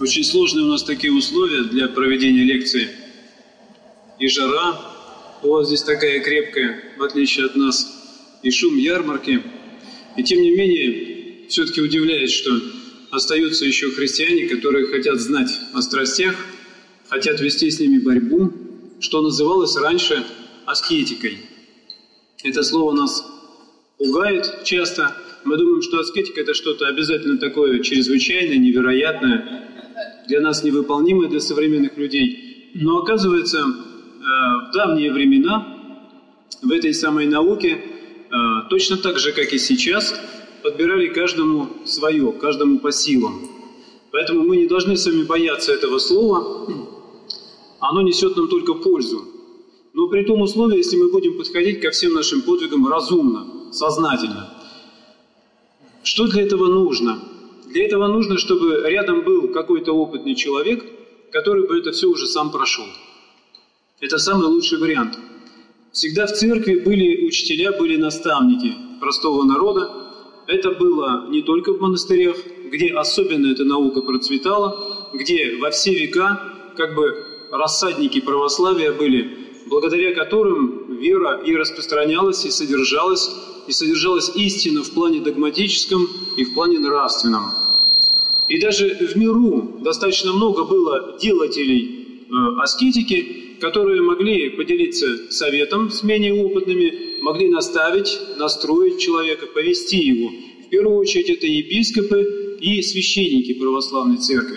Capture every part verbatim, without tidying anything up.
Очень сложные у нас такие условия для проведения лекции. И жара у вас здесь такая крепкая, в отличие от нас, и шум ярмарки. И тем не менее, все-таки удивляет, что остаются еще христиане, которые хотят знать о страстях, хотят вести с ними борьбу, что называлось раньше аскетикой. Это слово нас пугает часто. Мы думаем, что аскетика – это что-то обязательно такое чрезвычайное, невероятное, для нас невыполнимое, для современных людей. Но оказывается, в давние времена в этой самой науке, точно так же, как и сейчас, подбирали каждому свое, каждому по силам. Поэтому мы не должны сами бояться этого слова. Оно несет нам только пользу. Но при том условии, если мы будем подходить ко всем нашим подвигам разумно, сознательно. Что для этого нужно? Для этого нужно, чтобы рядом был какой-то опытный человек, который бы это все уже сам прошел. Это самый лучший вариант. Всегда в церкви были учителя, были наставники простого народа. Это было не только в монастырях, где особенно эта наука процветала, где во все века как бы рассадники православия были, благодаря которым вера и распространялась, и содержалась, и содержалась истина в плане догматическом и в плане нравственном. И даже в миру достаточно много было делателей э, аскетики, которые могли поделиться советом с менее опытными, могли наставить, настроить человека, повести его. В первую очередь это епископы и священники православной церкви.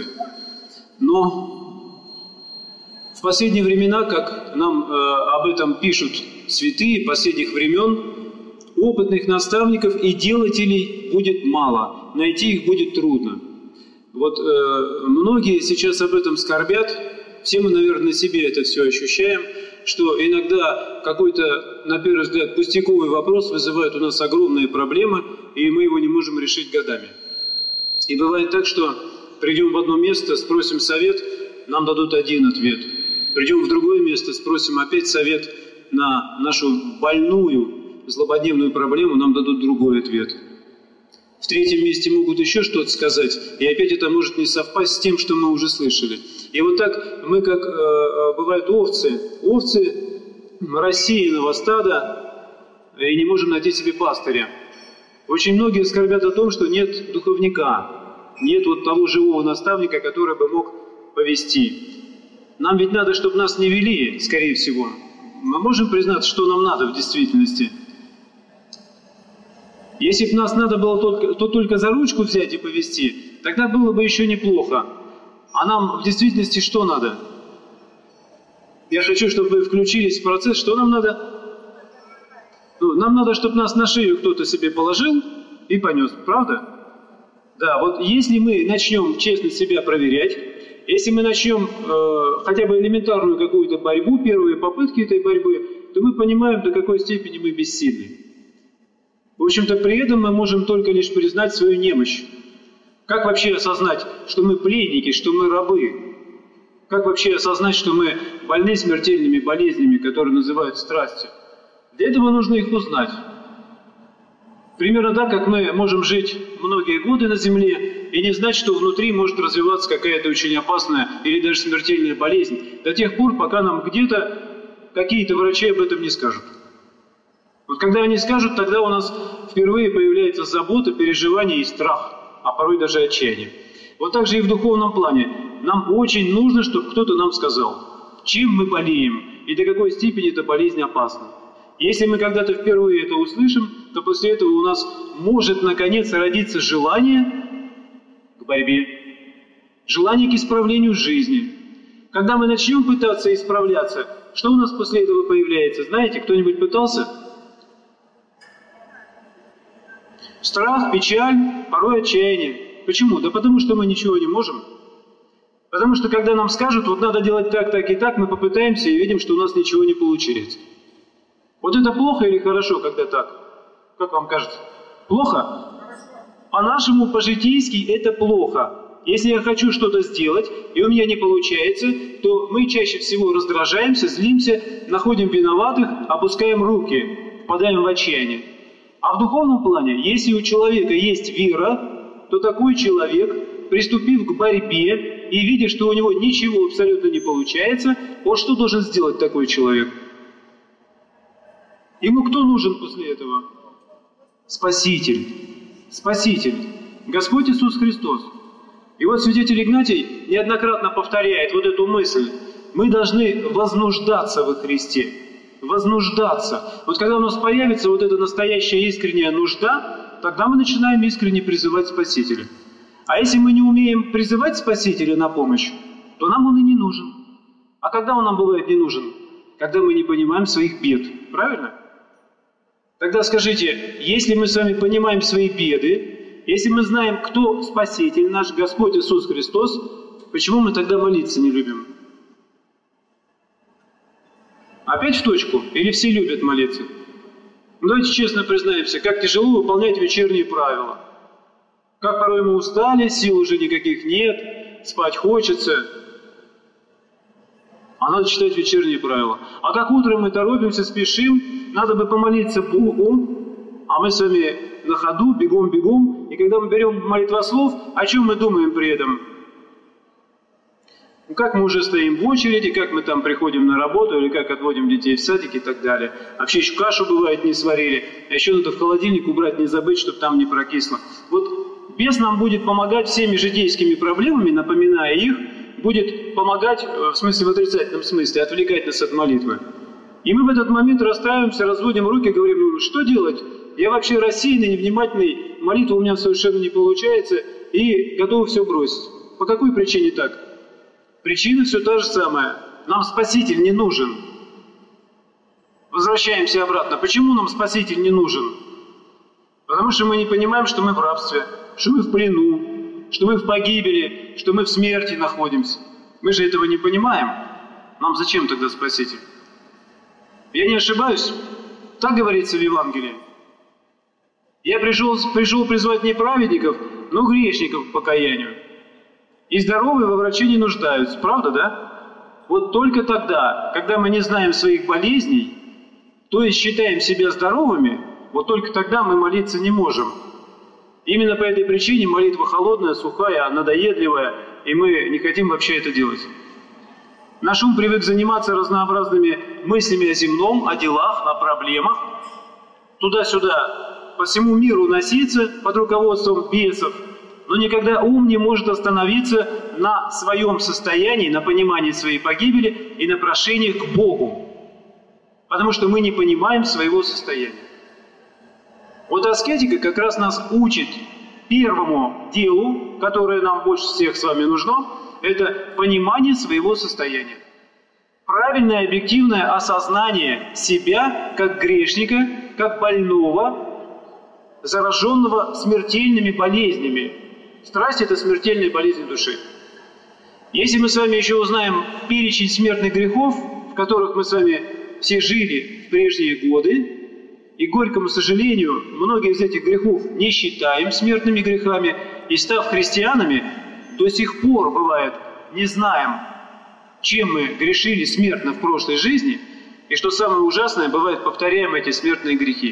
Но в последние времена, как нам э, об этом пишут святые последних времен, опытных наставников и делателей будет мало, найти их будет трудно. Вот э, многие сейчас об этом скорбят, все мы, наверное, на себе это все ощущаем, что иногда какой-то, на первый взгляд, пустяковый вопрос вызывает у нас огромные проблемы, и мы его не можем решить годами. И бывает так, что придем в одно место, спросим совет, нам дадут один ответ. Придем в другое место, спросим опять совет на нашу больную, злободневную проблему, нам дадут другой ответ. В третьем месте могут еще что-то сказать, и опять это может не совпасть с тем, что мы уже слышали. И вот так мы, как э, бывают овцы, овцы рассеянного стада, и не можем найти себе пастыря. Очень многие скорбят о том, что нет духовника, нет вот того живого наставника, который бы мог повести. Нам ведь надо, чтобы нас не вели, скорее всего. Мы можем признаться, что нам надо в действительности? Если бы нас надо было только, то только за ручку взять и повести, тогда было бы еще неплохо. А нам в действительности что надо? Я хочу, чтобы вы включились в процесс. Что нам надо? Ну, нам надо, чтобы нас на шею кто-то себе положил и понес. Правда? Да, вот если мы начнем честно себя проверять, если мы начнем э, хотя бы элементарную какую-то борьбу, первые попытки этой борьбы, то мы понимаем, до какой степени мы бессильны. В общем-то, при этом мы можем только лишь признать свою немощь. Как вообще осознать, что мы пленники, что мы рабы? Как вообще осознать, что мы больны смертельными болезнями, которые называют страстью? Для этого нужно их узнать. Примерно так, как мы можем жить многие годы на земле и не знать, что внутри может развиваться какая-то очень опасная или даже смертельная болезнь, до тех пор, пока нам где-то какие-то врачи об этом не скажут. Вот когда они скажут, тогда у нас впервые появляется забота, переживание и страх, а порой даже отчаяние. Вот так же и в духовном плане. Нам очень нужно, чтобы кто-то нам сказал, чем мы болеем и до какой степени эта болезнь опасна. Если мы когда-то впервые это услышим, то после этого у нас может наконец родиться желание к борьбе, желание к исправлению жизни. Когда мы начнем пытаться исправляться, что у нас после этого появляется? Знаете, кто-нибудь пытался? Страх, печаль, порой отчаяние. Почему? Да потому что мы ничего не можем. Потому что когда нам скажут, вот надо делать так, так и так, мы попытаемся и видим, что у нас ничего не получается. Вот это плохо или хорошо, когда так? Как вам кажется? Плохо? По-нашему, по-житейски это плохо. Если я хочу что-то сделать, и у меня не получается, то мы чаще всего раздражаемся, злимся, находим виноватых, опускаем руки, впадаем в отчаяние. А в духовном плане, если у человека есть вера, то такой человек, приступив к борьбе, и видя, что у него ничего абсолютно не получается, вот что должен сделать такой человек? Ему кто нужен после этого? Спаситель. Спаситель. Господь Иисус Христос. И вот святитель Игнатий неоднократно повторяет вот эту мысль. Мы должны вознуждаться во Христе. Вознуждаться. Вот когда у нас появится вот эта настоящая искренняя нужда, тогда мы начинаем искренне призывать Спасителя. А если мы не умеем призывать Спасителя на помощь, то нам он и не нужен. А когда он нам бывает не нужен? Когда мы не понимаем своих бед. Правильно? Тогда скажите, если мы с вами понимаем свои беды, если мы знаем, кто Спаситель наш, Господь Иисус Христос, почему мы тогда молиться не любим? Опять в точку? Или все любят молиться? Ну, давайте честно признаемся, как тяжело выполнять вечерние правила. Как порой мы устали, сил уже никаких нет, спать хочется. А надо читать вечерние правила. А как утром мы торопимся, спешим, надо бы помолиться Богу, а мы с вами на ходу, бегом-бегом. И когда мы берем молитвослов, о чем мы думаем при этом? Ну, как мы уже стоим в очереди, как мы там приходим на работу, или как отводим детей в садик и так далее. Вообще еще кашу, бывает, не сварили. А еще надо в холодильник убрать, не забыть, чтобы там не прокисло. Вот бес нам будет помогать всеми житейскими проблемами, напоминая их, будет помогать, в смысле в отрицательном смысле, отвлекать нас от молитвы. И мы в этот момент расстраиваемся, разводим руки, говорим, ну что делать? Я вообще рассеянный, невнимательный, молитва у меня совершенно не получается, и готов все бросить. По какой причине так? Причина все та же самая. Нам Спаситель не нужен. Возвращаемся обратно. Почему нам Спаситель не нужен? Потому что мы не понимаем, что мы в рабстве, что мы в плену, что мы в погибели, что мы в смерти находимся. Мы же этого не понимаем. Нам зачем тогда Спаситель? Я не ошибаюсь? Так говорится в Евангелии. Я пришел, пришел призвать не праведников, но грешников к покаянию. И здоровые во враче не нуждаются. Правда, да? Вот только тогда, когда мы не знаем своих болезней, то есть считаем себя здоровыми, вот только тогда мы молиться не можем. Именно по этой причине молитва холодная, сухая, надоедливая, и мы не хотим вообще это делать. Наш ум привык заниматься разнообразными мыслями о земном, о делах, о проблемах, туда-сюда, по всему миру носиться под руководством бесов, но никогда ум не может остановиться на своем состоянии, на понимании своей погибели и на прошениях к Богу, потому что мы не понимаем своего состояния. Вот аскетика как раз нас учит первому делу, которое нам больше всех с вами нужно, это понимание своего состояния. Правильное объективное осознание себя как грешника, как больного, зараженного смертельными болезнями. Страсть – это смертельная болезнь души. Если мы с вами еще узнаем перечень смертных грехов, в которых мы с вами все жили в прежние годы, и, к горькому сожалению, многие из этих грехов не считаем смертными грехами, и, став христианами, до сих пор, бывает, не знаем, чем мы грешили смертно в прошлой жизни, и, что самое ужасное, бывает, повторяем эти смертные грехи.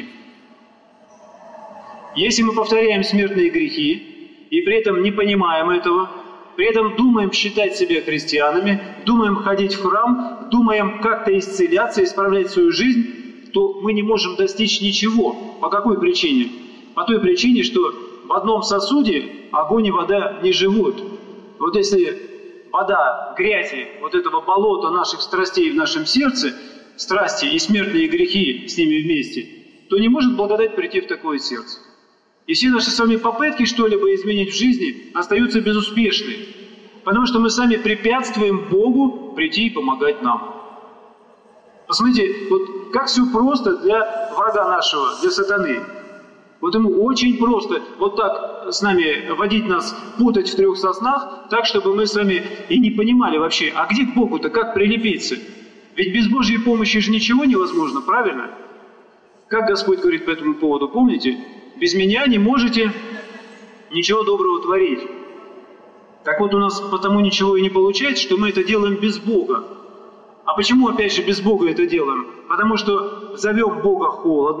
Если мы повторяем смертные грехи, и при этом не понимаем этого, при этом думаем считать себя христианами, думаем ходить в храм, думаем как-то исцеляться, исправлять свою жизнь, то мы не можем достичь ничего. По какой причине? По той причине, что в одном сосуде огонь и вода не живут. Вот если вода, грязи, вот этого болота наших страстей в нашем сердце, страсти и смертные грехи с ними вместе, то не может благодать прийти в такое сердце. И все наши с вами попытки что-либо изменить в жизни остаются безуспешны, потому что мы сами препятствуем Богу прийти и помогать нам. Посмотрите, вот как все просто для врага нашего, для сатаны. Вот ему очень просто вот так с нами водить нас, путать в трех соснах, так, чтобы мы с вами и не понимали вообще, а где к Богу-то, как прилепиться? Ведь без Божьей помощи же ничего невозможно, правильно? Как Господь говорит по этому поводу, помните? Без меня не можете ничего доброго творить. Так вот у нас потому ничего и не получается, что мы это делаем без Бога. А почему опять же без Бога это делаем? Потому что зовем Бога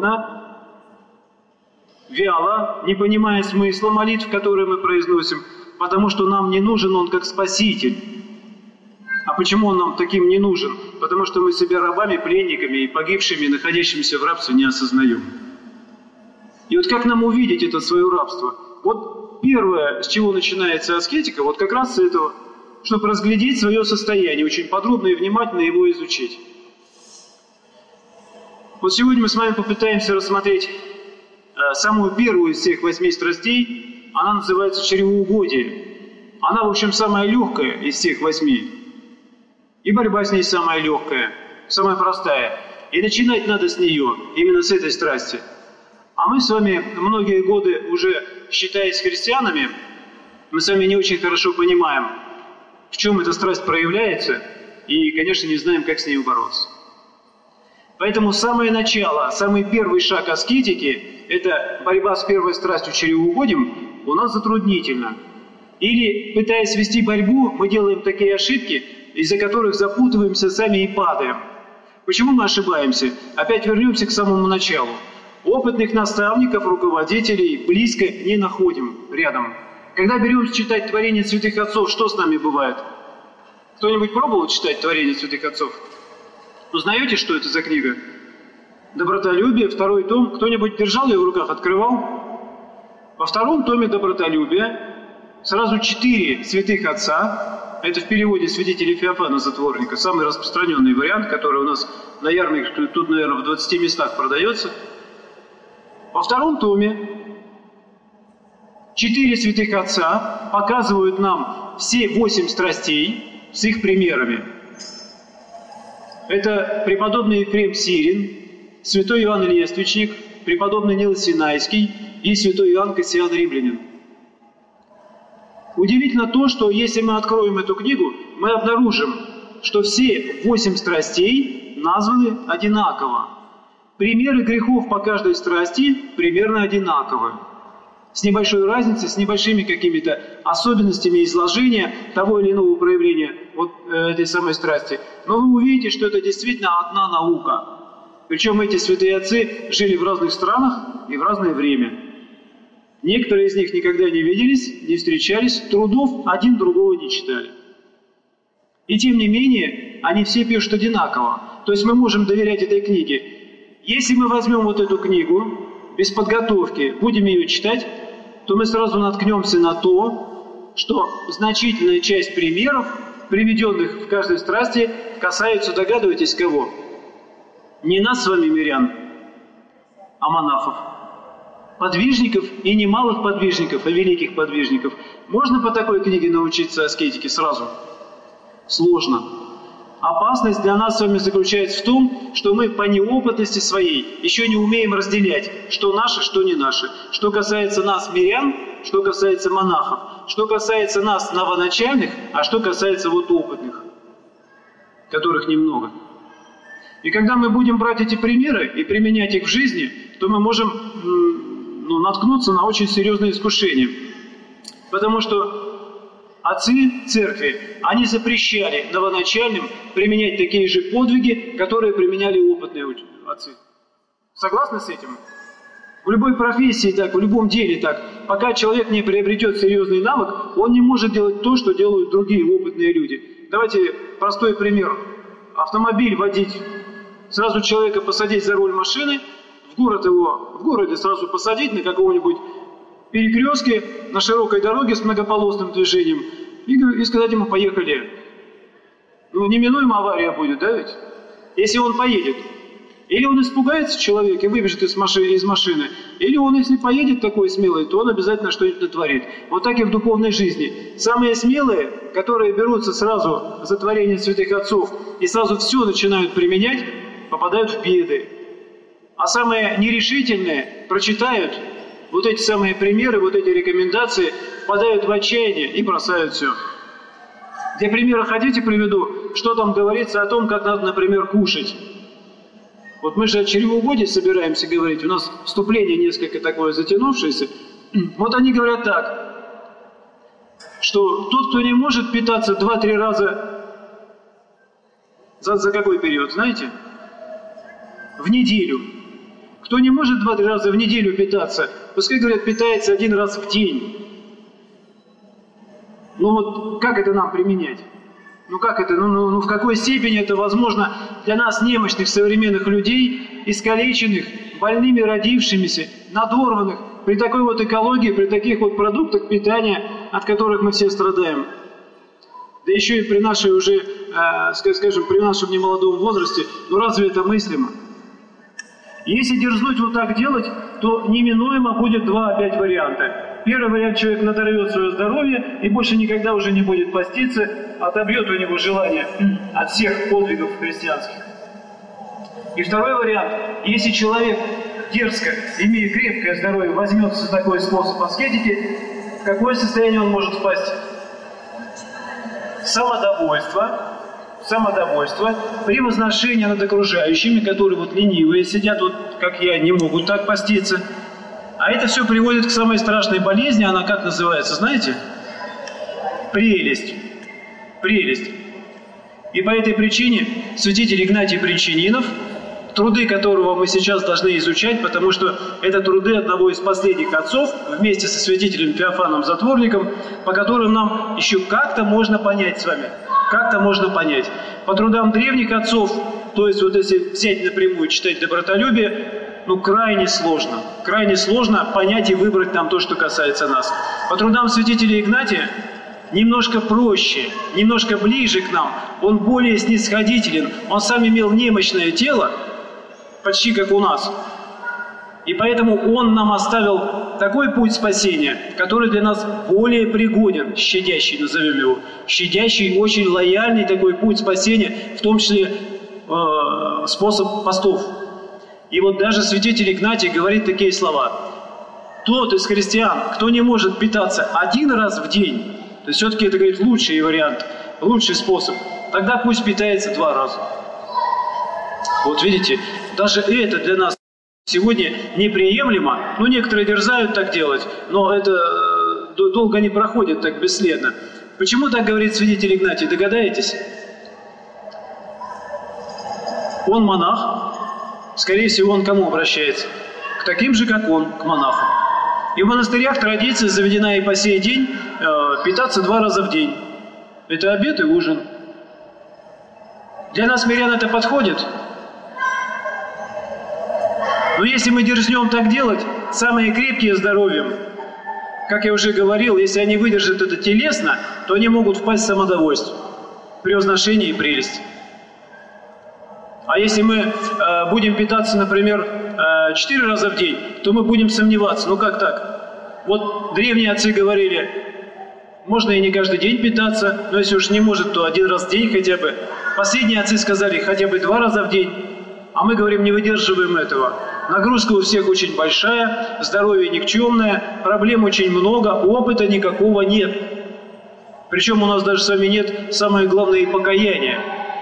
холодно, вяло, не понимая смысла молитв, которые мы произносим. потому что нам не нужен Он как Спаситель. А почему Он нам таким не нужен? Потому что мы себя рабами, пленниками и погибшими, находящимися в рабстве, не осознаем. И вот как нам увидеть это свое рабство? Вот первое, с чего начинается аскетика, вот как раз с этого, чтобы разглядеть свое состояние, очень подробно и внимательно его изучить. Вот сегодня мы с вами попытаемся рассмотреть э, самую первую из всех восьми страстей. Она называется чревоугодие. Она, в общем, самая легкая из всех восьми. И борьба с ней самая легкая, самая простая. И начинать надо с нее, именно с этой страсти. А мы с вами многие годы, уже считаясь христианами, мы с вами не очень хорошо понимаем, в чем эта страсть проявляется, и, конечно, не знаем, как с ней бороться. Поэтому самое начало, самый первый шаг аскетики – это борьба с первой страстью чревоугодием, у нас затруднительно. Или, пытаясь вести борьбу, мы делаем такие ошибки, из-за которых запутываемся сами и падаем. Почему мы ошибаемся? Опять вернемся к самому началу. Опытных наставников, руководителей близко не находим рядом. Когда берем читать творение святых отцов, что с нами бывает? Кто-нибудь пробовал читать творение святых отцов? Узнаете, что это за книга? «Добротолюбие», второй том. Кто-нибудь держал ее в руках, открывал? Во втором томе «Добротолюбия» сразу четыре святых отца. Это в переводе святителя Феофана Затворника, самый распространенный вариант, который у нас на ярмарке тут, наверное, в двадцати местах продается. Во втором томе четыре святых отца показывают нам все восемь страстей с их примерами. Это преподобный Ефрем Сирин, святой Иоанн Лествичник, преподобный Нил Синайский и святой Иоанн Кассиан Римлянин. Удивительно то, что если мы откроем эту книгу, мы обнаружим, что все восемь страстей названы одинаково. Примеры грехов по каждой страсти примерно одинаковы. С небольшой разницей, с небольшими какими-то особенностями изложения того или иного проявления вот э, этой самой страсти. Но вы увидите, что это действительно одна наука. Причем эти святые отцы жили в разных странах и в разное время. Некоторые из них никогда не виделись, не встречались, трудов один другого не читали. И тем не менее, они все пишут одинаково. То есть мы можем доверять этой книге. Если мы возьмем вот эту книгу, без подготовки, будем ее читать, то мы сразу наткнемся на то, что значительная часть примеров, приведенных в каждой страсти, касаются, догадываетесь, кого? Не нас с вами, мирян, а монахов. Подвижников, и немалых подвижников, а великих подвижников. Можно по такой книге научиться аскетике сразу? Сложно. Опасность для нас с вами заключается в том, что мы по неопытности своей еще не умеем разделять, что наше, что не наше. Что касается нас, мирян, что касается монахов, что касается нас, новоначальных, а что касается вот опытных, которых немного. И когда мы будем брать эти примеры и применять их в жизни, то мы можем ну, наткнуться на очень серьезное искушение. Потому что отцы церкви, они запрещали новоначальным применять такие же подвиги, которые применяли опытные отцы. Согласны с этим? В любой профессии так, в любом деле так. Пока человек не приобретет серьезный навык, он не может делать то, что делают другие опытные люди. Давайте простой пример. Автомобиль водить. Сразу человека посадить за руль машины, в город его, в городе сразу посадить на какого-нибудь перекрестке, на широкой дороге с многополосным движением и, и сказать ему «поехали». Ну, неминуемо авария будет, да ведь? Если он поедет. Или он испугается, человек, и выбежит из машины, из машины, или он, если поедет такой смелый, то он обязательно что-нибудь натворит. Вот так и в духовной жизни. Самые смелые, которые берутся сразу за творение святых отцов и сразу все начинают применять, попадают в беды. А самые нерешительные прочитают вот эти самые примеры, вот эти рекомендации, впадают в отчаяние и бросают все. Для примера хотите приведу, что там говорится о том, как надо, например, кушать. Вот мы же о чревоугодии собираемся говорить, у нас вступление несколько такое затянувшееся. Вот они говорят так, что тот, кто не может питаться два-три раза, за, за какой период, знаете? В неделю. Кто не может два-три раза в неделю питаться, пускай, говорят, питается один раз в день. Ну вот как это нам применять? Ну как это, ну, ну, ну в какой степени это возможно для нас, немощных современных людей, искалеченных, больными родившимися, надорванных, при такой вот экологии, при таких вот продуктах питания, от которых мы все страдаем. Да еще и при нашей уже, э, скажем, при нашем немолодом возрасте, ну разве это мыслимо? Если дерзнуть вот так делать, то неминуемо будет два опять варианта. Первый вариант: человек надорвет свое здоровье и больше никогда уже не будет поститься, отобьет у него желание от всех подвигов христианских. И второй вариант: если человек дерзко, имея крепкое здоровье, возьмется за такой способ аскетики, в какое состояние он может впасть? Самодовольство, самодовольство, превозношение над окружающими, которые вот ленивые сидят, вот как я, не могут так поститься. А это все приводит к самой страшной болезни, она как называется, знаете? Прелесть. Прелесть. И по этой причине святитель Игнатий Брянчанинов, труды которого мы сейчас должны изучать, потому что это труды одного из последних отцов, вместе со святителем Феофаном Затворником, по которым нам еще как-то можно понять с вами, как-то можно понять. По трудам древних отцов, то есть вот если взять напрямую, читать добротолюбие, ну крайне сложно, крайне сложно понять и выбрать нам то, что касается нас. По трудам святителя Игнатия немножко проще, немножко ближе к нам, он более снисходителен, он сам имел немощное тело, почти как у нас. И поэтому он нам оставил такой путь спасения, который для нас более пригоден, щадящий назовем его, щадящий, очень лояльный такой путь спасения, в том числе э, способ постов. И вот даже святитель Игнатий говорит такие слова: тот из христиан, кто не может питаться один раз в день, то есть все-таки это, говорит, лучший вариант, лучший способ, тогда пусть питается два раза. Вот видите, даже это для нас сегодня неприемлемо. Ну, некоторые дерзают так делать, но это э, долго не проходит так бесследно. Почему так говорит святитель Игнатий, догадаетесь? Он монах, скорее всего, он к кому обращается? К таким же, как он, к монахам. И в монастырях традиция заведена и по сей день э, питаться два раза в день. Это обед и ужин. Для нас, мирян, это подходит? Но если мы дерзнем так делать, самые крепкие здоровьем, как я уже говорил, если они выдержат это телесно, то они могут впасть в самодовольство, превозношение и прелесть. А если мы э, будем питаться, например, э, четыре раза в день, то мы будем сомневаться. Ну как так? Вот древние отцы говорили, можно и не каждый день питаться, но если уж не может, то один раз в день хотя бы. Последние отцы сказали, хотя бы два раза в день. А мы говорим, не выдерживаем этого. Нагрузка у всех очень большая, здоровье никчемное, проблем очень много, опыта никакого нет. Причем у нас даже с вами нет, самое главное, и покаяния.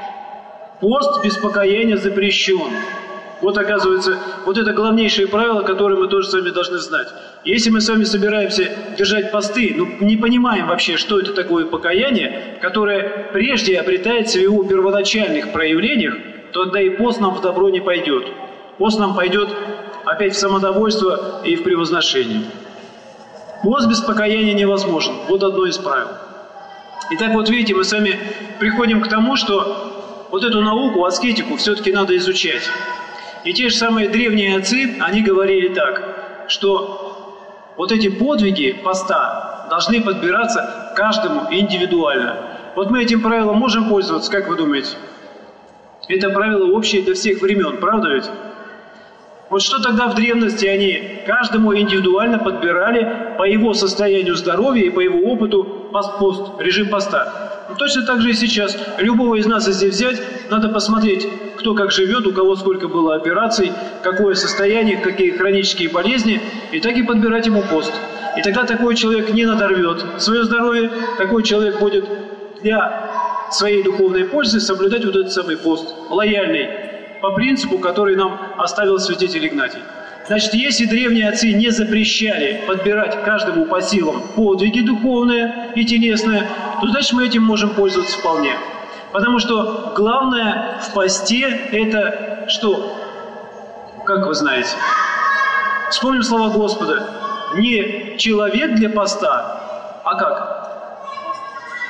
Пост без покаяния запрещен. Вот оказывается, вот это главнейшее правило, которое мы тоже с вами должны знать. Если мы с вами собираемся держать посты, но не понимаем вообще, что это такое покаяние, которое прежде обретается в его первоначальных проявлениях, то тогда и пост нам в добро не пойдет. Пост нам пойдет опять в самодовольство и в превозношение. Пост без покаяния невозможен. Вот одно из правил. Итак, вот видите, мы с вами приходим к тому, что вот эту науку, аскетику, все-таки надо изучать. И те же самые древние отцы, они говорили так, что вот эти подвиги поста должны подбираться каждому индивидуально. Вот мы этим правилом можем пользоваться, как вы думаете? Это правило общее для всех времен, правда ведь? Вот что тогда в древности они каждому индивидуально подбирали по его состоянию здоровья и по его опыту пост, режим поста. Ну, точно так же и сейчас. Любого из нас, если взять, надо посмотреть, кто как живет, у кого сколько было операций, какое состояние, какие хронические болезни, и так и подбирать ему пост. И тогда такой человек не надорвет свое здоровье, такой человек будет для своей духовной пользы соблюдать вот этот самый пост, лояльный, по принципу, который нам оставил святитель Игнатий. Значит, если древние отцы не запрещали подбирать каждому по силам подвиги духовные и телесные, то значит мы этим можем пользоваться вполне. Потому что главное в посте это что? Как вы знаете? Вспомним слова Господа. Не человек для поста, а как?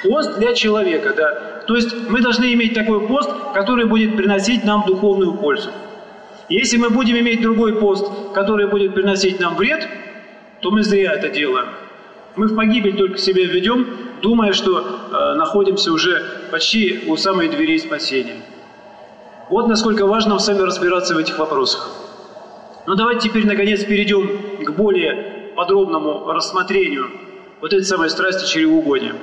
Пост для человека, да. То есть мы должны иметь такой пост, который будет приносить нам духовную пользу. Если мы будем иметь другой пост, который будет приносить нам вред, то мы зря это делаем. Мы в погибель только себя ведем, думая, что э, находимся уже почти у самой двери спасения. Вот насколько важно нам с вами разбираться в этих вопросах. Но давайте теперь, наконец, перейдем к более подробному рассмотрению вот этой самой страсти чревоугодия.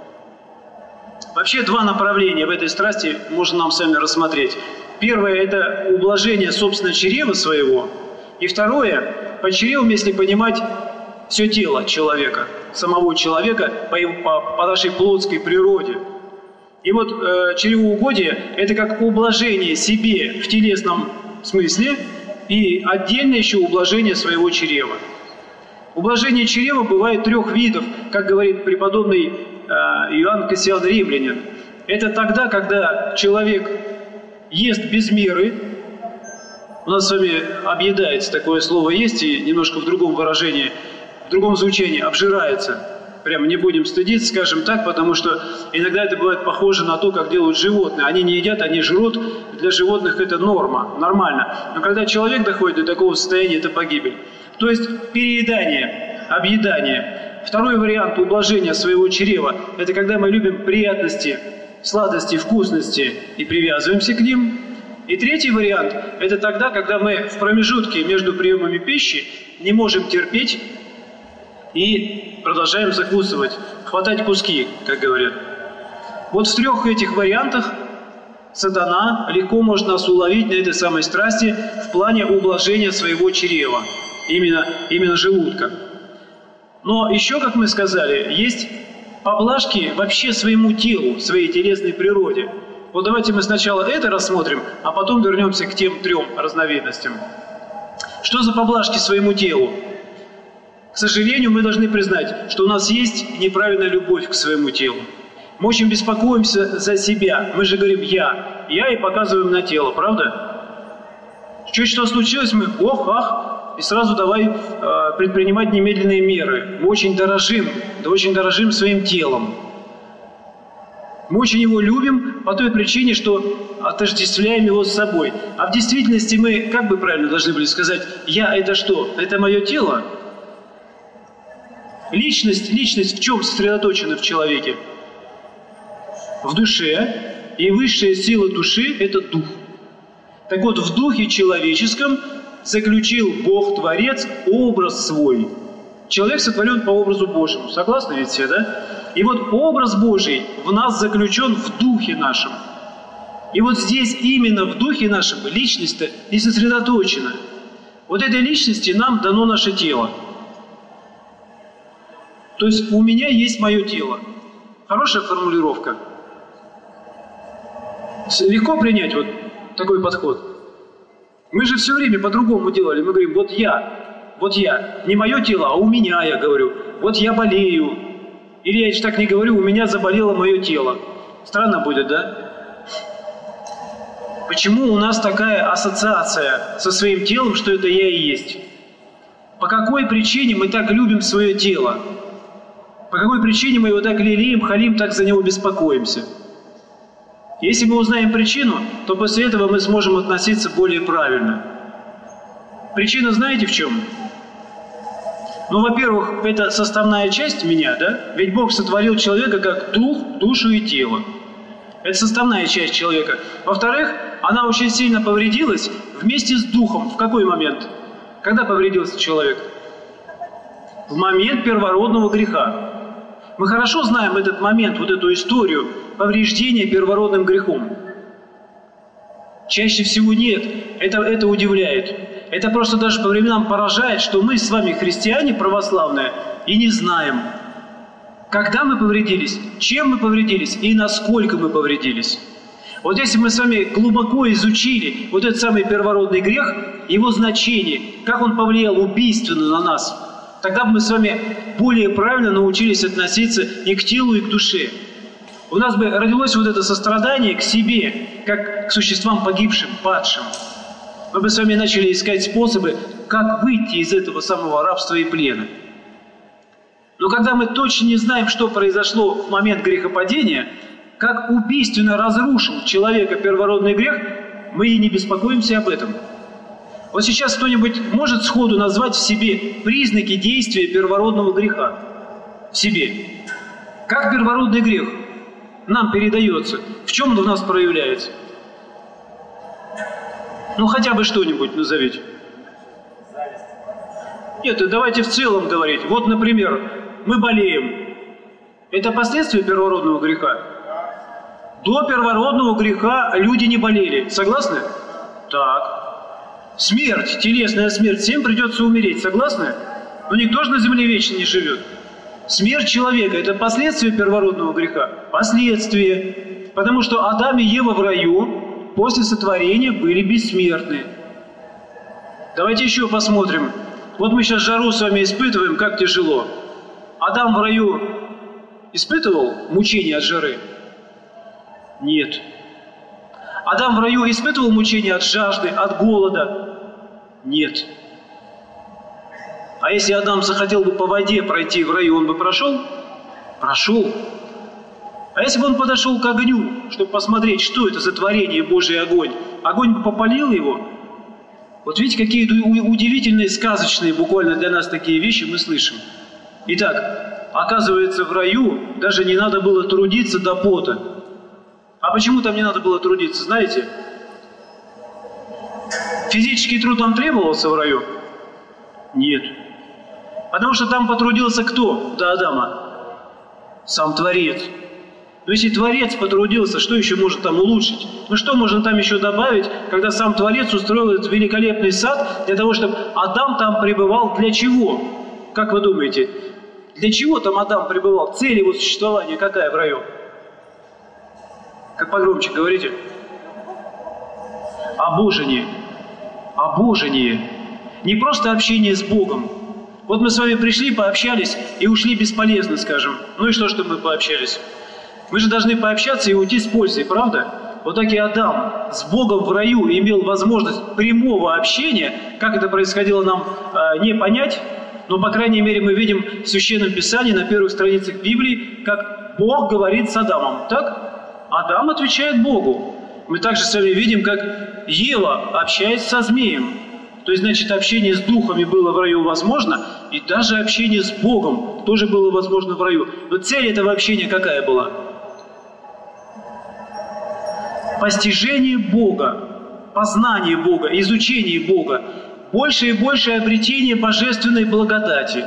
Вообще два направления в этой страсти можно нам с вами рассмотреть. Первое – это ублажение собственного чрева своего. И второе – под чревом, если понимать, все тело человека, самого человека по, его, по, по нашей плотской природе. И вот э, чревоугодие – это как ублажение себе в телесном смысле и отдельно еще ублажение своего чрева. Ублажение чрева бывает трех видов, как говорит преподобный э, Иоанн Кассиан Римлянин. Это тогда, когда человек ест без меры. У нас с вами объедается, такое слово есть, и немножко в другом выражении, в другом звучании, обжирается. Прямо не будем стыдиться, скажем так, потому что иногда это бывает похоже на то, как делают животные. Они не едят, они жрут. Для животных это норма, нормально. Но когда человек доходит до такого состояния, это погибель. То есть переедание, объедание. Второй вариант ублажения своего чрева – это когда мы любим приятности, сладости, вкусности и привязываемся к ним. И третий вариант – это тогда, когда мы в промежутке между приемами пищи не можем терпеть и продолжаем закусывать, хватать куски, как говорят. Вот в трех этих вариантах сатана легко может нас уловить на этой самой страсти в плане ублажения своего чрева, именно, именно желудка. Но еще, как мы сказали, есть поблажки вообще своему телу, своей телесной природе. Вот давайте мы сначала это рассмотрим, а потом вернемся к тем трем разновидностям. Что за поблажки своему телу? К сожалению, мы должны признать, что у нас есть неправильная любовь к своему телу. Мы очень беспокоимся за себя. Мы же говорим «я», «я» и показываем на тело, правда? Чуть что случилось, мы «ох, ах», и сразу давай э, предпринимать немедленные меры. Мы очень дорожим, да очень дорожим своим телом. Мы очень его любим по той причине, что отождествляем его с собой. А в действительности мы, как бы правильно должны были сказать, «я» — это что? Это мое тело? Личность, личность в чем сосредоточена в человеке? В душе. И высшая сила души – это дух. Так вот, в духе человеческом заключил Бог-творец образ свой. Человек сотворен по образу Божьему. Согласны ведь все, да? И вот образ Божий в нас заключен в духе нашем. И вот здесь именно в духе нашем личность-то и сосредоточена. Вот этой личности нам дано наше тело. То есть у меня есть мое тело. Хорошая формулировка. Легко принять вот такой подход. Мы же все время по-другому делали. Мы говорим, вот я, вот я. Не мое тело, а у меня, я говорю. Вот я болею. Или я же так не говорю, у меня заболело мое тело. Странно будет, да? Почему у нас такая ассоциация со своим телом, что это я и есть? По какой причине мы так любим свое тело? По какой причине мы его так лелеем, халим, так за него беспокоимся? Если мы узнаем причину, то после этого мы сможем относиться более правильно. Причина знаете в чем? Ну, во-первых, это составная часть меня, да? Ведь Бог сотворил человека как дух, душу и тело. Это составная часть человека. Во-вторых, она очень сильно повредилась вместе с духом. В какой момент? Когда повредился человек? В момент первородного греха. Мы хорошо знаем этот момент, вот эту историю повреждения первородным грехом. Чаще всего нет. Это, это удивляет. Это просто даже по временам поражает, что мы с вами, христиане православные, и не знаем, когда мы повредились, чем мы повредились и насколько мы повредились. Вот если мы с вами глубоко изучили вот этот самый первородный грех, его значение, как он повлиял убийственно на нас, тогда бы мы с вами более правильно научились относиться и к телу, и к душе. У нас бы родилось вот это сострадание к себе, как к существам погибшим, падшим. Мы бы с вами начали искать способы, как выйти из этого самого рабства и плена. Но когда мы точно не знаем, что произошло в момент грехопадения, как убийственно разрушил человека первородный грех, мы и не беспокоимся об этом. Вот сейчас кто-нибудь может сходу назвать в себе признаки действия первородного греха? В себе. Как первородный грех нам передается? В чем он в нас проявляется? Ну, хотя бы что-нибудь назовите. Нет, давайте в целом говорить. Вот, например, мы болеем. Это последствия первородного греха? До первородного греха люди не болели. Согласны? Так. Смерть, телесная смерть, всем придется умереть. Согласны? Но никто же на земле вечно не живет. Смерть человека – это последствия первородного греха? Последствия. Потому что Адам и Ева в раю после сотворения были бессмертны. Давайте еще посмотрим. Вот мы сейчас жару с вами испытываем, как тяжело. Адам в раю испытывал мучения от жары? Нет. Адам в раю испытывал мучения от жажды, от голода? Нет. А если Адам захотел бы по воде пройти в раю, он бы прошел? Прошел. А если бы он подошел к огню, чтобы посмотреть, что это за творение Божий огонь, огонь бы попалил его? Вот видите, какие удивительные, сказочные буквально для нас такие вещи мы слышим. Итак, оказывается, в раю даже не надо было трудиться до пота. А почему там не надо было трудиться, знаете? Физический труд там требовался в раю? Нет. Потому что там потрудился кто до Адама? Сам Творец. Но если Творец потрудился, что еще может там улучшить? Ну что можно там еще добавить, когда сам Творец устроил этот великолепный сад для того, чтобы Адам там пребывал для чего? Как вы думаете? Для чего там Адам пребывал? Цель его существования какая в раю? Как погромче говорите? Обожение. Обожение. Не просто общение с Богом. Вот мы с вами пришли, пообщались и ушли бесполезно, скажем. Ну и что, что мы пообщались? Мы же должны пообщаться и уйти с пользой, правда? Вот так и Адам с Богом в раю имел возможность прямого общения. Как это происходило, нам э, не понять. Но, по крайней мере, мы видим в Священном Писании на первых страницах Библии, как Бог говорит с Адамом. Так? Адам отвечает Богу. Мы также с вами видим, как Ева общается со змеем. То есть, значит, общение с духами было в раю возможно, и даже общение с Богом тоже было возможно в раю. Но цель этого общения какая была? Постижение Бога, познание Бога, изучение Бога, больше и больше обретение божественной благодати,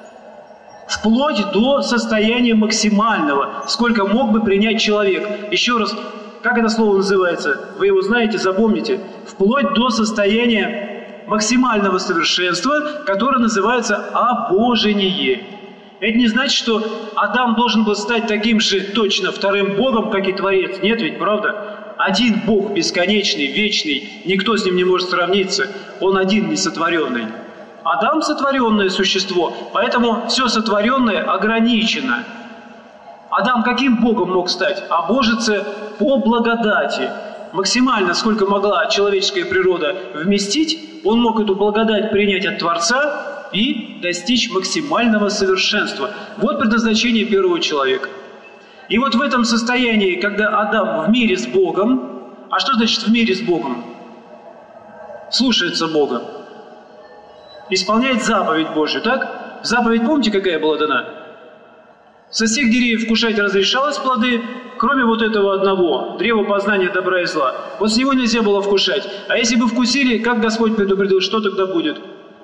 вплоть до состояния максимального, сколько мог бы принять человек. Еще раз, как это слово называется? Вы его знаете, запомните. Вплоть до состояния максимального совершенства, которое называется обожение. Это не значит, что Адам должен был стать таким же точно вторым Богом, как и Творец. Нет ведь, правда? Один Бог бесконечный, вечный, никто с ним не может сравниться. Он один несотворенный. Адам сотворенное существо, поэтому все сотворенное ограничено. Адам каким Богом мог стать? Обожиться по благодати. Максимально, сколько могла человеческая природа вместить, он мог эту благодать принять от Творца и достичь максимального совершенства. Вот предназначение первого человека. И вот в этом состоянии, когда Адам в мире с Богом, а что значит в мире с Богом? Слушается Бога. Исполняет заповедь Божию, так? Заповедь, помните, какая была дана? Со всех деревьев кушать разрешалось плоды, кроме вот этого одного, древа познания добра и зла. Вот с него нельзя было вкушать. А если бы вкусили, как Господь предупредил, что тогда будет?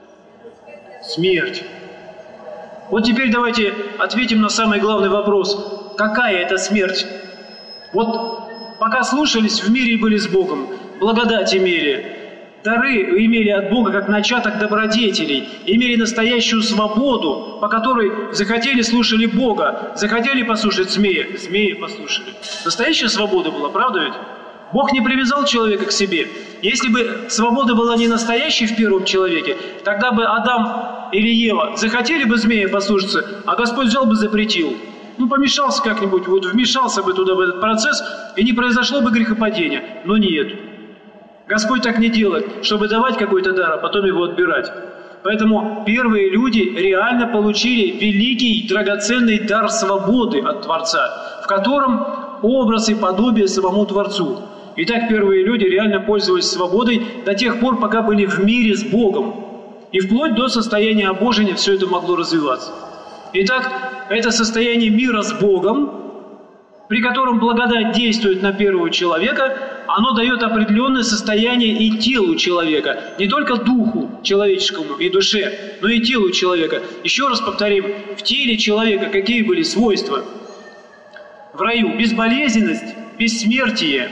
Смерть. Вот теперь давайте ответим на самый главный вопрос. Какая это смерть? Вот пока слушались, в мире были с Богом, благодать имели, дары имели от Бога как начаток добродетелей, имели настоящую свободу, по которой захотели, слушали Бога, захотели послушать змея, змеи послушали. Настоящая свобода была, правда ведь? Бог не привязал человека к себе. Если бы свобода была не настоящей в первом человеке, тогда бы Адам или Ева захотели бы змея послушаться, а Господь взял бы запретил. Ну, помешался как-нибудь, вот вмешался бы туда в этот процесс, и не произошло бы грехопадения. Но нет. Господь так не делает, чтобы давать какой-то дар, а потом его отбирать. Поэтому первые люди реально получили великий драгоценный дар свободы от Творца, в котором образ и подобие самому Творцу. Итак, первые люди реально пользовались свободой до тех пор, пока были в мире с Богом. И вплоть до состояния обожения все это могло развиваться. Итак, это состояние мира с Богом, при котором благодать действует на первого человека, оно дает определенное состояние и телу человека, не только духу человеческому и душе, но и телу человека. Еще раз повторим, в теле человека какие были свойства? В раю безболезненность, бессмертие.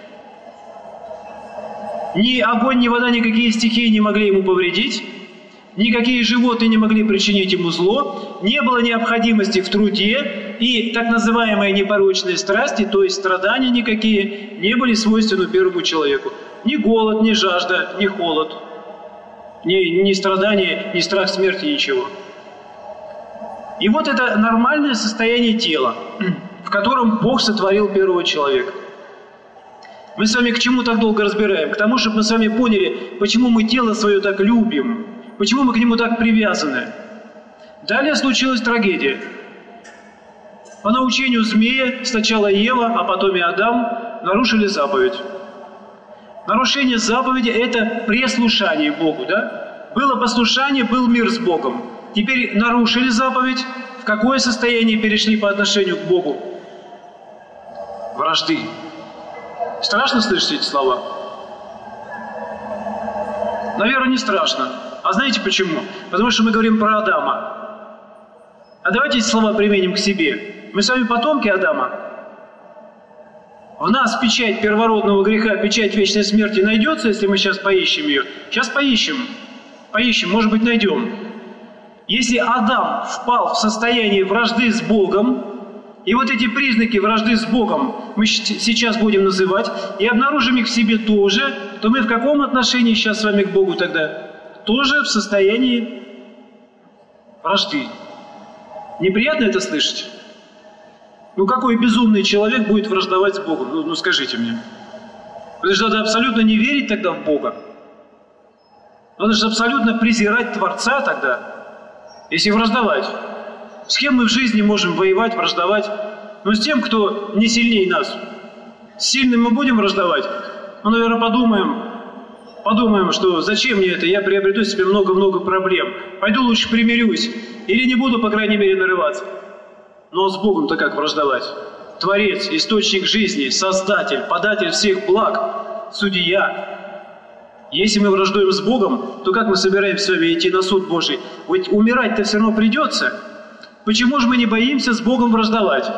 Ни огонь, ни вода, никакие стихии не могли ему повредить. Никакие животные не могли причинить ему зло, не было необходимости в труде, и так называемые непорочные страсти, то есть страдания никакие, не были свойственны первому человеку. Ни голод, ни жажда, ни холод, ни, ни страдания, ни страх смерти, ничего. И вот это нормальное состояние тела, в котором Бог сотворил первого человека. Мы с вами к чему так долго разбираем? К тому, чтобы мы с вами поняли, почему мы тело свое так любим, почему мы к нему так привязаны. Далее случилась трагедия. По научению змея сначала Ева, а потом и Адам нарушили заповедь. Нарушение заповеди – это преслушание Богу, да? Было послушание, был мир с Богом. Теперь нарушили заповедь. В какое состояние перешли по отношению к Богу? Вражды. Страшно слышать эти слова? Наверное, не страшно. А знаете почему? Потому что мы говорим про Адама. А давайте эти слова применим к себе. Мы с вами потомки Адама. В нас печать первородного греха, печать вечной смерти найдется, если мы сейчас поищем ее. Сейчас поищем. Поищем, может быть, найдем. Если Адам впал в состояние вражды с Богом, и вот эти признаки вражды с Богом мы сейчас будем называть, и обнаружим их в себе тоже, то мы в каком отношении сейчас с вами к Богу тогда? Тоже в состоянии вражды. Неприятно это слышать? Ну какой безумный человек будет враждовать с Богом? Ну, ну скажите мне. Потому что надо абсолютно не верить тогда в Бога. Надо же абсолютно презирать Творца тогда, если враждовать. С кем мы в жизни можем воевать, враждовать? Ну, с тем, кто не сильнее нас. С сильным мы будем враждовать? Ну, наверное, подумаем, подумаем, что зачем мне это? Я приобрету себе много-много проблем. Пойду лучше примирюсь. Или не буду, по крайней мере, нарываться. Но с Богом-то как враждовать? Творец, источник жизни, Создатель, податель всех благ, Судья. Если мы враждуем с Богом, то как мы собираемся с вами идти на суд Божий? Ведь умирать-то все равно придется. Почему же мы не боимся с Богом враждовать?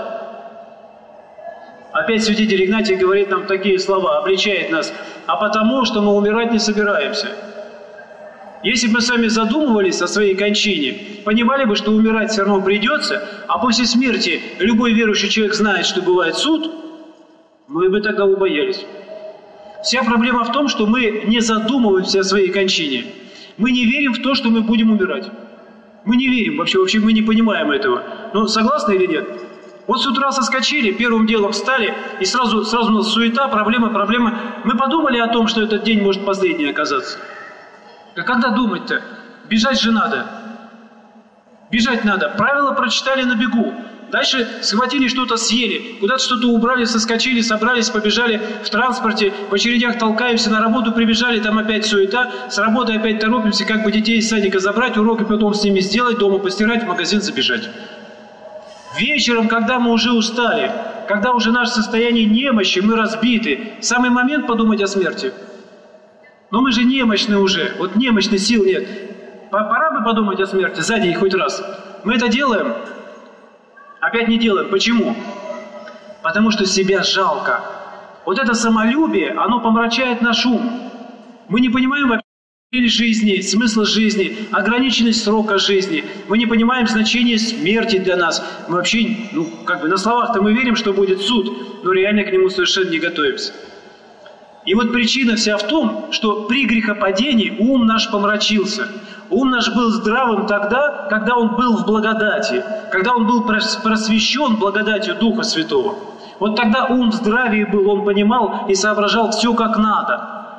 Опять святитель Игнатий говорит нам такие слова, обличает нас. А потому, что мы умирать не собираемся. Если бы мы с вами задумывались о своей кончине, понимали бы, что умирать все равно придется, а после смерти любой верующий человек знает, что бывает суд, мы бы тогда убоялись. Вся проблема в том, что мы не задумываемся о своей кончине. Мы не верим в то, что мы будем умирать. Мы не верим, вообще, вообще мы не понимаем этого. Ну, согласны или нет? Вот с утра соскочили, первым делом встали, и сразу, сразу у нас суета, проблема, проблема. Мы подумали о том, что этот день может последний оказаться. А когда думать-то? Бежать же надо. Бежать надо. Правила прочитали на бегу. Дальше схватили что-то, съели, куда-то что-то убрали, соскочили, собрались, побежали в транспорте, в очередях толкаемся, на работу прибежали, там опять суета, с работы опять торопимся, как бы детей из садика забрать, уроки потом с ними сделать, дома постирать, в магазин забежать. Вечером, когда мы уже устали, когда уже наше состояние немощи, мы разбиты, самый момент подумать о смерти. Но мы же немощны уже, вот немощны, сил нет. Пора бы подумать о смерти за день хоть раз. Мы это делаем? Опять не делаем. Почему? Потому что себя жалко. Вот это самолюбие, оно помрачает наш ум. Мы не понимаем вообще жизни, смысла жизни, ограниченность срока жизни. Мы не понимаем значение смерти для нас. Мы вообще, ну, как бы на словах-то мы верим, что будет суд, но реально к нему совершенно не готовимся. И вот причина вся в том, что при грехопадении ум наш помрачился. Ум наш был здравым тогда, когда он был в благодати, когда он был просвещен благодатью Духа Святого. Вот тогда ум в здравии был, он понимал и соображал все как надо.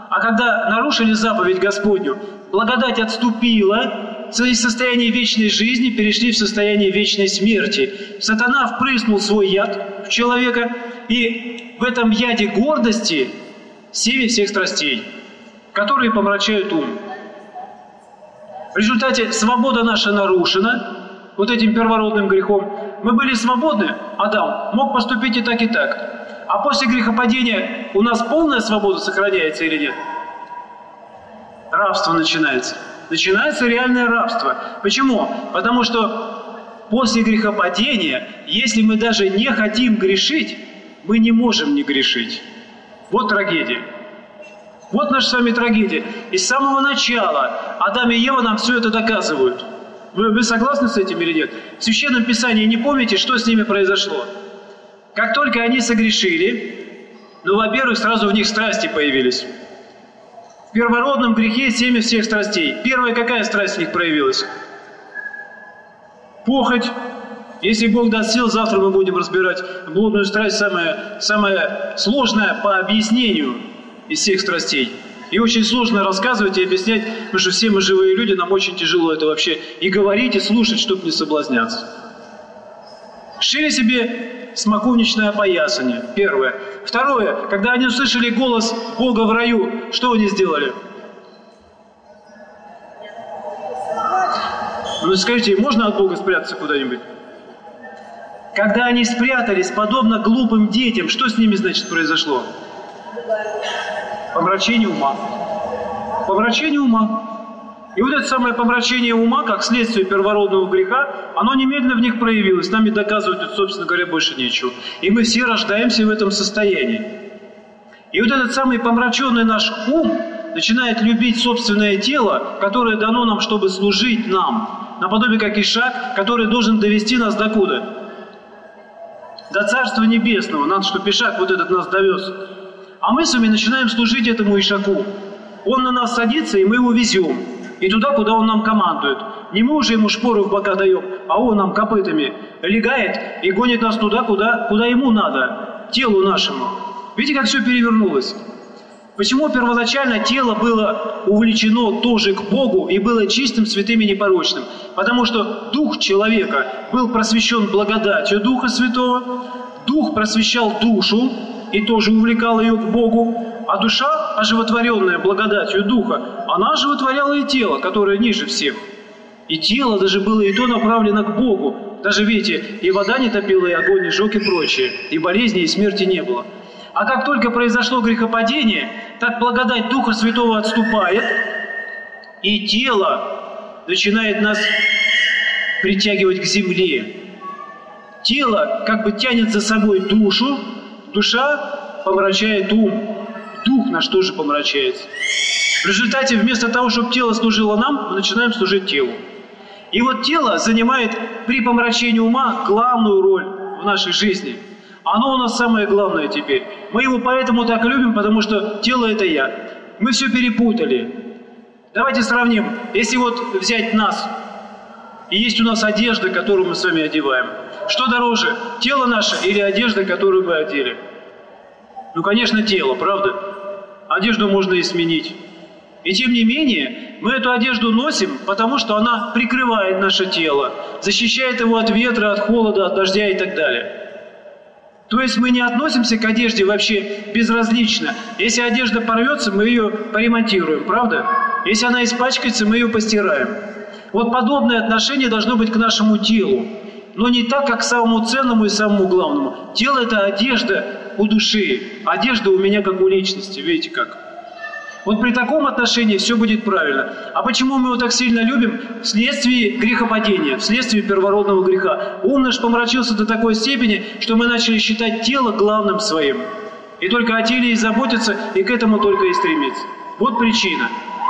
А когда нарушили заповедь Господню, благодать отступила, из состояния вечной жизни перешли в состояние вечной смерти. Сатана впрыснул свой яд в человека, и в этом яде гордости семя всех страстей, которые помрачают ум. В результате свобода наша нарушена вот этим первородным грехом. Мы были свободны, Адам мог поступить и так, и так. А после грехопадения у нас полная свобода сохраняется или нет? Рабство начинается. Начинается реальное рабство. Почему? Потому что после грехопадения, если мы даже не хотим грешить, мы не можем не грешить. Вот трагедия. Вот наша с вами трагедия. И с самого начала Адам и Ева нам все это доказывают. Вы, вы согласны с этим или нет? В Священном Писании не помните, что с ними произошло? Как только они согрешили, ну, во-первых, сразу в них страсти появились. В первородном грехе семя всех страстей. Первая какая страсть в них проявилась? Похоть. Если Бог даст сил, завтра мы будем разбирать блудную страсть, самая, самая сложная по объяснению из всех страстей. И очень сложно рассказывать и объяснять, потому что все мы живые люди, нам очень тяжело это вообще и говорить, и слушать, чтобы не соблазняться. Шили себе смоковничное опоясание. Первое. Второе. Когда они услышали голос Бога в раю, что они сделали? Ну скажите, можно от Бога спрятаться куда-нибудь? Когда они спрятались, подобно глупым детям, что с ними, значит, произошло? Помрачение ума. Помрачение ума. И вот это самое помрачение ума, как следствие первородного греха, оно немедленно в них проявилось. Нами доказывать тут, собственно говоря, больше нечего. И мы все рождаемся в этом состоянии. И вот этот самый помраченный наш ум начинает любить собственное тело, которое дано нам, чтобы служить нам. Наподобие как Ишак, который должен довести нас до куда? До Царства Небесного. Надо, чтобы Ишак вот этот нас довез. А мы с вами начинаем служить этому Ишаку. Он на нас садится, и мы его везем. И туда, куда он нам командует. Не мы уже ему шпоры в бока даем, а он нам копытами легает и гонит нас туда, куда, куда ему надо, телу нашему. Видите, как все перевернулось? Почему первоначально тело было увлечено тоже к Богу и было чистым, святым и непорочным? Потому что дух человека был просвещен благодатью Духа Святого, дух просвещал душу и тоже увлекал ее к Богу, а душа, оживотворенная благодатью Духа, она оживотворяла и тело, которое ниже всех. И тело даже было и то направлено к Богу. Даже, видите, и вода не топила, и огонь не жег, и прочее. И болезни, и смерти не было. А как только произошло грехопадение, так благодать Духа Святого отступает, и тело начинает нас притягивать к земле. Тело как бы тянет за собой душу, душа помрачает ум. Дух наш тоже помрачается. В результате, вместо того, чтобы тело служило нам, мы начинаем служить телу. И вот тело занимает при помрачении ума главную роль в нашей жизни. Оно у нас самое главное теперь. Мы его поэтому так любим, потому что тело – это я. Мы все перепутали. Давайте сравним. Если вот взять нас, и есть у нас одежда, которую мы с вами одеваем. Что дороже, тело наше или одежда, которую вы одели? Ну, конечно, тело, правда? Одежду можно и сменить. И тем не менее, мы эту одежду носим, потому что она прикрывает наше тело, защищает его от ветра, от холода, от дождя и так далее. То есть мы не относимся к одежде вообще безразлично. Если одежда порвется, мы ее поремонтируем, правда? Если она испачкается, мы ее постираем. Вот подобное отношение должно быть к нашему телу. Но не так, как к самому ценному и самому главному. Тело – это одежда у души. Одежда у меня как у личности. Видите как? Вот при таком отношении все будет правильно. А почему мы его так сильно любим? Вследствие грехопадения, вследствие первородного греха. Ум наш помрачился до такой степени, что мы начали считать тело главным своим. И только о теле и заботиться, и к этому только и стремиться. Вот причина.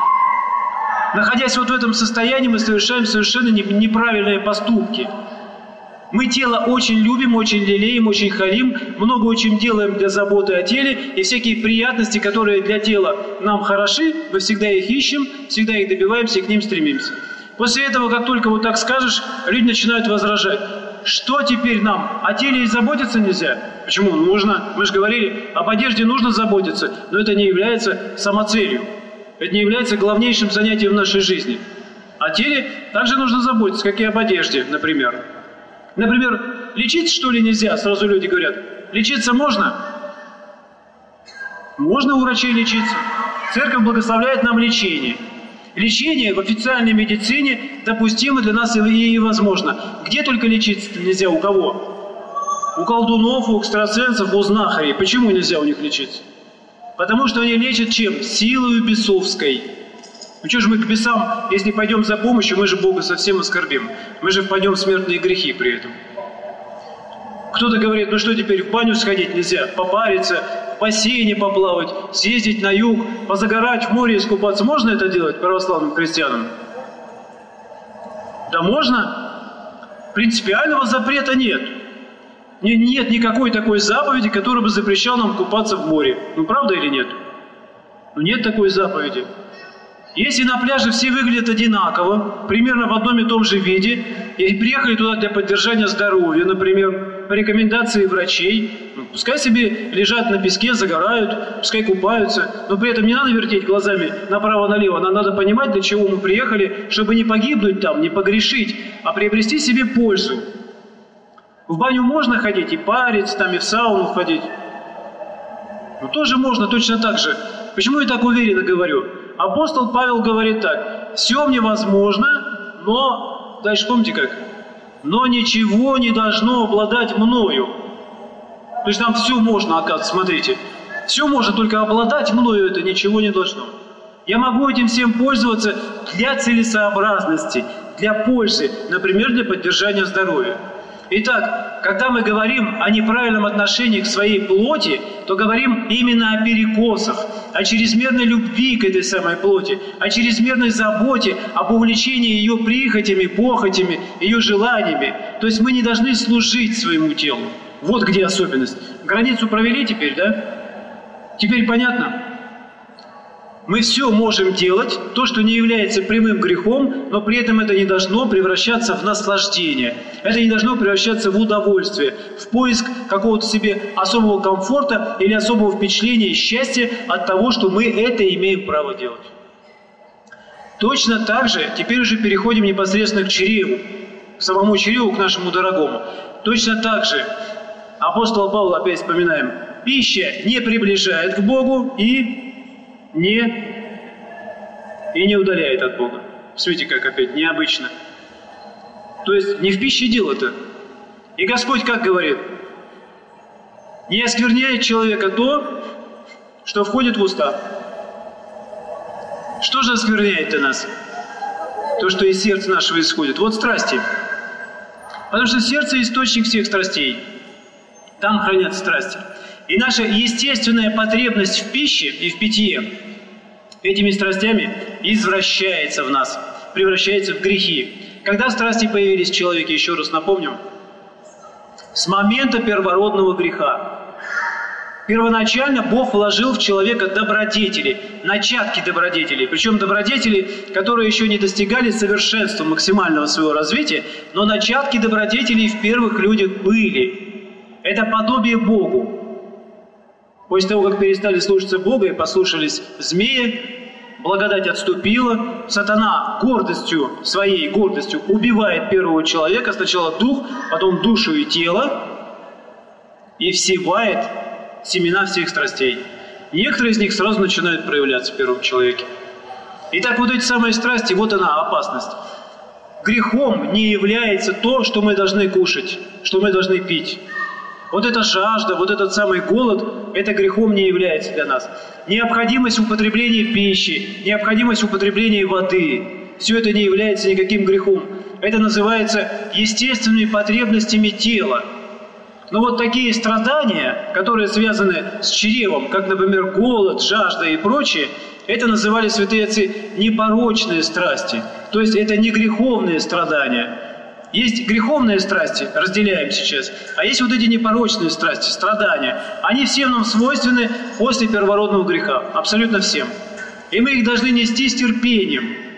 Находясь вот в этом состоянии, мы совершаем совершенно неправильные поступки. Мы тело очень любим, очень лелеем, очень халим, много очень делаем для заботы о теле, и всякие приятности, которые для тела нам хороши, мы всегда их ищем, всегда их добиваемся и к ним стремимся. После этого, как только вот так скажешь, люди начинают возражать. что теперь нам? О теле и заботиться нельзя? Почему? Нужно. Мы же говорили, об одежде нужно заботиться, но это не является самоцелью. Это не является главнейшим занятием в нашей жизни. О теле также нужно заботиться, как и об одежде, например. Например, лечиться, что ли, нельзя? Сразу люди говорят. Лечиться можно? Можно у врачей лечиться. Церковь благословляет нам лечение. Лечение в официальной медицине допустимо для нас и возможно. Где только лечиться нельзя? У кого? У колдунов, у экстрасенсов, у знахарей. Почему нельзя у них лечиться? Потому что они лечат чем? Силою бесовской. Ну что же мы к бесам, если пойдем за помощью, мы же Бога совсем оскорбим. Мы же впадем в смертные грехи при этом. Кто-то говорит, ну что теперь, в баню сходить нельзя, попариться, в бассейне поплавать, съездить на юг, позагорать, в море искупаться. Можно это делать православным христианам? Да можно. Принципиального запрета нет. Нет никакой такой заповеди, которая бы запрещала нам купаться в море. Ну правда или нет? Ну нет такой заповеди. Если на пляже все выглядят одинаково, примерно в одном и том же виде, и приехали туда для поддержания здоровья, например, по рекомендации врачей, ну, пускай себе лежат на песке, загорают, пускай купаются, но при этом не надо вертеть глазами направо-налево, нам надо понимать, для чего мы приехали, чтобы не погибнуть там, не погрешить, а приобрести себе пользу. В баню можно ходить и париться, там и в сауну ходить. Ну тоже можно, точно так же. Почему я так уверенно говорю? Апостол Павел говорит так: «Все мне возможно, но...» Дальше помните как? «Но ничего не должно обладать мною». То есть там все можно, оказывается, смотрите. Все можно, только обладать мною это ничего не должно. Я могу этим всем пользоваться для целесообразности, для пользы, например, для поддержания здоровья. Итак, когда мы говорим о неправильном отношении к своей плоти, то говорим именно о перекосах, о чрезмерной любви к этой самой плоти, о чрезмерной заботе, об увлечении ее прихотями, похотями, ее желаниями. То есть мы не должны служить своему телу. Вот где особенность. Границу провели теперь, да? Теперь понятно? Мы все можем делать, то, что не является прямым грехом, но при этом это не должно превращаться в наслаждение. Это не должно превращаться в удовольствие, в поиск какого-то себе особого комфорта или особого впечатления и счастья от того, что мы это имеем право делать. Точно так же теперь уже переходим непосредственно к чреву, к самому чреву, к нашему дорогому. Точно так же апостол Павел, опять вспоминаем, пища не приближает к Богу и... Не, и не удаляет от Бога. Смотрите, как опять необычно. То есть не в пище дело-то. И Господь как говорит? Не оскверняет человека то, что входит в уста. Что же оскверняет-то нас? То, что из сердца нашего исходит. Вот страсти. Потому что сердце – источник всех страстей. Там хранятся страсти. И наша естественная потребность в пище и в питье этими страстями извращается в нас, превращается в грехи. Когда страсти появились в человеке, еще раз напомним, с момента первородного греха. Первоначально Бог вложил в человека добродетели, начатки добродетелей. Причем добродетели, которые еще не достигали совершенства максимального своего развития, но начатки добродетелей в первых людях были. Это подобие Богу. После того, как перестали слушаться Бога и послушались змея, благодать отступила, сатана гордостью, своей гордостью убивает первого человека, сначала дух, потом душу и тело, и всевает семена всех страстей. Некоторые из них сразу начинают проявляться в первом человеке. Итак, вот эти самые страсти, вот она опасность. Грехом не является то, что мы должны кушать, что мы должны пить. Вот эта жажда, вот этот самый голод, это грехом не является для нас. Необходимость употребления пищи, необходимость употребления воды, все это не является никаким грехом. Это называется естественными потребностями тела. Но вот такие страдания, которые связаны с чревом, как, например, голод, жажда и прочее, это называли святые отцы непорочные страсти. То есть это не греховные страдания. Есть греховные страсти, разделяем сейчас, а есть вот эти непорочные страсти, страдания. Они всем нам свойственны после первородного греха, абсолютно всем. И мы их должны нести с терпением.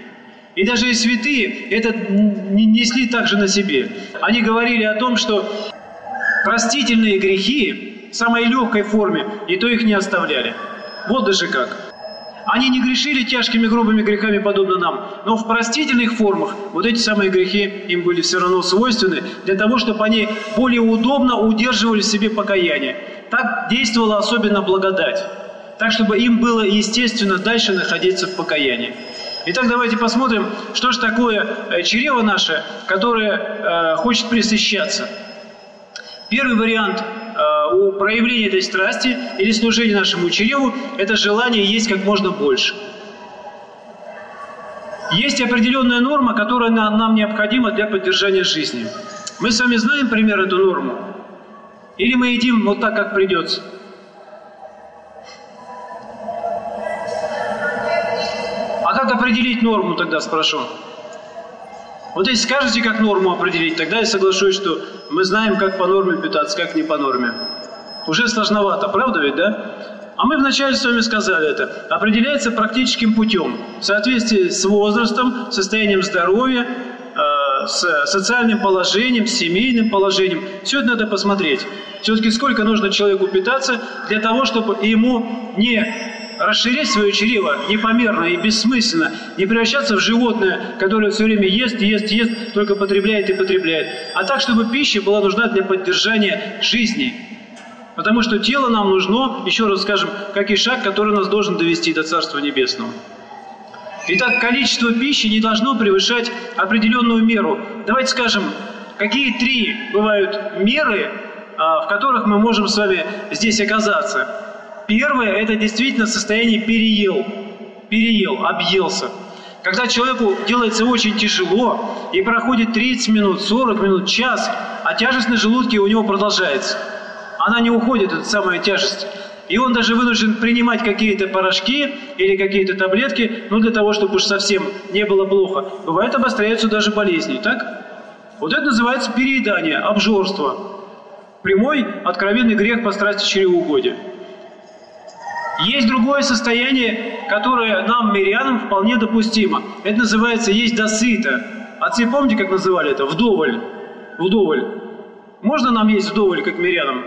И даже и святые это несли также на себе. Они говорили о том, что простительные грехи в самой легкой форме, и то их не оставляли. Вот даже как. Они не грешили тяжкими грубыми грехами, подобно нам, но в простительных формах вот эти самые грехи им были все равно свойственны, для того, чтобы они более удобно удерживали в себе покаяние. Так действовала особенно благодать, так чтобы им было естественно дальше находиться в покаянии. Итак, давайте посмотрим, что же такое чрево наше, которое э, хочет пресыщаться. Первый вариант э, у проявления этой страсти или служения нашему чреву – это желание есть как можно больше. Есть определенная норма, которая нам, нам необходима для поддержания жизни. Мы с вами знаем пример эту норму? Или мы едим вот так, как придется? А как определить норму тогда, спрошу? Вот если скажете, как норму определить, тогда я соглашусь, что мы знаем, как по норме питаться, как не по норме. Уже сложновато, правда ведь, да? А мы вначале с вами сказали это. Определяется практическим путем, в соответствии с возрастом, состоянием здоровья, э, с социальным положением, с семейным положением. Все это надо посмотреть. Все-таки сколько нужно человеку питаться для того, чтобы ему не расширять свое чрево непомерно и бессмысленно, не превращаться в животное, которое все время ест, ест, ест, только потребляет и потребляет. А так, чтобы пища была нужна для поддержания жизни. Потому что тело нам нужно, еще раз скажем, как и шаг, который нас должен довести до Царства Небесного. Итак, количество пищи не должно превышать определенную меру. Давайте скажем, какие три бывают меры, в которых мы можем с вами здесь оказаться. Первое – это действительно состояние переел, переел, объелся. Когда человеку делается очень тяжело, и проходит тридцать минут, сорок минут, час, а тяжесть на желудке у него продолжается. Она не уходит, эта самая тяжесть. И он даже вынужден принимать какие-то порошки или какие-то таблетки, ну для того, чтобы уж совсем не было плохо. Бывает, обостряются даже болезни, так? Вот это называется переедание, обжорство. Прямой, откровенный грех по страсти чревоугодия. Есть другое состояние, которое нам, мирянам, вполне допустимо. Это называется есть досыта. Отцы, помните, как называли это? Вдоволь. Вдоволь. Можно нам есть вдоволь, как мирянам?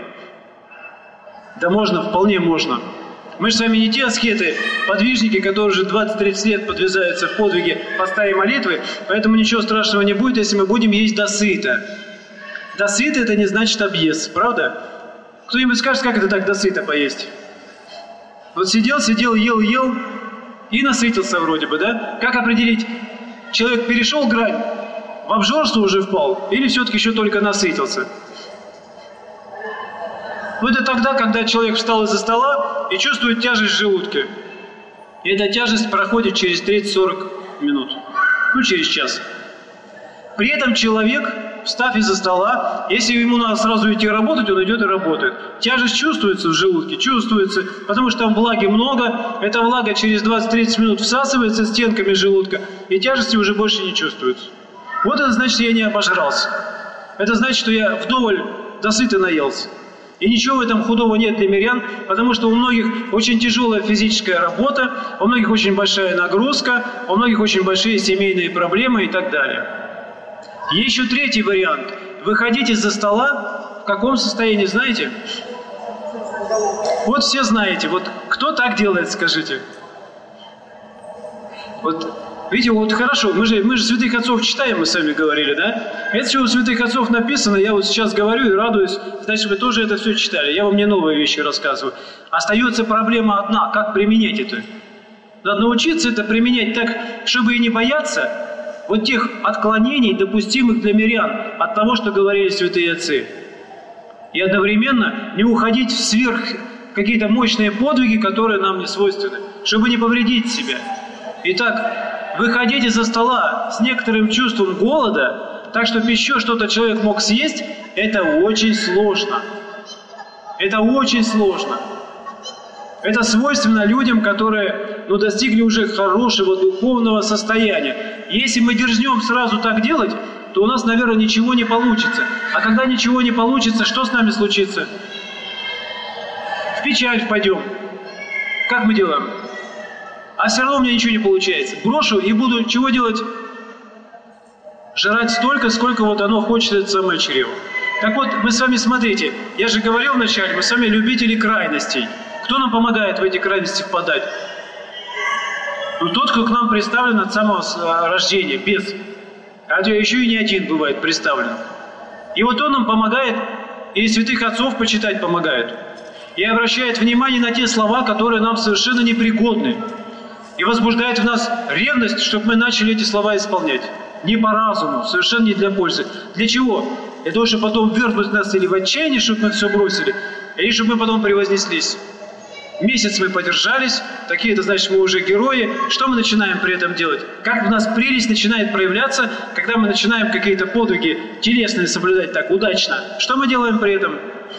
Да можно, вполне можно. Мы же с вами не те аскеты, подвижники, которые уже двадцать-тридцать лет подвязаются в подвиге поста и молитвы, поэтому ничего страшного не будет, если мы будем есть досыта. Досыта – это не значит объест, правда? Кто-нибудь скажет, как это так досыта поесть? Вот сидел, сидел, ел, ел и насытился вроде бы, да? Как определить, человек перешел грань, в обжорство уже впал или все-таки еще только насытился? Ну это тогда, когда человек встал из-за стола и чувствует тяжесть в желудке. И эта тяжесть проходит через тридцать-сорок минут, ну через час. При этом человек, встав из-за стола, если ему надо сразу идти работать, он идет и работает. Тяжесть чувствуется в желудке, чувствуется, потому что там влаги много, эта влага через двадцать-тридцать минут всасывается стенками желудка, и тяжести уже больше не чувствуется. Вот это значит, я не обожрался. Это значит, что я вдоволь досыта наелся. И ничего в этом худого нет для мирян, потому что у многих очень тяжелая физическая работа, у многих очень большая нагрузка, у многих очень большие семейные проблемы и так далее. Есть еще третий вариант. Выходить из-за стола, в каком состоянии, знаете? Вот все знаете. Вот кто так делает, скажите? Вот, видите, вот хорошо, мы же, мы же святых отцов читаем, мы сами говорили, да? Это все у святых отцов написано, я вот сейчас говорю и радуюсь, значит, вы тоже это все читали. Я вам не новые вещи рассказываю. Остается проблема одна, как применять это? Надо научиться это применять так, чтобы и не бояться вот тех отклонений, допустимых для мирян, от того, что говорили святые отцы. И одновременно не уходить в сверх какие-то мощные подвиги, которые нам не свойственны, чтобы не повредить себя. Итак, выходить из-за стола с некоторым чувством голода, так, чтобы еще что-то человек мог съесть, это очень сложно. Это очень сложно. Это свойственно людям, которые ну, достигли уже хорошего духовного состояния. Если мы дерзнем сразу так делать, то у нас, наверное, ничего не получится. А когда ничего не получится, что с нами случится? В печаль впадем. Как мы делаем? А все равно у меня ничего не получается. Брошу и буду чего делать? Жрать столько, сколько вот оно хочет, это самое чрево. Так вот, мы с вами смотрите, я же говорил вначале, мы с вами любители крайностей. Кто нам помогает в эти крайности впадать? Ну, тот, кто к нам представлен от самого рождения, без. А еще и не один бывает представлен. И вот он нам помогает, и святых отцов почитать помогает. И обращает внимание на те слова, которые нам совершенно непригодны. И возбуждает в нас ревность, чтобы мы начали эти слова исполнять. Не по разуму, совершенно не для пользы. Для чего? Для того, чтобы потом ввергнуть нас или в отчаяние, чтобы мы все бросили, или чтобы мы потом превознеслись. Месяц мы подержались, такие, это значит, мы уже герои. Что мы начинаем при этом делать? Как в нас прелесть начинает проявляться, когда мы начинаем какие-то подвиги телесные соблюдать так удачно? Что мы делаем при этом?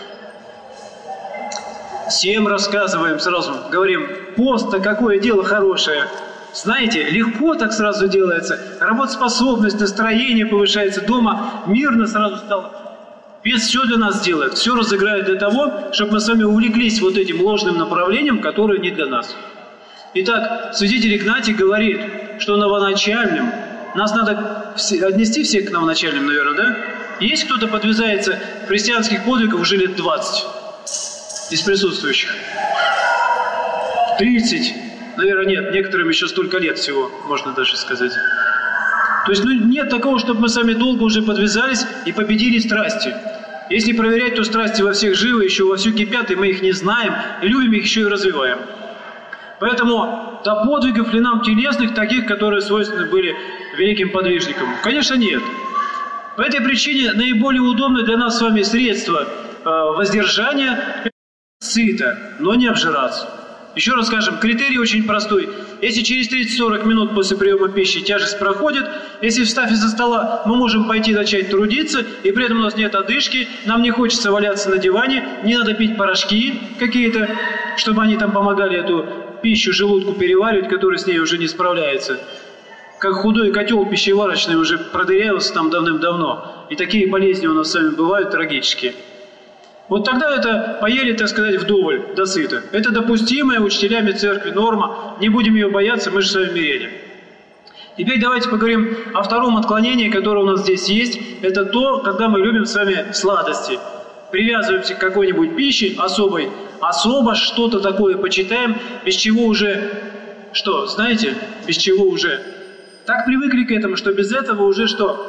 Всем рассказываем сразу, говорим, пост-то какое дело хорошее. Знаете, легко так сразу делается, работоспособность, настроение повышается, дома мирно сразу стало. Бес все для нас делает, все разыграет для того, чтобы мы с вами увлеклись вот этим ложным направлением, которое не для нас. Итак, святитель Игнатий говорит, что новоначальным, нас надо отнести всех к новоначальным, наверное, да? Есть кто-то подвязается христианских подвигов уже лет двадцать из присутствующих? тридцать? Наверное, нет, некоторым еще столько лет всего, можно даже сказать. То есть ну, нет такого, чтобы мы сами долго уже подвязались и победили страсти. Если проверять, то страсти во всех живы, еще вовсю кипят, и мы их не знаем, и любим их еще и развиваем. Поэтому до подвигов ли нам телесных, таких, которые свойственны были великим подвижникам? Конечно, нет. По этой причине наиболее удобно для нас с вами средство э, воздержания – сыто, но не обжираться. Еще раз скажем, критерий очень простой. Если через тридцать-сорок минут после приема пищи тяжесть проходит, если встав из-за стола, мы можем пойти начать трудиться, и при этом у нас нет одышки, нам не хочется валяться на диване, не надо пить порошки какие-то, чтобы они там помогали эту пищу желудку переваривать, который с ней уже не справляется. Как худой котел пищеварочный уже продырявился там давным-давно. И такие болезни у нас с вами бывают трагические. Вот тогда это поели, так сказать, вдоволь, досыта. Это допустимая учителями церкви норма, не будем ее бояться, мы же с вами миряне. Теперь давайте поговорим о втором отклонении, которое у нас здесь есть. Это то, когда мы любим с вами сладости. Привязываемся к какой-нибудь пище особой, особо что-то такое почитаем, без чего уже, что, знаете, без чего уже? Так привыкли к этому, что без этого уже что?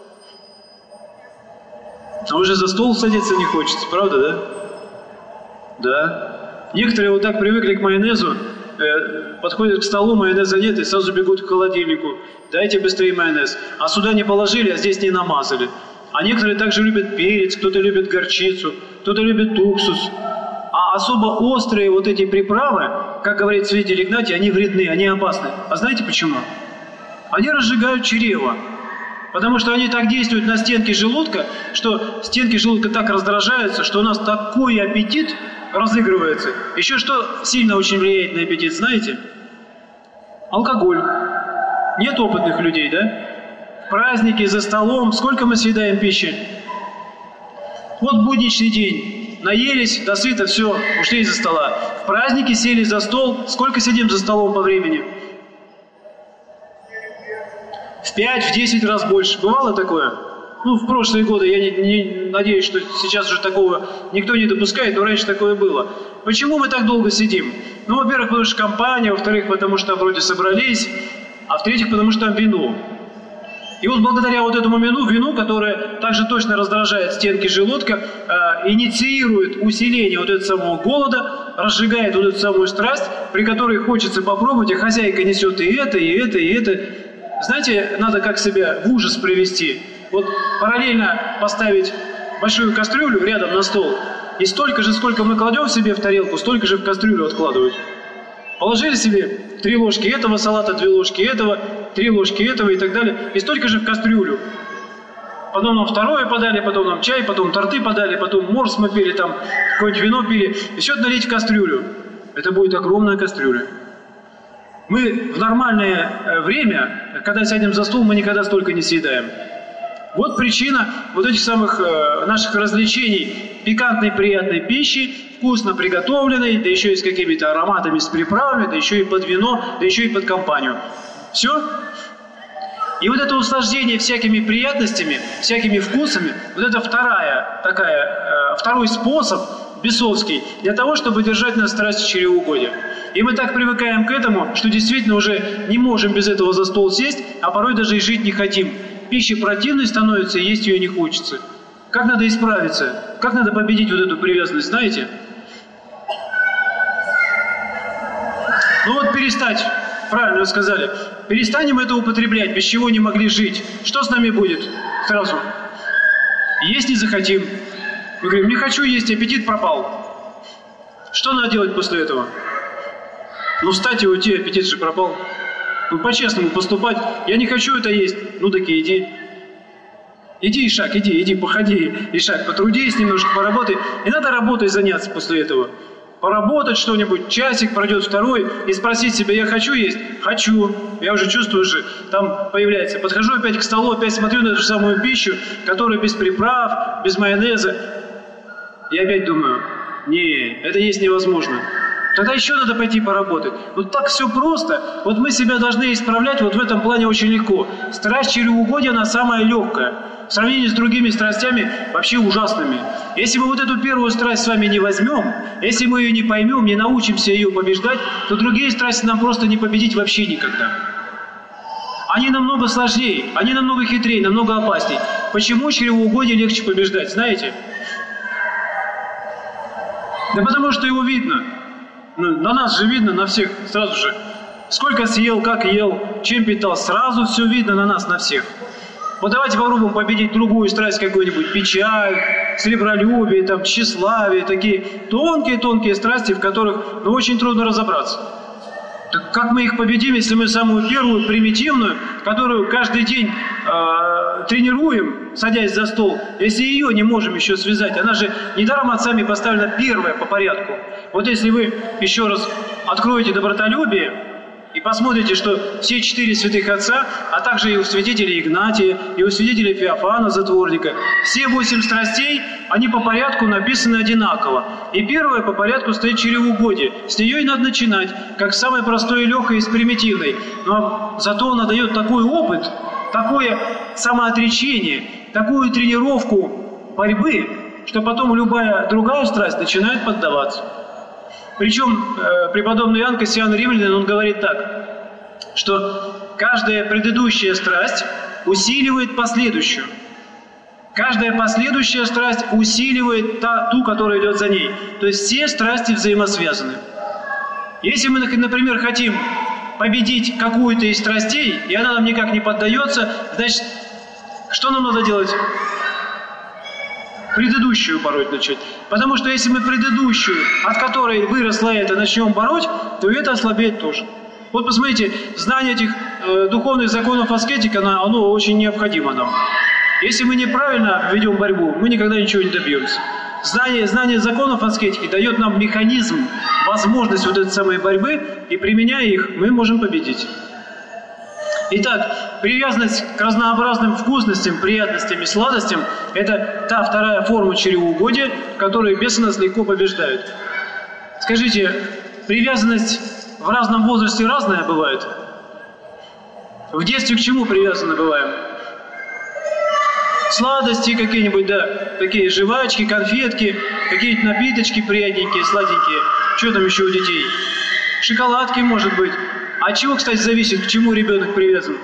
А уже за стол садиться не хочется, правда, да? Да. Некоторые вот так привыкли к майонезу, э, подходят к столу, майонеза нет, и сразу бегут к холодильнику. Дайте быстрее майонез. А сюда не положили, а здесь не намазали. А некоторые также любят перец, кто-то любит горчицу, кто-то любит уксус. А особо острые вот эти приправы, как говорит святитель Игнатий, они вредны, они опасны. А знаете почему? Они разжигают чрево. Потому что они так действуют на стенки желудка, что стенки желудка так раздражаются, что у нас такой аппетит разыгрывается. Еще что сильно очень влияет на аппетит, знаете? Алкоголь. Нет опытных людей, да? В праздники, за столом, сколько мы съедаем пищи? Вот будничный день. Наелись, досыта, все, ушли из-за стола. В праздники сели за стол. Сколько сидим за столом по времени? В пять, в десять раз больше. Бывало такое? Ну, в прошлые годы, я не, не надеюсь, что сейчас уже такого никто не допускает, но раньше такое было. Почему мы так долго сидим? Ну, во-первых, потому что компания, во-вторых, потому что вроде собрались, а в-третьих, потому что там вино. И вот благодаря вот этому вину, вину, которое также точно раздражает стенки желудка, э, инициирует усиление вот этого самого голода, разжигает вот эту самую страсть, при которой хочется попробовать, а хозяйка несет и это, и это, и это. Знаете, надо как себя в ужас привести. Вот параллельно поставить большую кастрюлю рядом на стол, и столько же, сколько мы кладем себе в тарелку, столько же в кастрюлю откладывают. Положили себе три ложки этого салата, две ложки этого, три ложки этого и так далее, и столько же в кастрюлю. Потом нам второе подали, потом нам чай, потом торты подали, потом морс мы пили, там какое-нибудь вино пили, и все это налить в кастрюлю. Это будет огромная кастрюля. Мы в нормальное время, когда сядем за стол, мы никогда столько не съедаем. Вот причина вот этих самых э, наших развлечений: пикантной приятной пищи, вкусно приготовленной, да еще и с какими-то ароматами, с приправами, да еще и под вино, да еще и под компанию. Все. И вот это услаждение всякими приятностями, всякими вкусами, вот это вторая такая, э, второй способ бесовский для того, чтобы держать нас в страсти чревоугодия. И мы так привыкаем к этому, что действительно уже не можем без этого за стол сесть, а порой даже и жить не хотим. Пища противной становится, и есть ее не хочется. Как надо исправиться? Как надо победить вот эту привязанность, знаете? Ну вот перестать, правильно вы сказали, перестанем это употреблять, без чего не могли жить. Что с нами будет сразу? Есть не захотим. Мы говорим, не хочу есть, аппетит пропал. Что надо делать после этого? Ну встать и уйти, аппетит же пропал. Ну по-честному поступать. Я не хочу это есть. Ну так и иди. Иди, Ишак, иди, иди, походи, Ишак, потрудись немножко, поработай. И надо работой заняться после этого. Поработать что-нибудь, часик пройдет, второй, и спросить себя, я хочу есть? Хочу. Я уже чувствую же, там появляется. Подхожу опять к столу, опять смотрю на эту же самую пищу, которая без приправ, без майонеза. И опять думаю, не, это есть невозможно. Тогда еще надо пойти поработать. Вот так все просто. Вот мы себя должны исправлять вот в этом плане очень легко. Страсть чревоугодия, она самая легкая. В сравнении с другими страстями вообще ужасными. Если мы вот эту первую страсть с вами не возьмем, если мы ее не поймем, не научимся ее побеждать, то другие страсти нам просто не победить вообще никогда. Они намного сложнее, они намного хитрее, намного опаснее. Почему чревоугодие легче побеждать, знаете? Да потому что его видно. Ну, на нас же видно, на всех сразу же. Сколько съел, как ел, чем питал, сразу все видно на нас, на всех. Вот давайте попробуем победить другую страсть, какую-нибудь печаль, сребролюбие, там, тщеславие, такие тонкие-тонкие страсти, в которых ну, очень трудно разобраться. Так как мы их победим, если мы самую первую, примитивную, которую каждый день э, тренируем, садясь за стол, если ее не можем еще связать, она же недаром отцами поставлена первая по порядку. Вот если вы еще раз откроете добротолюбие и посмотрите, что все четыре святых отца, а также и у святителя Игнатия, и у святителя Феофана Затворника, все восемь страстей, они по порядку написаны одинаково. И первая по порядку стоит чревоугодие. С нее и надо начинать, как самое простое и легкое из примитивной. Но зато она дает такой опыт, такое самоотречение, такую тренировку борьбы, что потом любая другая страсть начинает поддаваться. Причем э, преподобный Иоанн Кассиан Римлянин, он говорит так, что каждая предыдущая страсть усиливает последующую. Каждая последующая страсть усиливает та, ту, которая идет за ней. То есть все страсти взаимосвязаны. Если мы, например, хотим победить какую-то из страстей, и она нам никак не поддается, значит, что нам надо делать? Предыдущую бороть начать. Потому что если мы предыдущую, от которой выросло это, начнем бороть, то это ослабеет тоже. Вот посмотрите, знание этих э, духовных законов аскетика, оно, оно очень необходимо нам. Если мы неправильно ведем борьбу, мы никогда ничего не добьемся. Знание, знание законов аскетики дает нам механизм, возможность вот этой самой борьбы, и применяя их, мы можем победить. Итак, привязанность к разнообразным вкусностям, приятностям и сладостям – это та вторая форма чревоугодия, которую бесы нас легко побеждают. Скажите, привязанность в разном возрасте разная бывает? В детстве к чему привязаны бываем? Сладости какие-нибудь, да, такие жвачки, конфетки, какие-то напиточки приятненькие, сладенькие. Что там еще у детей? Шоколадки, может быть. А от чего, кстати, зависит, к чему ребенок привязан?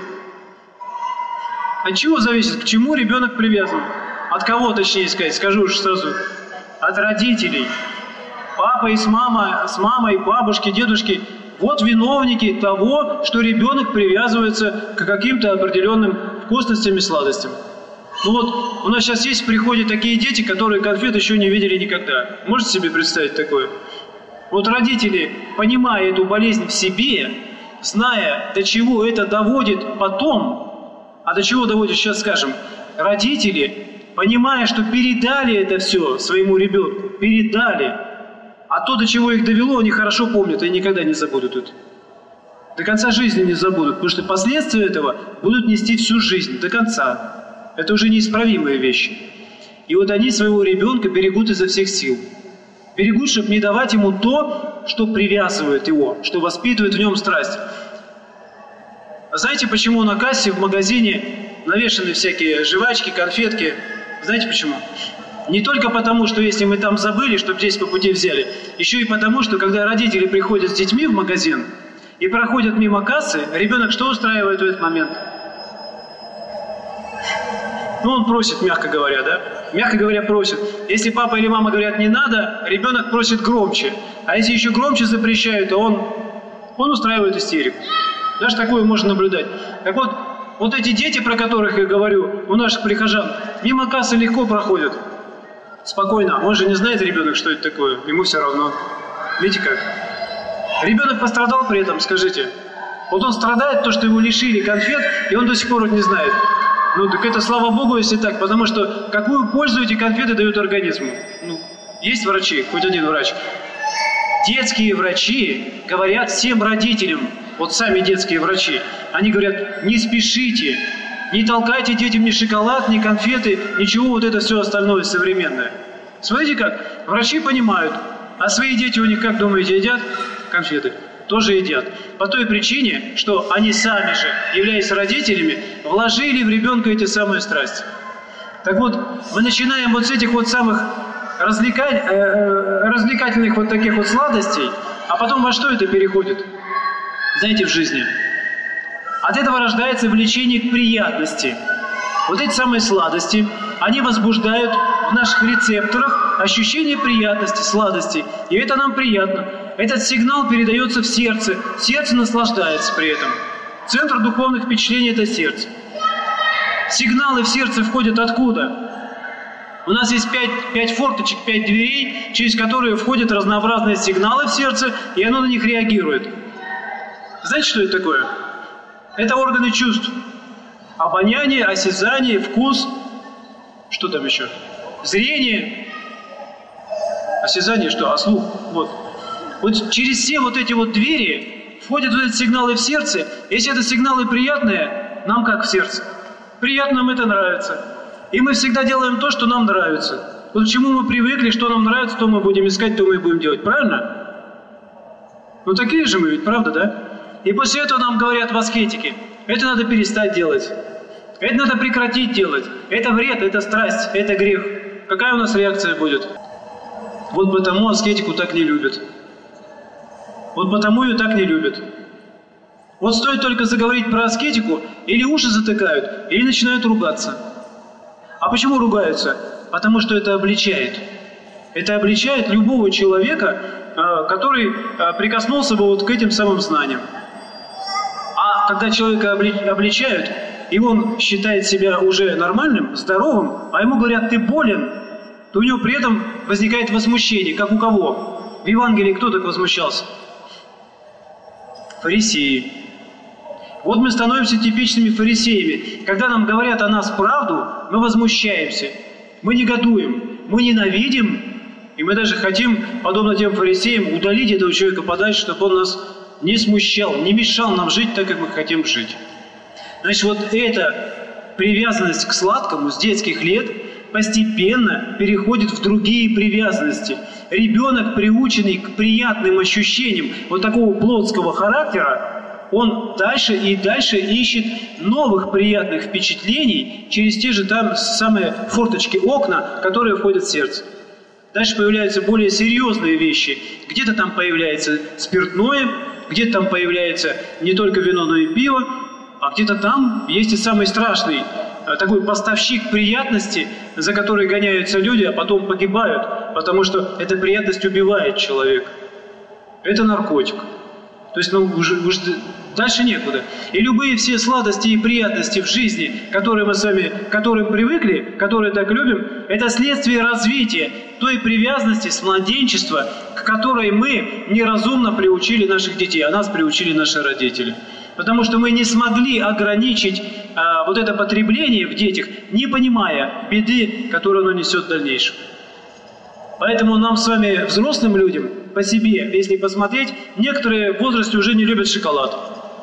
От чего зависит, к чему ребенок привязан? От кого, точнее сказать, скажу уж сразу. От родителей. Папа и с мамой, с мамой, бабушки, дедушки. Вот виновники того, что ребенок привязывается к каким-то определенным вкусностям и сладостям. Ну вот, у нас сейчас есть в приходе такие дети, которые конфет еще не видели никогда. Можете себе представить такое? Вот родители, понимая эту болезнь в себе, зная, до чего это доводит потом, а до чего доводит, сейчас скажем, родители, понимая, что передали это все своему ребенку, передали, а то, до чего их довело, они хорошо помнят и никогда не забудут это. До конца жизни не забудут, потому что последствия этого будут нести всю жизнь, до конца. Это уже неисправимые вещи. И вот они своего ребенка берегут изо всех сил. Берегут, чтобы не давать ему то, что привязывает его, что воспитывает в нем страсть. А знаете, почему на кассе в магазине навешаны всякие жвачки, конфетки? Знаете почему? Не только потому, что если мы там забыли, чтобы здесь по пути взяли, еще и потому, что когда родители приходят с детьми в магазин и проходят мимо кассы, ребенок что устраивает в этот момент? Ну, он просит, мягко говоря, да? Мягко говоря, просит. Если папа или мама говорят «не надо», ребенок просит громче. А если еще громче запрещают, то он, он устраивает истерику. Даже такое можно наблюдать. Так вот, вот эти дети, про которых я говорю, у наших прихожан, мимо кассы легко проходят. Спокойно. Он же не знает, ребенок, что это такое. Ему все равно. Видите как? Ребенок пострадал при этом, скажите. Вот он страдает, то, что его лишили конфет, и он до сих пор не знает. Ну, так это слава Богу, если так, потому что какую пользу эти конфеты дают организму? Ну, есть врачи, хоть один врач. Детские врачи говорят всем родителям, вот сами детские врачи, они говорят, не спешите, не толкайте детям ни шоколад, ни конфеты, ничего вот это все остальное современное. Смотрите как, врачи понимают, а свои дети у них, как думаете, едят конфеты? Тоже едят. По той причине, что они сами же, являясь родителями, вложили в ребенка эти самые страсти. Так вот, мы начинаем вот с этих вот самых развлека... развлекательных вот таких вот сладостей, а потом во что это переходит? Знаете, в жизни. От этого рождается влечение к приятности. Вот эти самые сладости, они возбуждают в наших рецепторах ощущение приятности, сладости. И это нам приятно. Этот сигнал передается в сердце. Сердце наслаждается при этом. Центр духовных впечатлений – это сердце. Сигналы в сердце входят откуда? У нас есть пять, пять форточек, пять дверей, через которые входят разнообразные сигналы в сердце, и оно на них реагирует. Знаете, что это такое? Это органы чувств. Обоняние, осязание, вкус. Что там еще? Зрение. Осязание что? А слух? Вот. Вот через все вот эти вот двери входят вот эти сигналы в сердце. Если это сигналы приятные, нам как в сердце? Приятно, нам это нравится. И мы всегда делаем то, что нам нравится. Вот к чему мы привыкли, что нам нравится, то мы будем искать, то мы будем делать. Правильно? Ну такие же мы ведь, правда, да? И после этого нам говорят в аскетике, это надо перестать делать. Это надо прекратить делать. Это вред, это страсть, это грех. Какая у нас реакция будет? Вот потому аскетику так не любят. Вот потому ее так не любят. Вот стоит только заговорить про аскетику, или уши затыкают, или начинают ругаться. А почему ругаются? Потому что это обличает. Это обличает любого человека, который прикоснулся бы вот к этим самым знаниям. А когда человека обличают, и он считает себя уже нормальным, здоровым, а ему говорят, ты болен, то у него при этом возникает возмущение. Как у кого? В Евангелии кто так возмущался? Фарисеи. Вот мы становимся типичными фарисеями. Когда нам говорят о нас правду, мы возмущаемся, мы негодуем, мы ненавидим, и мы даже хотим, подобно тем фарисеям, удалить этого человека подальше, чтобы он нас не смущал, не мешал нам жить так, как мы хотим жить. Значит, вот эта привязанность к сладкому с детских лет постепенно переходит в другие привязанности. Ребенок, приученный к приятным ощущениям вот такого плотского характера, он дальше и дальше ищет новых приятных впечатлений через те же там самые форточки, окна, которые входят в сердце. Дальше появляются более серьезные вещи. Где-то там появляется спиртное, где-то там появляется не только вино, но и пиво, а где-то там есть и самый страшный такой поставщик приятности, за который гоняются люди, а потом погибают, потому что эта приятность убивает человека. Это наркотик. То есть, ну, уже, уже дальше некуда. И любые все сладости и приятности в жизни, которые мы с вами, к которым привыкли, которые так любим, это следствие развития той привязанности с младенчества, к которой мы неразумно приучили наших детей, а нас приучили наши родители. Потому что мы не смогли ограничить а, вот это потребление в детях, не понимая беды, которую оно несет в дальнейшем. Поэтому нам с вами, взрослым людям, по себе, если посмотреть, некоторые в возрасте уже не любят шоколад.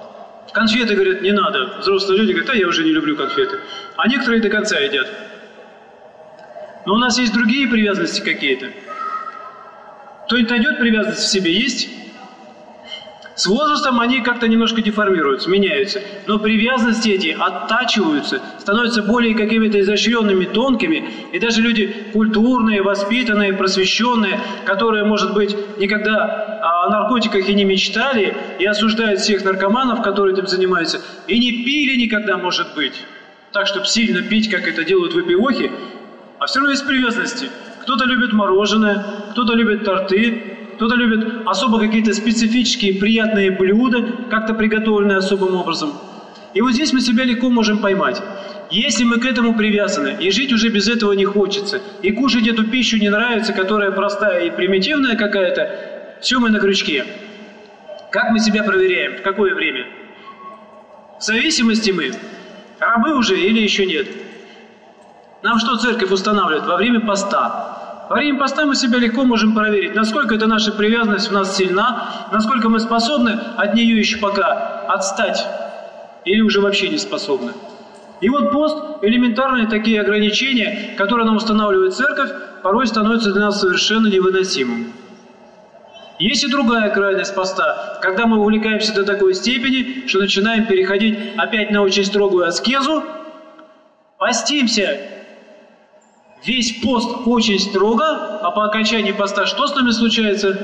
Конфеты, говорят, не надо. Взрослые люди говорят, а я уже не люблю конфеты. А некоторые до конца едят. Но у нас есть другие привязанности какие-то. Кто-нибудь найдет привязанность в себе? Есть? С возрастом они как-то немножко деформируются, меняются. Но привязанности эти оттачиваются, становятся более какими-то изощренными, тонкими. И даже люди культурные, воспитанные, просвещенные, которые, может быть, никогда о наркотиках и не мечтали, и осуждают всех наркоманов, которые этим занимаются, и не пили никогда, может быть. Так, чтобы сильно пить, как это делают выпивохи. А все равно есть привязанности. Кто-то любит мороженое, кто-то любит торты, кто-то любит особо какие-то специфические приятные блюда, как-то приготовленные особым образом. И вот здесь мы себя легко можем поймать. Если мы к этому привязаны, и жить уже без этого не хочется, и кушать эту пищу не нравится, которая простая и примитивная какая-то, все мы на крючке. Как мы себя проверяем? В какое время? В зависимости мы? Рабы уже или еще нет? Нам что церковь устанавливает? Во время поста. Во время поста мы себя легко можем проверить, насколько эта наша привязанность в нас сильна, насколько мы способны от нее еще пока отстать, или уже вообще не способны. И вот пост, элементарные такие ограничения, которые нам устанавливает церковь, порой становятся для нас совершенно невыносимым. Есть и другая крайность поста, когда мы увлекаемся до такой степени, что начинаем переходить опять на очень строгую аскезу, постимся весь пост очень строго, а по окончании поста что с нами случается?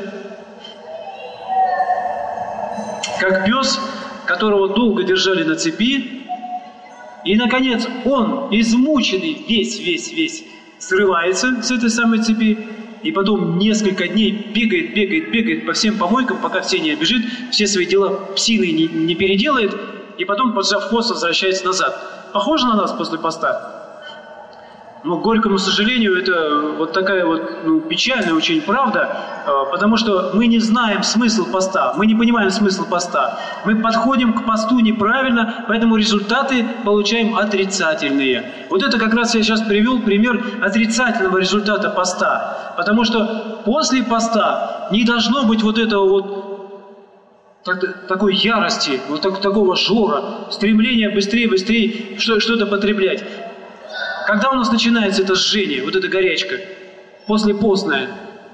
Как пес, которого долго держали на цепи, и, наконец, он, измученный весь-весь-весь, срывается с этой самой цепи, и потом несколько дней бегает, бегает, бегает по всем помойкам, пока все не обежит, все свои дела псиной не, не переделает, и потом, поджав хвост, возвращается назад. Похоже на нас после поста? Но, к горькому сожалению, это вот такая вот ну, печальная очень правда, потому что мы не знаем смысл поста, мы не понимаем смысл поста. Мы подходим к посту неправильно, поэтому результаты получаем отрицательные. Вот это как раз я сейчас привел пример отрицательного результата поста. Потому что после поста не должно быть вот этого вот так, такой ярости, вот так, такого жора, стремления быстрее, быстрее что-то потреблять. Когда у нас начинается это жжение, вот эта горячка, послепостная,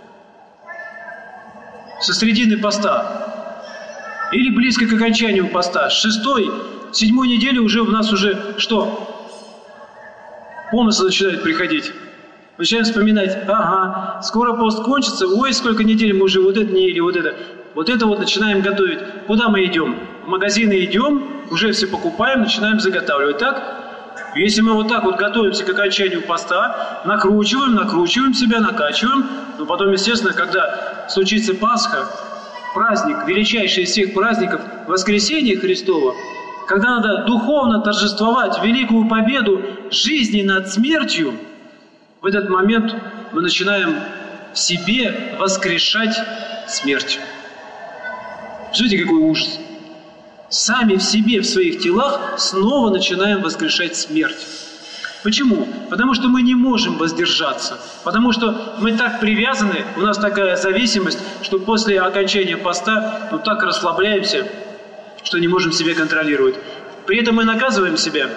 со средины поста, или близко к окончанию поста, с шестой, седьмой недели уже у нас уже что? Помыслы начинают приходить. Начинаем вспоминать, ага, скоро пост кончится, ой, сколько недель мы уже вот это не ели, вот это. Вот это вот начинаем готовить. Куда мы идем? В магазины идем, уже все покупаем, начинаем заготавливать, так? Если мы вот так вот готовимся к окончанию поста, накручиваем, накручиваем себя, накачиваем, но потом, естественно, когда случится Пасха, праздник, величайший из всех праздников, Воскресение Христово, когда надо духовно торжествовать великую победу жизни над смертью, в этот момент мы начинаем в себе воскрешать смерть. Смотрите, какой ужас! Сами в себе, в своих телах снова начинаем воскрешать смерть. Почему? Потому что мы не можем воздержаться. Потому что мы так привязаны, у нас такая зависимость, что после окончания поста ну, так расслабляемся, что не можем себя контролировать. При этом мы наказываем себя.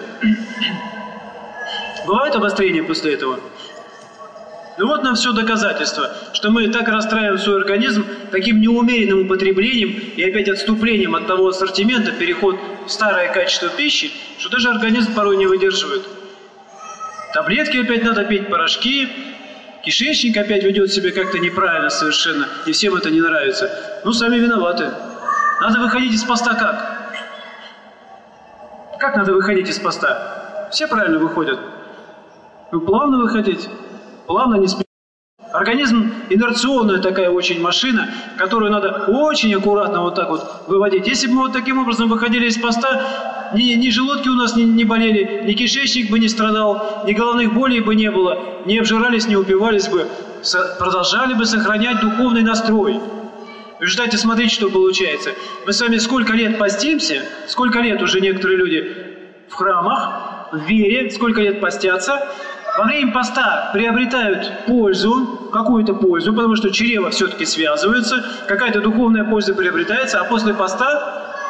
Бывает обострение после этого? Ну вот нам все доказательство, что мы так расстраиваем свой организм таким неумеренным употреблением и опять отступлением от того ассортимента, переход в старое качество пищи, что даже организм порой не выдерживает. Таблетки опять надо пить, порошки, кишечник опять ведет себя как-то неправильно совершенно, и всем это не нравится. Ну, сами виноваты. Надо выходить из поста как? Как надо выходить из поста? Все правильно выходят. Ну, плавно выходить. Плавно, не спешить. Организм инерционная такая очень машина, которую надо очень аккуратно вот так вот выводить. Если бы мы вот таким образом выходили из поста, ни, ни желудки у нас не, не болели, ни кишечник бы не страдал, ни головных болей бы не было, не обжирались, не упивались бы, со, продолжали бы сохранять духовный настрой. В результате смотрите, что получается. Мы с вами сколько лет постимся, сколько лет уже некоторые люди в храмах, в вере, сколько лет постятся, во время поста приобретают пользу, какую-то пользу, потому что чрево все-таки связывается, какая-то духовная польза приобретается, а после поста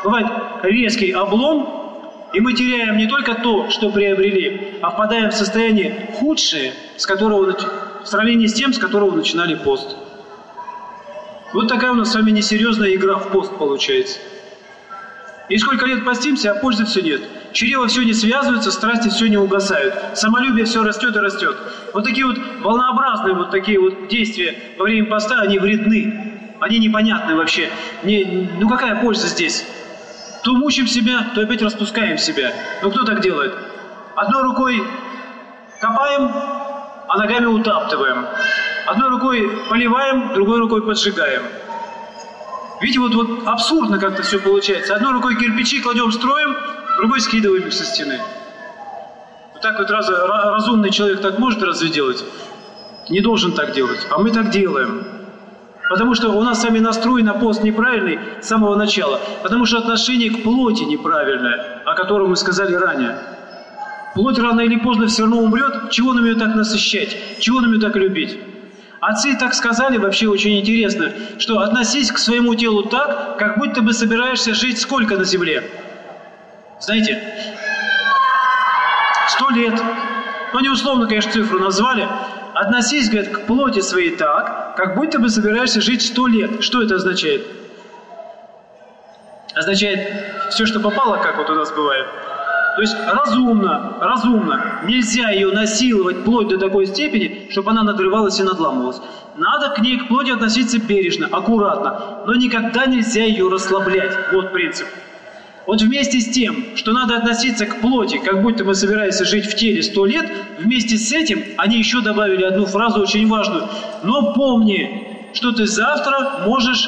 бывает резкий облом, и мы теряем не только то, что приобрели, а впадаем в состояние худшее, с которого, в сравнении с тем, с которого начинали пост. Вот такая у нас с вами несерьезная игра в пост получается. И сколько лет постимся, а пользы все нет. Чрево все не связывается, страсти все не угасают. Самолюбие все растет и растет. Вот такие вот волнообразные вот такие вот действия во время поста, они вредны. Они непонятны вообще. Не, ну какая польза здесь? То мучим себя, то опять распускаем себя. Ну кто так делает? Одной рукой копаем, а ногами утаптываем. Одной рукой поливаем, другой рукой поджигаем. Видите, вот, вот абсурдно как-то все получается. Одной рукой кирпичи кладем, строим, другой скидываем их со стены. Вот так вот раз, разумный человек так может разве делать? Не должен так делать. А мы так делаем. Потому что у нас с вами настрой на пост неправильный с самого начала. Потому что отношение к плоти неправильное, о котором мы сказали ранее. Плоть рано или поздно все равно умрет. Чего нам ее так насыщать? Чего нам ее так любить? Отцы так сказали, вообще очень интересно, что относись к своему телу так, как будто бы собираешься жить сколько на земле? Знаете? Сто лет. Ну, не условно, конечно, цифру назвали. Относись, говорят, к плоти своей так, как будто бы собираешься жить сто лет. Что это означает? Означает все, что попало, как вот у нас бывает. То есть разумно, разумно. Нельзя ее насиловать плоть до такой степени, чтобы она надрывалась и надламывалась. Надо к ней, к плоти, относиться бережно, аккуратно. Но никогда нельзя ее расслаблять. Вот принцип. Вот вместе с тем, что надо относиться к плоти, как будто мы собираемся жить в теле сто лет, вместе с этим они еще добавили одну фразу очень важную. Но помни, что ты завтра можешь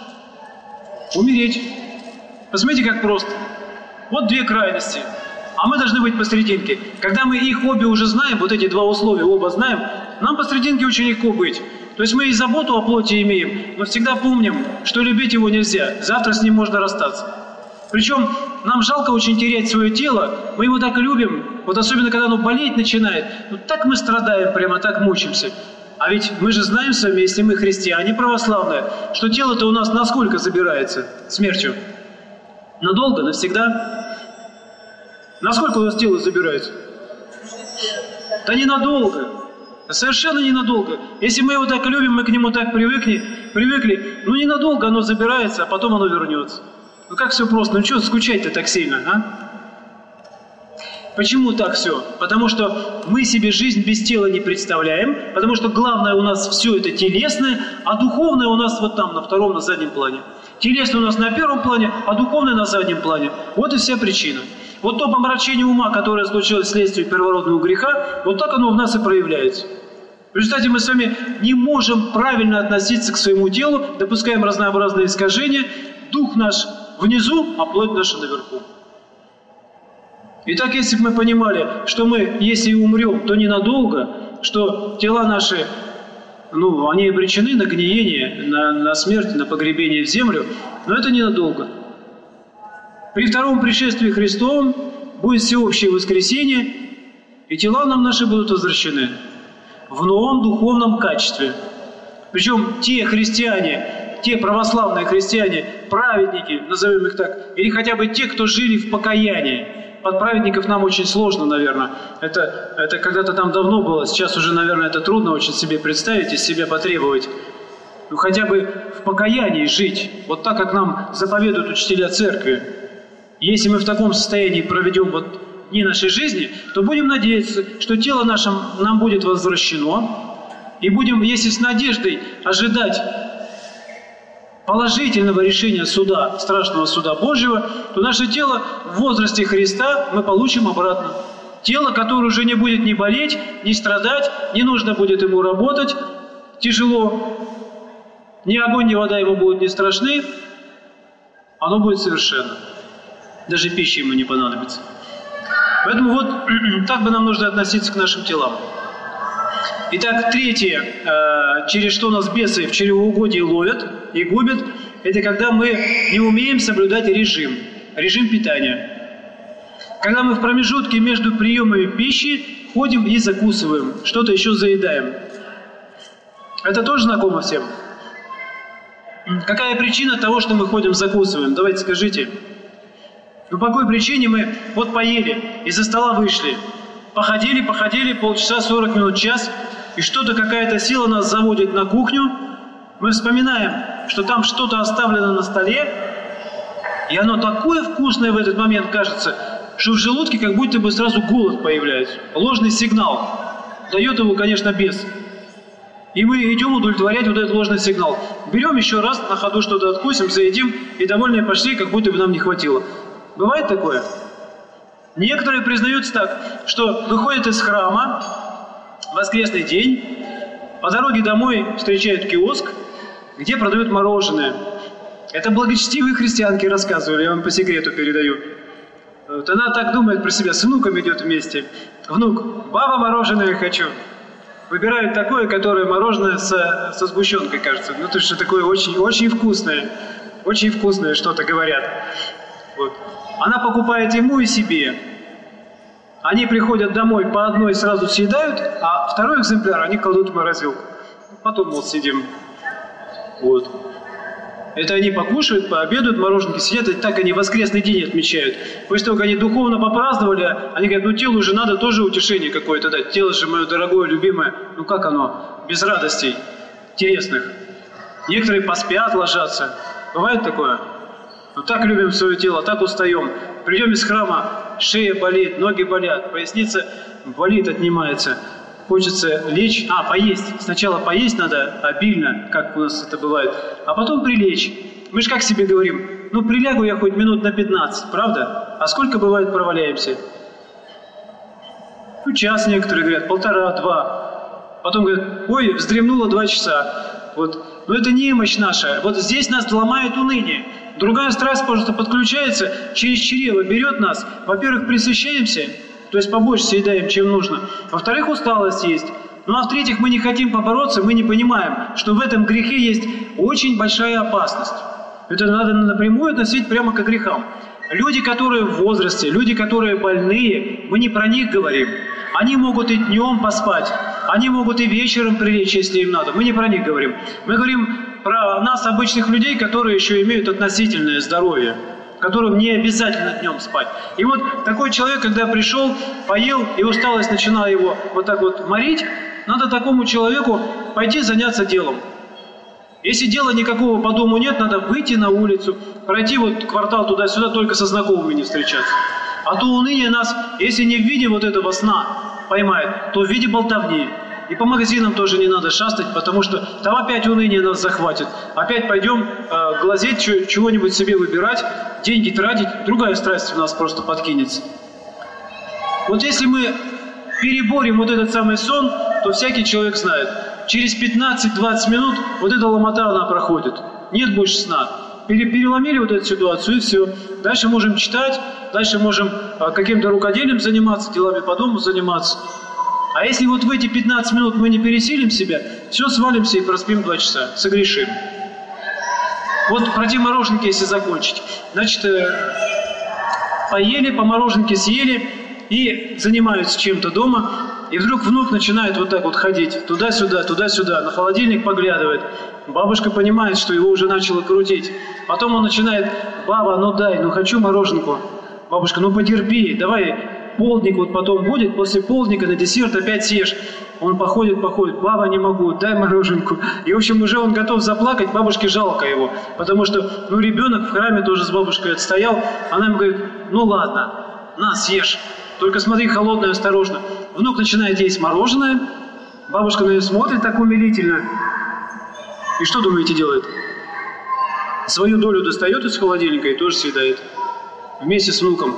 умереть. Посмотрите, как просто. Вот две крайности. А мы должны быть посерединке. Когда мы их обе уже знаем, вот эти два условия оба знаем, нам посерединке очень легко быть. То есть мы и заботу о плоти имеем, но всегда помним, что любить его нельзя. Завтра с ним можно расстаться. Причем нам жалко очень терять свое тело, мы его так любим, вот особенно когда оно болеть начинает, ну так мы страдаем, прямо так мучимся. А ведь мы же знаем с вами, если мы христиане православные, что тело-то у нас насколько забирается смертью? Надолго, навсегда? Насколько у нас тело забирается? Да ненадолго. Совершенно ненадолго. Если мы его так любим, мы к нему так привыкли, привыкли, ну ненадолго оно забирается, а потом оно вернется. Ну как все просто? Ну что скучать-то так сильно, а? Почему так все? Потому что мы себе жизнь без тела не представляем, потому что главное у нас все это телесное, а духовное у нас вот там, на втором, на заднем плане. Телесное у нас на первом плане, а духовное на заднем плане. Вот и вся причина. Вот то помрачение ума, которое случилось вследствие первородного греха, вот так оно в нас и проявляется. В результате мы с вами не можем правильно относиться к своему телу, допускаем разнообразные искажения, дух наш внизу, а плоть наша наверху. Итак, если бы мы понимали, что мы, если и умрем, то ненадолго, что тела наши, ну, они обречены на гниение, на, на смерть, на погребение в землю, но это ненадолго. При втором пришествии Христовом будет всеобщее воскресение, и тела нам наши будут возвращены в новом духовном качестве. Причем те христиане, те православные христиане, праведники, назовем их так, или хотя бы те, кто жили в покаянии. Под праведников нам очень сложно, наверное. Это, это когда-то там давно было, сейчас уже, наверное, это трудно очень себе представить и себя потребовать. Ну хотя бы в покаянии жить, вот так, как нам заповедуют учителя церкви. Если мы в таком состоянии проведем вот дни нашей жизни, то будем надеяться, что тело наше нам будет возвращено, и будем, если с надеждой ожидать положительного решения суда, страшного суда Божьего, то наше тело в возрасте Христа мы получим обратно. Тело, которое уже не будет ни болеть, ни страдать, не нужно будет ему работать тяжело, ни огонь, ни вода ему будут не страшны, оно будет совершенно. Даже пищи ему не понадобится. Поэтому вот так бы нам нужно относиться к нашим телам. Итак, третье, через что нас бесы в чревоугодии ловят и губят, это когда мы не умеем соблюдать режим, режим питания. Когда мы в промежутке между приемами пищи ходим и закусываем, что-то еще заедаем. Это тоже знакомо всем? Какая причина того, что мы ходим закусываем? Давайте скажите. Но по какой причине мы вот поели, из-за стола вышли, походили, походили, полчаса, сорок минут, час, и что-то, какая-то сила нас заводит на кухню, мы вспоминаем, что там что-то оставлено на столе, и оно такое вкусное в этот момент кажется, что в желудке как будто бы сразу голод появляется. Ложный сигнал. Дает его, конечно, бес. И мы идем удовлетворять вот этот ложный сигнал. Берем еще раз, на ходу что-то откусим, заедим, и довольные пошли, как будто бы нам не хватило. Бывает такое? Некоторые признаются так, что выходят из храма, воскресный день, по дороге домой встречают киоск, где продают мороженое. Это благочестивые христианки рассказывали, я вам по секрету передаю. Вот она так думает про себя, с внуком идет вместе. Внук, баба, мороженое хочу. Выбирают такое, которое мороженое со, со сгущенкой, кажется. Ну, то что такое очень, очень вкусное. Очень вкусное что-то говорят. Вот. Она покупает ему и себе. Они приходят домой, по одной сразу съедают, а второй экземпляр они кладут в морозилку. Потом, мол, сидим. Вот. Это они покушают, пообедают, мороженки сидят, и так они воскресный день отмечают. После того, как они духовно попраздновали, они говорят, ну телу же надо тоже утешение какое-то дать. Тело же мое дорогое, любимое. Ну как оно? Без радостей интересных. Некоторые поспят, ложатся. Бывает такое? Ну так любим свое тело, так устаем. Придем из храма, шея болит, ноги болят, поясница болит, отнимается. Хочется лечь, а, поесть. Сначала поесть надо обильно, как у нас это бывает, а потом прилечь. Мы же как себе говорим, ну прилягу я хоть минут на пятнадцать, правда? А сколько бывает проваляемся? Ну час некоторые говорят, полтора, два. Потом говорят, ой, вздремнуло два часа. Вот. Но это немощь наша. Вот здесь нас ломает уныние. Другая страсть просто подключается, через чрево берет нас. Во-первых, пресыщаемся, то есть побольше съедаем, чем нужно. Во-вторых, усталость есть. Ну а в-третьих, мы не хотим побороться, мы не понимаем, что в этом грехе есть очень большая опасность. Это надо напрямую относить прямо к грехам. Люди, которые в возрасте, люди, которые больные, мы не про них говорим. Они могут и днем поспать, они могут и вечером прилечь, если им надо. Мы не про них говорим. Мы говорим про нас, обычных людей, которые еще имеют относительное здоровье, которым не обязательно днем спать. И вот такой человек, когда пришел, поел, и усталость начинала его вот так вот морить, надо такому человеку пойти заняться делом. Если дела никакого по дому нет, надо выйти на улицу, пройти вот квартал туда-сюда, только со знакомыми не встречаться. А то уныние нас, если не в виде вот этого сна поймает, то в виде болтовни. И по магазинам тоже не надо шастать, потому что там опять уныние нас захватит. Опять пойдем э, глазеть, чего-нибудь себе выбирать, деньги тратить, другая страсть у нас просто подкинется. Вот если мы переборем вот этот самый сон, то всякий человек знает, через пятнадцать-двадцать минут вот эта ломота, она проходит. Нет больше сна. Переломили вот эту ситуацию, и все. Дальше можем читать, дальше можем э, каким-то рукоделием заниматься, делами по дому заниматься. А если вот в эти пятнадцать минут мы не пересилим себя, все, свалимся и проспим два часа, согрешим. Вот про те мороженки, если закончить. Значит, э, поели, по мороженке съели и занимаются чем-то дома, и вдруг внук начинает вот так вот ходить, туда-сюда, туда-сюда, на холодильник поглядывает. Бабушка понимает, что его уже начало крутить. Потом он начинает, баба, ну дай, ну хочу мороженку. Бабушка, ну потерпи, давай, полдник вот потом будет, после полдника на десерт опять съешь. Он походит, походит, баба, не могу, дай мороженку. И, в общем, уже он готов заплакать, бабушке жалко его. Потому что, ну, ребенок в храме тоже с бабушкой отстоял. Она ему говорит, ну ладно, на, съешь. Только смотри, холодное, осторожно. Внук начинает есть мороженое. Бабушка на нее смотрит так умилительно. И что, думаете, делает? Свою долю достает из холодильника и тоже съедает. Вместе с внуком.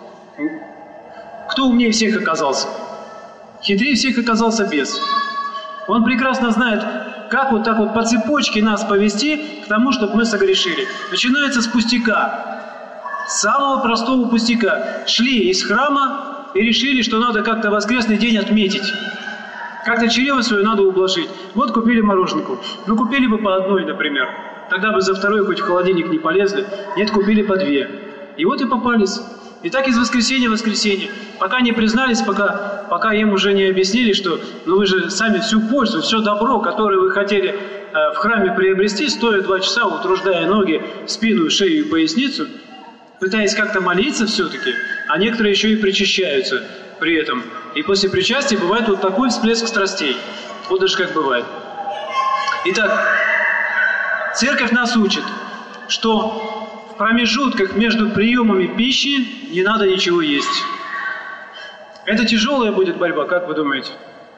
Кто умнее всех оказался? Хитрее всех оказался бес. Он прекрасно знает, как вот так вот по цепочке нас повести к тому, чтобы мы согрешили. Начинается с пустяка. С самого простого пустяка. Шли из храма и решили, что надо как-то воскресный день отметить. Как-то чрево свое надо ублажить. Вот купили мороженку. Ну, купили бы по одной, например. Тогда бы за второй хоть в холодильник не полезли. Нет, купили по две. И вот и попались. И так из воскресенья в воскресенье. Пока не признались, пока, пока им уже не объяснили, что ну вы же сами всю пользу, все добро, которое вы хотели э, в храме приобрести, стоя два часа, утруждая ноги, спину, шею и поясницу, пытаясь как-то молиться все-таки, а некоторые еще и причащаются при этом. И после причастия бывает вот такой всплеск страстей. Вот даже как бывает. Итак, Церковь нас учит, что в промежутках между приемами пищи не надо ничего есть. Это тяжелая будет борьба, как вы думаете?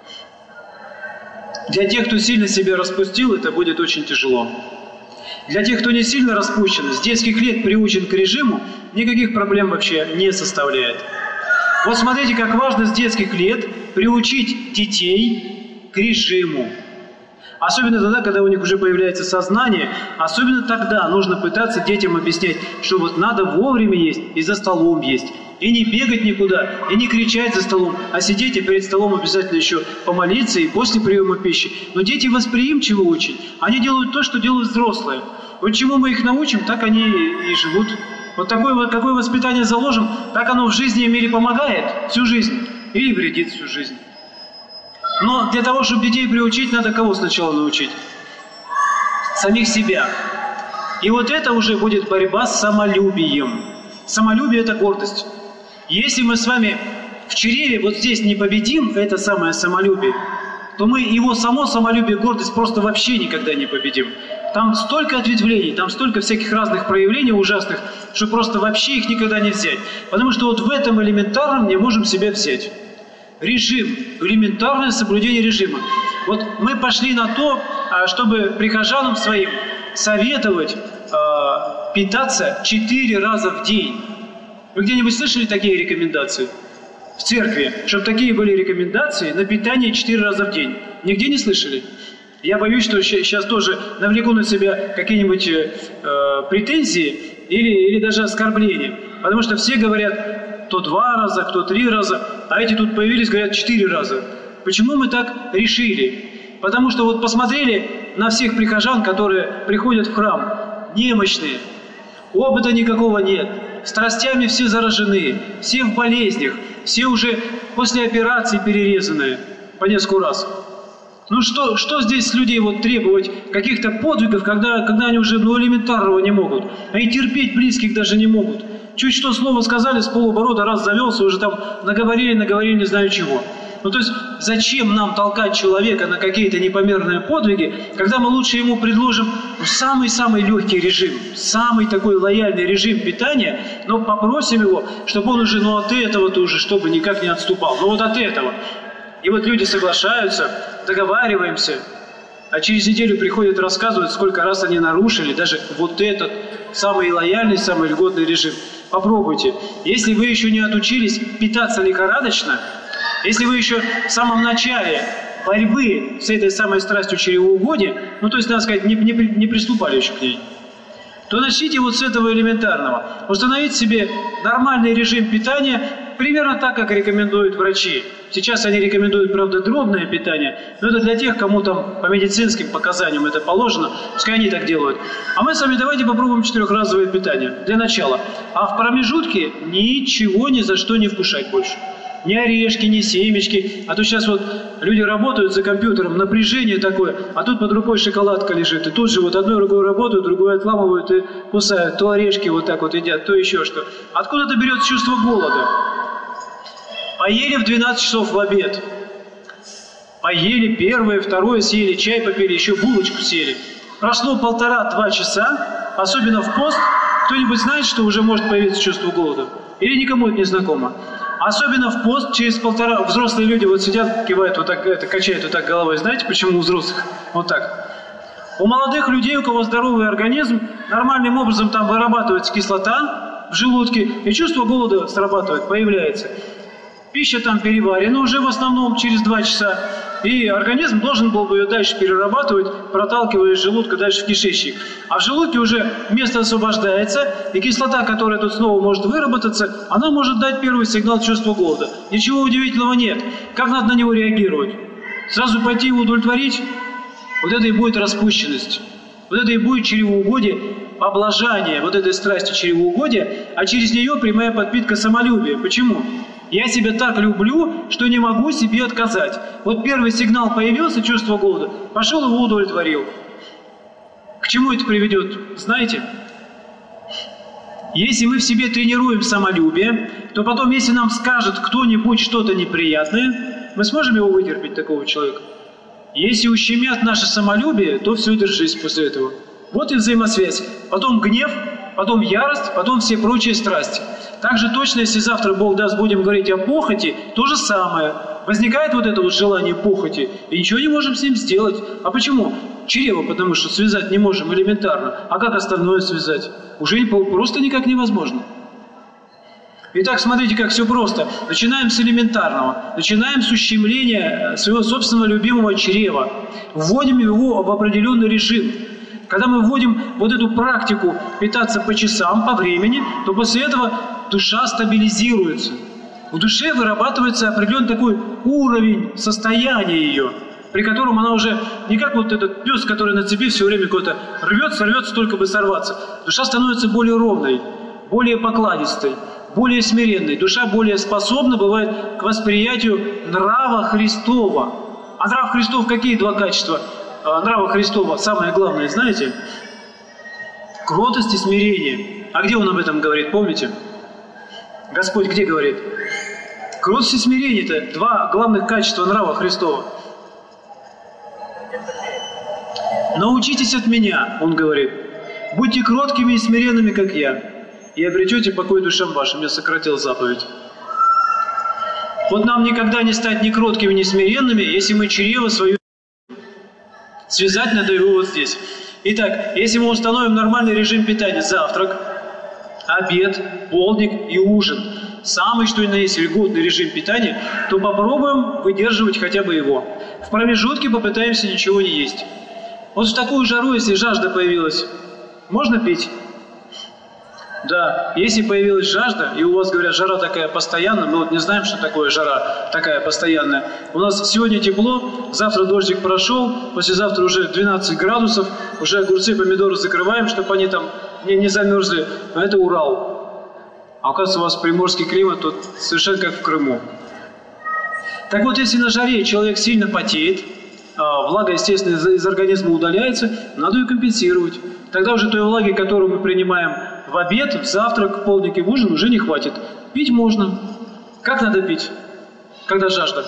Для тех, кто сильно себя распустил, это будет очень тяжело. Для тех, кто не сильно распущен, с детских лет приучен к режиму, никаких проблем вообще не составляет. Вот смотрите, как важно с детских лет приучить детей к режиму. Особенно тогда, когда у них уже появляется сознание, особенно тогда нужно пытаться детям объяснять, что вот надо вовремя есть и за столом есть. И не бегать никуда, и не кричать за столом, а сидеть и перед столом обязательно еще помолиться и после приема пищи. Но дети восприимчивы очень. Они делают то, что делают взрослые. Вот чему мы их научим, так они и живут. Вот такое вот какое воспитание заложим, так оно в жизни им или помогает всю жизнь, или вредит всю жизнь. Но для того, чтобы детей приучить, надо кого сначала научить? Самих себя. И вот это уже будет борьба с самолюбием. Самолюбие – это гордость. Если мы с вами в чреве вот здесь не победим это самое самолюбие, то мы его само самолюбие, гордость просто вообще никогда не победим. Там столько ответвлений, там столько всяких разных проявлений ужасных, что просто вообще их никогда не взять. Потому что вот в этом элементарном не можем себя взять. Режим, элементарное соблюдение режима. Вот мы пошли на то, чтобы прихожанам своим советовать э, питаться четыре раза в день. Вы где-нибудь слышали такие рекомендации? В церкви, чтобы такие были рекомендации на питание четыре раза в день. Нигде не слышали? Я боюсь, что сейчас тоже навлеку на себя какие-нибудь э, претензии или, или даже оскорбления. Потому что все говорят то два раза, кто три раза, а эти тут появились, говорят четыре раза. Почему мы так решили? Потому что вот посмотрели на всех прихожан, которые приходят в храм, немощные, опыта никакого нет, страстями все заражены, все в болезнях, все уже после операции перерезанные по несколько раз. Ну что, что здесь с людей вот требовать каких-то подвигов, когда, когда они уже ну, элементарного не могут? Они терпеть близких даже не могут. Чуть что слово сказали, с полуоборота раз завелся, уже там наговорили, наговорили не знаю чего. Ну то есть зачем нам толкать человека на какие-то непомерные подвиги, когда мы лучше ему предложим самый-самый легкий режим, самый такой лояльный режим питания, но попросим его, чтобы он уже ну от этого-то уже чтобы никак не отступал. Ну вот от этого. И вот люди соглашаются, договариваемся, а через неделю приходят рассказывают, сколько раз они нарушили даже вот этот самый лояльный, самый льготный режим. Попробуйте. Если вы еще не отучились питаться лихорадочно, если вы еще в самом начале борьбы с этой самой страстью чревоугодия, ну то есть, надо сказать, не, не, не приступали еще к ней, то начните вот с этого элементарного. Установить себе нормальный режим питания, примерно так, как рекомендуют врачи. Сейчас они рекомендуют, правда, дробное питание, но это для тех, кому там по медицинским показаниям это положено, пускай они так делают. А мы с вами давайте попробуем четырехразовое питание для начала. А в промежутке ничего ни за что не вкушать больше. Ни орешки, ни семечки. А то сейчас вот люди работают за компьютером, напряжение такое, а тут под рукой шоколадка лежит. И тут же вот одной рукой работают, другой отламывают и кусают. То орешки вот так вот едят, то еще что. Откуда-то берется чувство голода. Поели в двенадцать часов в обед. Поели первое, второе съели, чай попили, еще булочку съели. Прошло полтора-два часа, особенно в пост. Кто-нибудь знает, что уже может появиться чувство голода? Или никому это не знакомо? Особенно в пост, через полтора... Взрослые люди вот сидят, кивают вот так, это, качают вот так головой. Знаете, почему у взрослых? Вот так. У молодых людей, у кого здоровый организм, нормальным образом там вырабатывается кислота в желудке, и чувство голода срабатывает, появляется. Пища там переварена уже в основном через два часа, и организм должен был бы ее дальше перерабатывать, проталкивая из желудка дальше в кишечник. А в желудке уже место освобождается, и кислота, которая тут снова может выработаться, она может дать первый сигнал чувства голода. Ничего удивительного нет. Как надо на него реагировать? Сразу пойти его удовлетворить? Вот это и будет распущенность. Вот это и будет чревоугодие, облажание вот этой страсти чревоугодия, а через нее прямая подпитка самолюбия. Почему? Я себя так люблю, что не могу себе отказать. Вот первый сигнал появился, чувство голода, пошел его удовлетворил. К чему это приведет, знаете? Если мы в себе тренируем самолюбие, то потом, если нам скажет кто-нибудь что-то неприятное, мы сможем его вытерпеть, такого человека? Если ущемят наше самолюбие, то все, держись после этого. Вот и взаимосвязь. Потом гнев, потом ярость, потом все прочие страсти. Также точно, если завтра, Бог даст, будем говорить о похоти, то же самое. Возникает вот это вот желание похоти, и ничего не можем с ним сделать. А почему? Чрево, потому что связать не можем элементарно. А как остальное связать? Уже просто никак невозможно. Итак, смотрите, как все просто. Начинаем с элементарного. Начинаем с ущемления своего собственного любимого чрева. Вводим его в определенный режим. Когда мы вводим вот эту практику питаться по часам, по времени, то после этого душа стабилизируется. В душе вырабатывается определенный такой уровень состояния ее, при котором она уже не как вот этот пес, который на цепи все время куда-то рвется, рвется, только бы сорваться. Душа становится более ровной, более покладистой, более смиренной. Душа более способна бывает к восприятию нрава Христова. А нрав Христов какие два качества? А, нрава Христова самое главное, знаете? Кротость и смирение. А где он об этом говорит, помните? Господь где говорит? Кротость и смирение – это два главных качества нрава Христова. «Научитесь от меня», он говорит, «будьте кроткими и смиренными, как я, и обретете покой душам вашим». Я сократил заповедь. Вот нам никогда не стать ни кроткими, ни смиренными, если мы чрево свое связать надо его вот здесь. Итак, если мы установим нормальный режим питания, завтрак, обед, полдник и ужин, самый что ни на есть льготный режим питания, то попробуем выдерживать хотя бы его. В промежутке попытаемся ничего не есть. Вот в такую жару, если жажда появилась, можно пить? Да, если появилась жажда, и у вас, говорят, жара такая постоянная, мы вот не знаем, что такое жара такая постоянная. У нас сегодня тепло, завтра дождик прошел, послезавтра уже двенадцать градусов, уже огурцы, помидоры закрываем, чтобы они там не, не замерзли. А это Урал. А оказывается, у вас приморский климат тут совершенно как в Крыму. Так вот, если на жаре человек сильно потеет, влага, естественно, из организма удаляется, надо ее компенсировать. Тогда уже той влаги, которую мы принимаем в обед, в завтрак, в полдник и в ужин, уже не хватит. Пить можно. Как надо пить, когда жажда?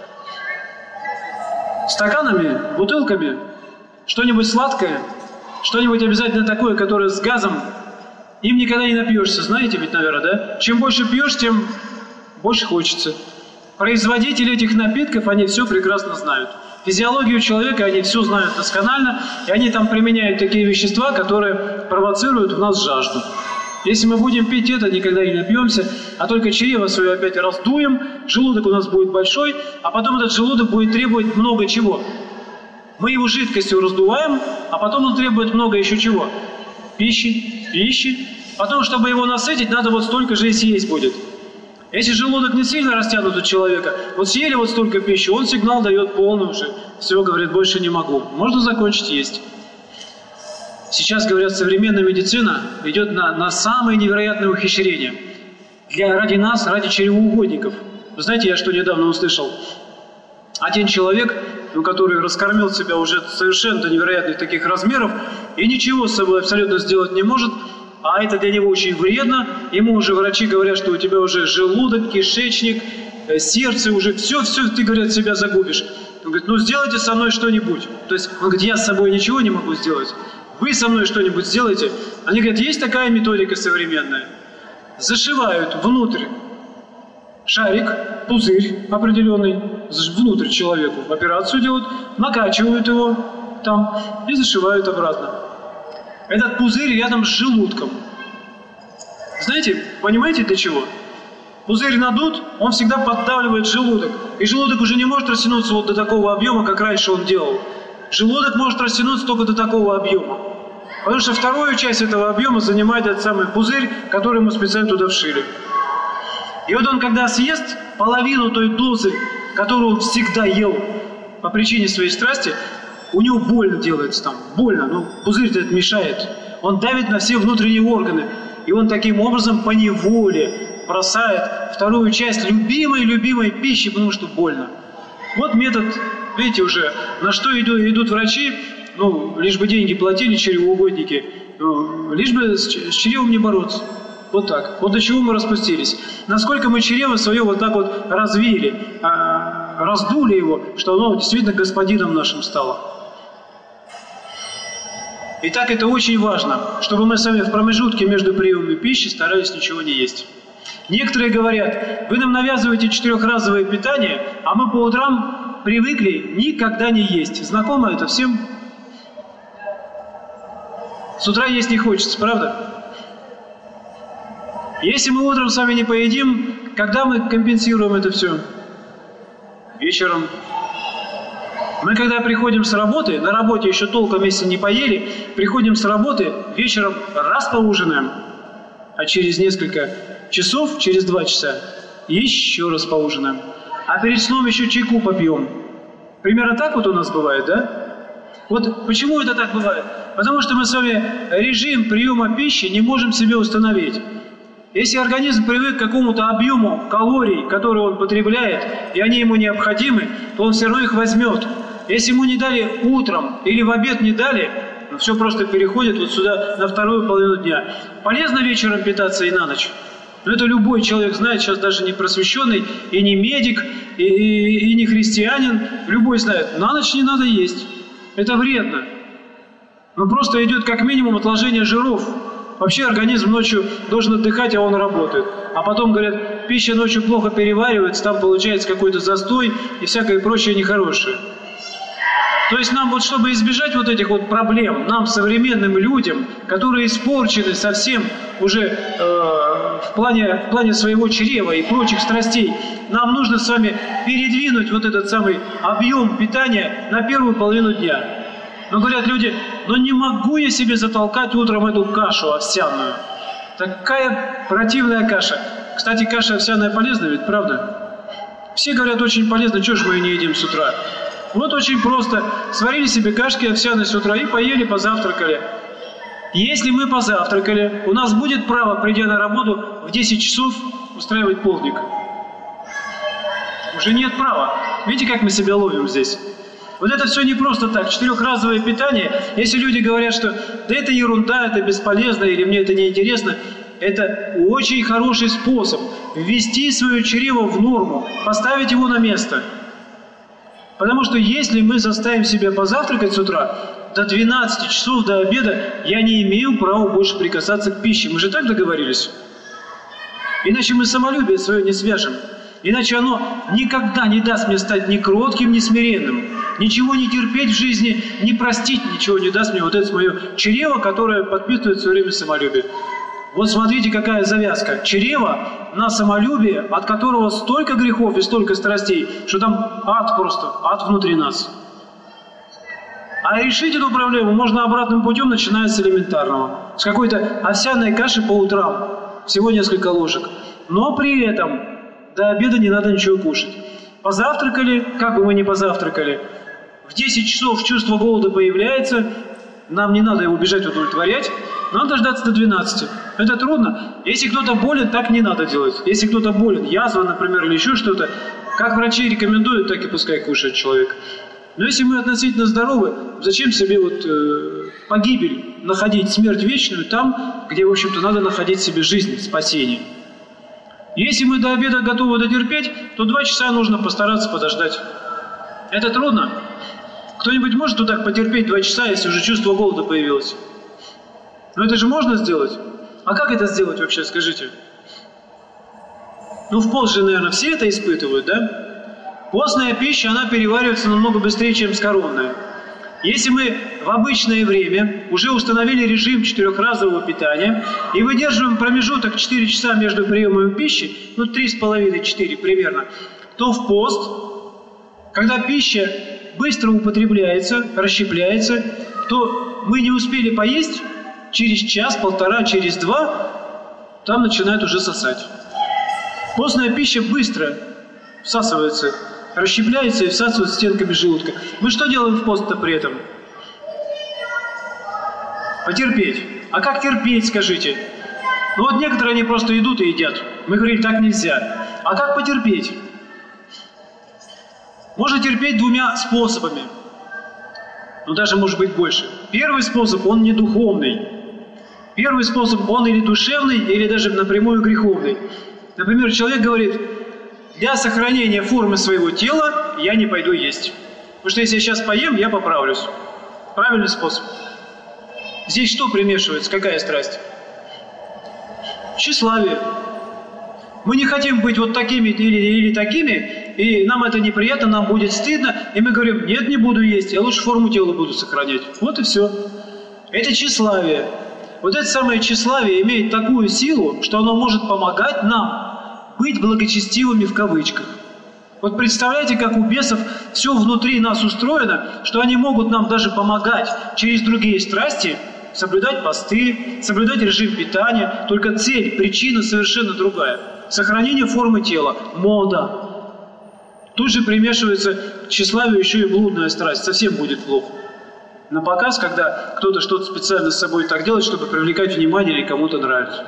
Стаканами, бутылками, что-нибудь сладкое, что-нибудь обязательно такое, которое с газом. Им никогда не напьешься, знаете ведь, наверное, да? Чем больше пьешь, тем больше хочется. Производители этих напитков, они все прекрасно знают. Физиологию человека они все знают досконально, и они там применяют такие вещества, которые провоцируют в нас жажду. Если мы будем пить это, никогда не напьемся, а только чрево свое опять раздуем, желудок у нас будет большой, а потом этот желудок будет требовать много чего. Мы его жидкостью раздуваем, а потом он требует много еще чего? Пищи, пищи. Потом, чтобы его насытить, надо вот столько же и съесть будет. Если желудок не сильно растянут у человека, вот съели вот столько пищи, он сигнал дает полный уже. Все, говорит, больше не могу. Можно закончить есть. Сейчас, говорят, современная медицина идет на, на самые невероятные ухищрения. Для, ради нас, ради чревоугодников. Вы знаете, я что недавно услышал? Один человек, ну, который раскормил себя уже совершенно до невероятных таких размеров, и ничего с собой абсолютно сделать не может, а это для него очень вредно. Ему уже врачи говорят, что у тебя уже желудок, кишечник, сердце, уже все-все, ты, говорят, себя загубишь. Он говорит, ну сделайте со мной что-нибудь. То есть он говорит, я с собой ничего не могу сделать. Вы со мной что-нибудь сделайте. Они говорят, есть такая методика современная. Зашивают внутрь шарик, пузырь определенный, внутрь человеку. Операцию делают, накачивают его там и зашивают обратно. Этот пузырь рядом с желудком. Знаете, понимаете для чего? Пузырь надут, он всегда поддавливает желудок. И желудок уже не может растянуться вот до такого объема, как раньше он делал. Желудок может растянуться только до такого объема. Потому что вторую часть этого объема занимает этот самый пузырь, который мы специально туда вшили. И вот он, когда съест половину той дозы, которую он всегда ел по причине своей страсти, у него больно делается там, больно, ну пузырь-то это мешает. Он давит на все внутренние органы, и он таким образом поневоле бросает вторую часть любимой-любимой пищи, потому что больно. Вот метод, видите уже, на что идут, идут врачи, ну, лишь бы деньги платили чревоугодники, ну, лишь бы с, с чревом не бороться. Вот так. Вот до чего мы распустились. Насколько мы чрево свое вот так вот развили, раздули его, что оно действительно господином нашим стало. Итак, это очень важно, чтобы мы сами в промежутке между приемами пищи старались ничего не есть. Некоторые говорят, вы нам навязываете четырехразовое питание, а мы по утрам привыкли никогда не есть. Знакомо это всем? С утра есть не хочется, правда? Если мы утром с вами не поедим, когда мы компенсируем это все? Вечером. Мы когда приходим с работы, на работе еще толком если не поели, приходим с работы, вечером раз поужинаем, а через несколько часов, через два часа, еще раз поужинаем. А перед сном еще чайку попьем. Примерно так вот у нас бывает, да? Вот почему это так бывает? Потому что мы с вами режим приема пищи не можем себе установить. Если организм привык к какому-то объему калорий, которые он потребляет, и они ему необходимы, то он все равно их возьмет. Если ему не дали утром или в обед не дали, ну, все просто переходит вот сюда на вторую половину дня. Полезно вечером питаться и на ночь? Но это любой человек знает, сейчас даже не просвещенный, и не медик, и, и, и не христианин. Любой знает, на ночь не надо есть. Это вредно. Но просто идет как минимум отложение жиров. Вообще организм ночью должен отдыхать, а он работает. А потом, говорят, пища ночью плохо переваривается, там получается какой-то застой и всякое прочее нехорошее. То есть нам вот, чтобы избежать вот этих вот проблем, нам, современным людям, которые испорчены совсем уже э, в, плане, в плане своего чрева и прочих страстей, нам нужно с вами передвинуть вот этот самый объем питания на первую половину дня. Но говорят люди, но не могу я себе затолкать утром эту кашу овсяную. Такая противная каша. Кстати, каша овсяная полезна ведь, правда? Все говорят, очень полезно, чего же мы ее не едим с утра? Вот очень просто. Сварили себе кашки овсяные с утра и поели, позавтракали. Если мы позавтракали, у нас будет право, придя на работу, в десять часов устраивать полдник. Уже нет права. Видите, как мы себя ловим здесь? Вот это все не просто так, четырехразовое питание. Если люди говорят, что да это ерунда, это бесполезно, или мне это неинтересно, это очень хороший способ ввести свое чрево в норму, поставить его на место. Потому что если мы заставим себя позавтракать с утра, до двенадцати часов до обеда я не имею права больше прикасаться к пище. Мы же так договорились? Иначе мы самолюбие свое не свяжем. Иначе оно никогда не даст мне стать ни кротким, ни смиренным. Ничего не терпеть в жизни, не простить ничего не даст мне вот это мое чрево, которое подпитывает все время самолюбие. Вот смотрите, какая завязка. Чрево на самолюбие, от которого столько грехов и столько страстей, что там ад просто, ад внутри нас. А решить эту проблему можно обратным путем, начиная с элементарного. С какой-то овсяной каши по утрам, всего несколько ложек. Но при этом до обеда не надо ничего кушать. Позавтракали, как бы мы ни позавтракали, в десять часов чувство голода появляется, нам не надо его бежать удовлетворять, надо дождаться до двенадцати. Это трудно. Если кто-то болен, так не надо делать. Если кто-то болен, язва, например, или еще что-то, как врачи рекомендуют, так и пускай кушает человек. Но если мы относительно здоровы, зачем себе вот э, погибель находить, смерть вечную там, где, в общем-то, надо находить себе жизнь, спасение. Если мы до обеда готовы дотерпеть, то два часа нужно постараться подождать. Это трудно. Кто-нибудь может вот так потерпеть два часа, если уже чувство голода появилось? Но это же можно сделать. А как это сделать вообще, скажите? Ну, в пост же, наверное, все это испытывают, да? Постная пища, она переваривается намного быстрее, чем скоромная. Если мы в обычное время уже установили режим четырехразового питания и выдерживаем промежуток четыре часа между приемами пищи, ну, три с половиной - четыре примерно, то в пост, когда пища быстро употребляется, расщепляется, то мы не успели поесть, через час, полтора, через два, там начинает уже сосать. Постная пища быстро всасывается, расщепляется и всасывается стенками желудка. Мы что делаем в пост-то при этом? Потерпеть. А как терпеть, скажите? Ну вот некоторые, они просто идут и едят. Мы говорим, так нельзя. А как потерпеть? Можно терпеть двумя способами. Ну даже может быть больше. Первый способ, он не духовный. Первый способ, он или душевный, или даже напрямую греховный. Например, человек говорит: для сохранения формы своего тела я не пойду есть. Потому что если я сейчас поем, я поправлюсь. Правильный способ. Здесь что примешивается? Какая страсть? Тщеславие. Мы не хотим быть вот такими или, или такими, и нам это неприятно, нам будет стыдно, и мы говорим: нет, не буду есть, я лучше форму тела буду сохранять. Вот и все. Это тщеславие. Вот это самое тщеславие имеет такую силу, что оно может помогать нам быть благочестивыми в кавычках. Вот представляете, как у бесов все внутри нас устроено, что они могут нам даже помогать через другие страсти соблюдать посты, соблюдать режим питания, только цель, причина совершенно другая. Сохранение формы тела, мода. Тут же примешивается к тщеславию еще и блудная страсть, совсем будет плохо. На показ, когда кто-то что-то специально с собой так делает, чтобы привлекать внимание или кому-то нравится.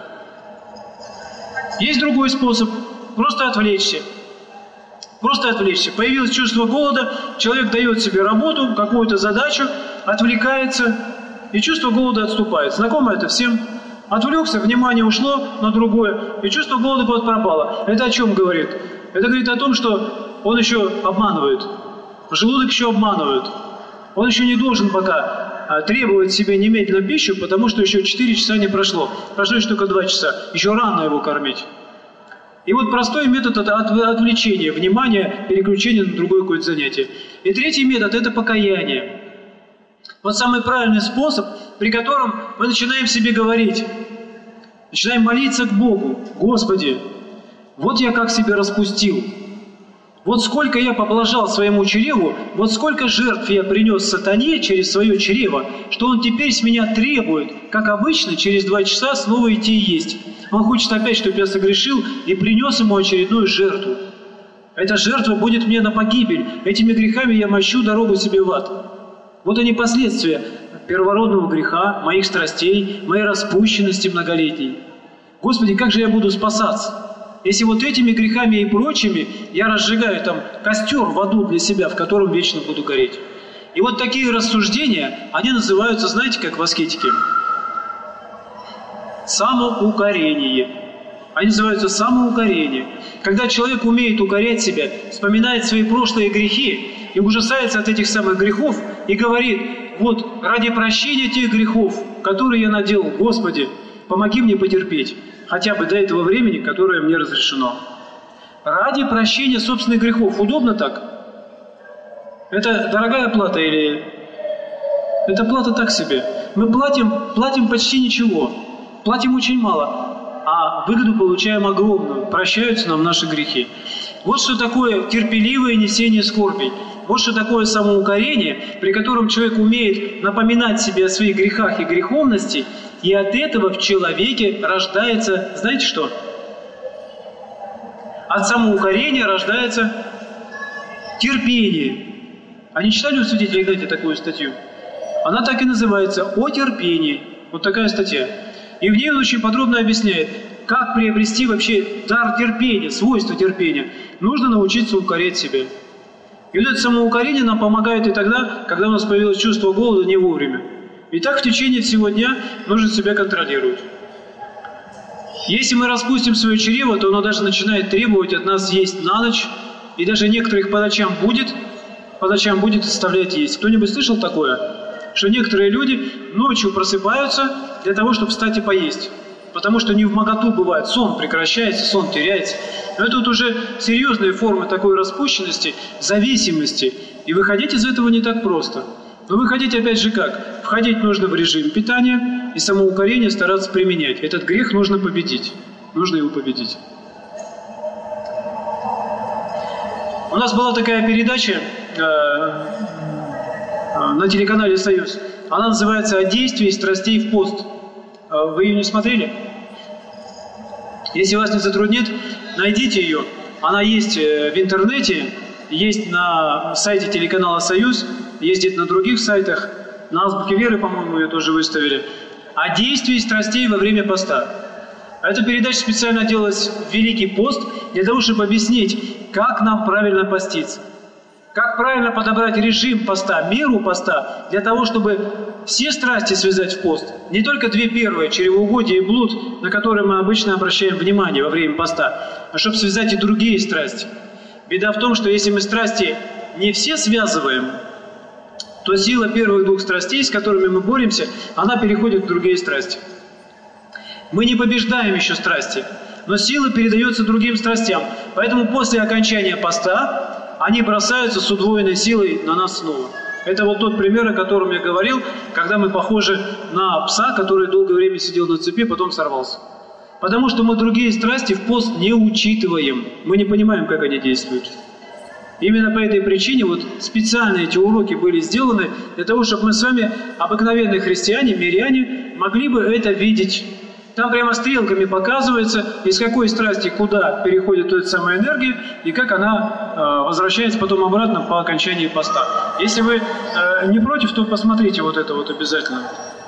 Есть другой способ, просто отвлечься. Просто отвлечься. Появилось чувство голода, человек дает себе работу, какую-то задачу, отвлекается, и чувство голода отступает. Знакомо это всем? Отвлекся, внимание ушло на другое, и чувство голода куда-то пропало. Это о чем говорит? Это говорит о том, что он еще обманывает. Желудок еще обманывает. Он еще не должен пока требовать себе немедленно пищу, потому что еще четыре часа не прошло. Прошло еще только два часа. Еще рано его кормить. И вот простой метод – это отвлечение внимания, переключение на другое какое-то занятие. И третий метод – это покаяние. Вот самый правильный способ, при котором мы начинаем себе говорить, начинаем молиться к Богу: Господи, вот я как себя распустил, вот сколько я поблажал своему чреву, вот сколько жертв я принес сатане через свое чрево, что он теперь с меня требует, как обычно, через два часа снова идти и есть. Он хочет опять, чтобы я согрешил и принес ему очередную жертву. Эта жертва будет мне на погибель. Этими грехами я мощу дорогу себе в ад. Вот они последствия первородного греха, моих страстей, моей распущенности многолетней. Господи, как же я буду спасаться? Если вот этими грехами и прочими я разжигаю там костер в аду для себя, в котором вечно буду гореть. И вот такие рассуждения, они называются, знаете, как в аскетике? Самоукорение. Они называются самоукорение. Когда человек умеет укорять себя, вспоминает свои прошлые грехи и ужасается от этих самых грехов и говорит: вот ради прощения тех грехов, которые я наделал, Господи, помоги мне потерпеть хотя бы до этого времени, которое мне разрешено. Ради прощения собственных грехов. Удобно так? Это дорогая плата или... Это плата так себе. Мы платим, платим почти ничего. Платим очень мало. А выгоду получаем огромную. Прощаются нам наши грехи. Вот что такое терпеливое несение скорбей. Вот что такое самоукорение, при котором человек умеет напоминать себе о своих грехах и греховности, и от этого в человеке рождается, знаете что? От самоукорения рождается терпение. А не читали у святителя Игнатия такую статью? Она так и называется «О терпении». Вот такая статья. И в ней он очень подробно объясняет, как приобрести вообще дар терпения, свойство терпения. Нужно научиться укорять себя. И вот это самоукорение нам помогает и тогда, когда у нас появилось чувство голода не вовремя. И так в течение всего дня нужно себя контролировать. Если мы распустим свое чрево, то оно даже начинает требовать от нас есть на ночь, и даже некоторых по ночам будет, по ночам будет заставлять есть. Кто-нибудь слышал такое? Что некоторые люди ночью просыпаются для того, чтобы встать и поесть. Потому что не вмоготу бывает, сон прекращается, сон теряется. Но это вот уже серьезные формы такой распущенности, зависимости. И выходить из этого не так просто. Но выходить опять же как? Входить нужно в режим питания и самоукорение стараться применять. Этот грех нужно победить. Нужно его победить. У нас была такая передача э, э, на телеканале «Союз». Она называется «О действии страстей в пост». Вы ее не смотрели? Если вас не затруднит, найдите ее. Она есть в интернете, есть на сайте телеканала «Союз», есть где-то на других сайтах. На Азбуке Веры, по-моему, ее тоже выставили. О действии страстей во время поста. Эта передача специально делалась в Великий пост для того, чтобы объяснить, как нам правильно поститься. Как правильно подобрать режим поста, меру поста, для того, чтобы все страсти связать в пост. Не только две первые, чревоугодие и блуд, на которые мы обычно обращаем внимание во время поста, а чтобы связать и другие страсти. Беда в том, что если мы страсти не все связываем, то сила первых двух страстей, с которыми мы боремся, она переходит в другие страсти. Мы не побеждаем еще страсти, но сила передается другим страстям. Поэтому после окончания поста они бросаются с удвоенной силой на нас снова. Это вот тот пример, о котором я говорил, когда мы похожи на пса, который долгое время сидел на цепи, потом сорвался. Потому что мы другие страсти в пост не учитываем. Мы не понимаем, как они действуют. Именно по этой причине вот специально эти уроки были сделаны для того, чтобы мы с вами, обыкновенные христиане, миряне, могли бы это видеть. Там прямо стрелками показывается, из какой страсти куда переходит эта самая энергия и как она э, возвращается потом обратно по окончании поста. Если вы э, не против, то посмотрите вот это вот обязательно.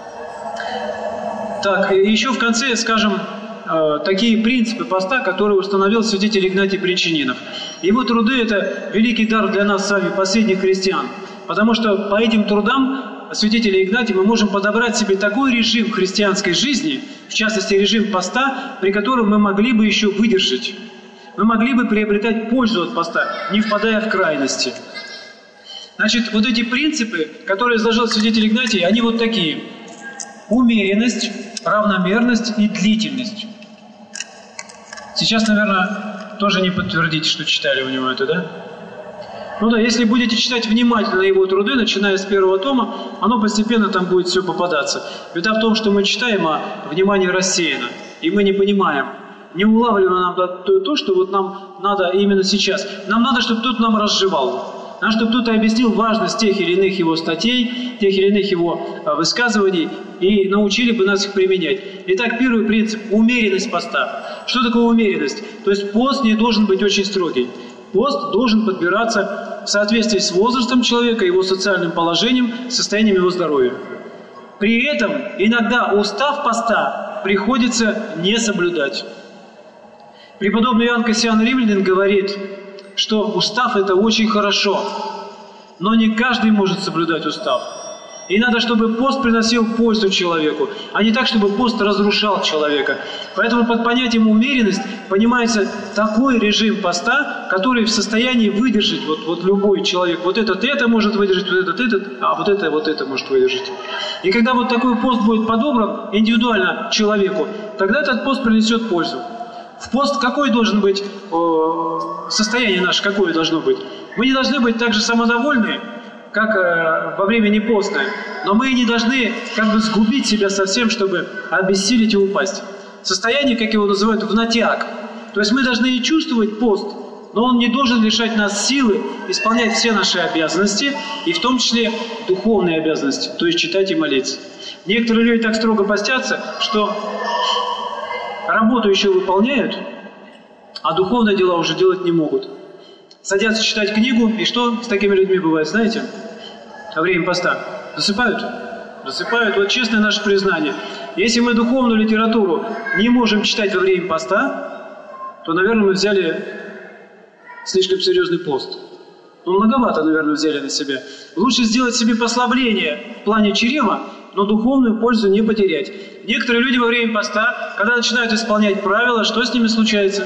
Так, еще в конце скажем э, такие принципы поста, которые установил святитель Игнатий Брянчанинов. Его труды – это великий дар для нас с вами, последних христиан, потому что по этим трудам святителя Игнатия мы можем подобрать себе такой режим христианской жизни, в частности режим поста, при котором мы могли бы еще выдержать. Мы могли бы приобретать пользу от поста, не впадая в крайности. Значит, вот эти принципы, которые изложил святитель Игнатий, они вот такие. Умеренность, равномерность и длительность. Сейчас, наверное, тоже не подтвердите, что читали у него это, да? Ну да, если будете читать внимательно его труды, начиная с первого тома, оно постепенно там будет все попадаться. Беда в том, что мы читаем, а внимание рассеяно, и мы не понимаем, не улавливаем нам то, то, что вот нам надо именно сейчас. Нам надо, чтобы кто-то нам разжевал, надо, чтобы кто-то объяснил важность тех или иных его статей, тех или иных его высказываний, и научили бы нас их применять. Итак, первый принцип – умеренность поста. Что такое умеренность? То есть пост не должен быть очень строгий. Пост должен подбираться в соответствии с возрастом человека, его социальным положением, состоянием его здоровья. При этом иногда устав поста приходится не соблюдать. Преподобный Иоанн Кассиан Римлянин говорит, что устав – это очень хорошо, но не каждый может соблюдать устав. И надо, чтобы пост приносил пользу человеку, а не так, чтобы пост разрушал человека. Поэтому под понятием умеренность понимается такой режим поста, который в состоянии выдержать вот, вот любой человек. Вот этот это может выдержать, вот этот этот, а вот это вот это может выдержать. И когда вот такой пост будет подобран индивидуально человеку, тогда этот пост принесет пользу. В пост какой должен быть, о, состояние наше какое должно быть? Мы не должны быть так же самодовольны, как э, во время непостное, но мы не должны как бы сгубить себя совсем, чтобы обессилить и упасть. Состояние, как его называют, в натяг. То есть мы должны и чувствовать пост, но он не должен лишать нас силы исполнять все наши обязанности, и в том числе духовные обязанности, то есть читать и молиться. Некоторые люди так строго постятся, что работу еще выполняют, а духовные дела уже делать не могут. Садятся читать книгу, и что с такими людьми бывает, знаете? Во время поста. Засыпают? Засыпают. Вот честное наше признание. Если мы духовную литературу не можем читать во время поста, то, наверное, мы взяли слишком серьезный пост. Ну, многовато, наверное, взяли на себя. Лучше сделать себе послабление в плане чрева, но духовную пользу не потерять. Некоторые люди во время поста, когда начинают исполнять правила, что с ними случается?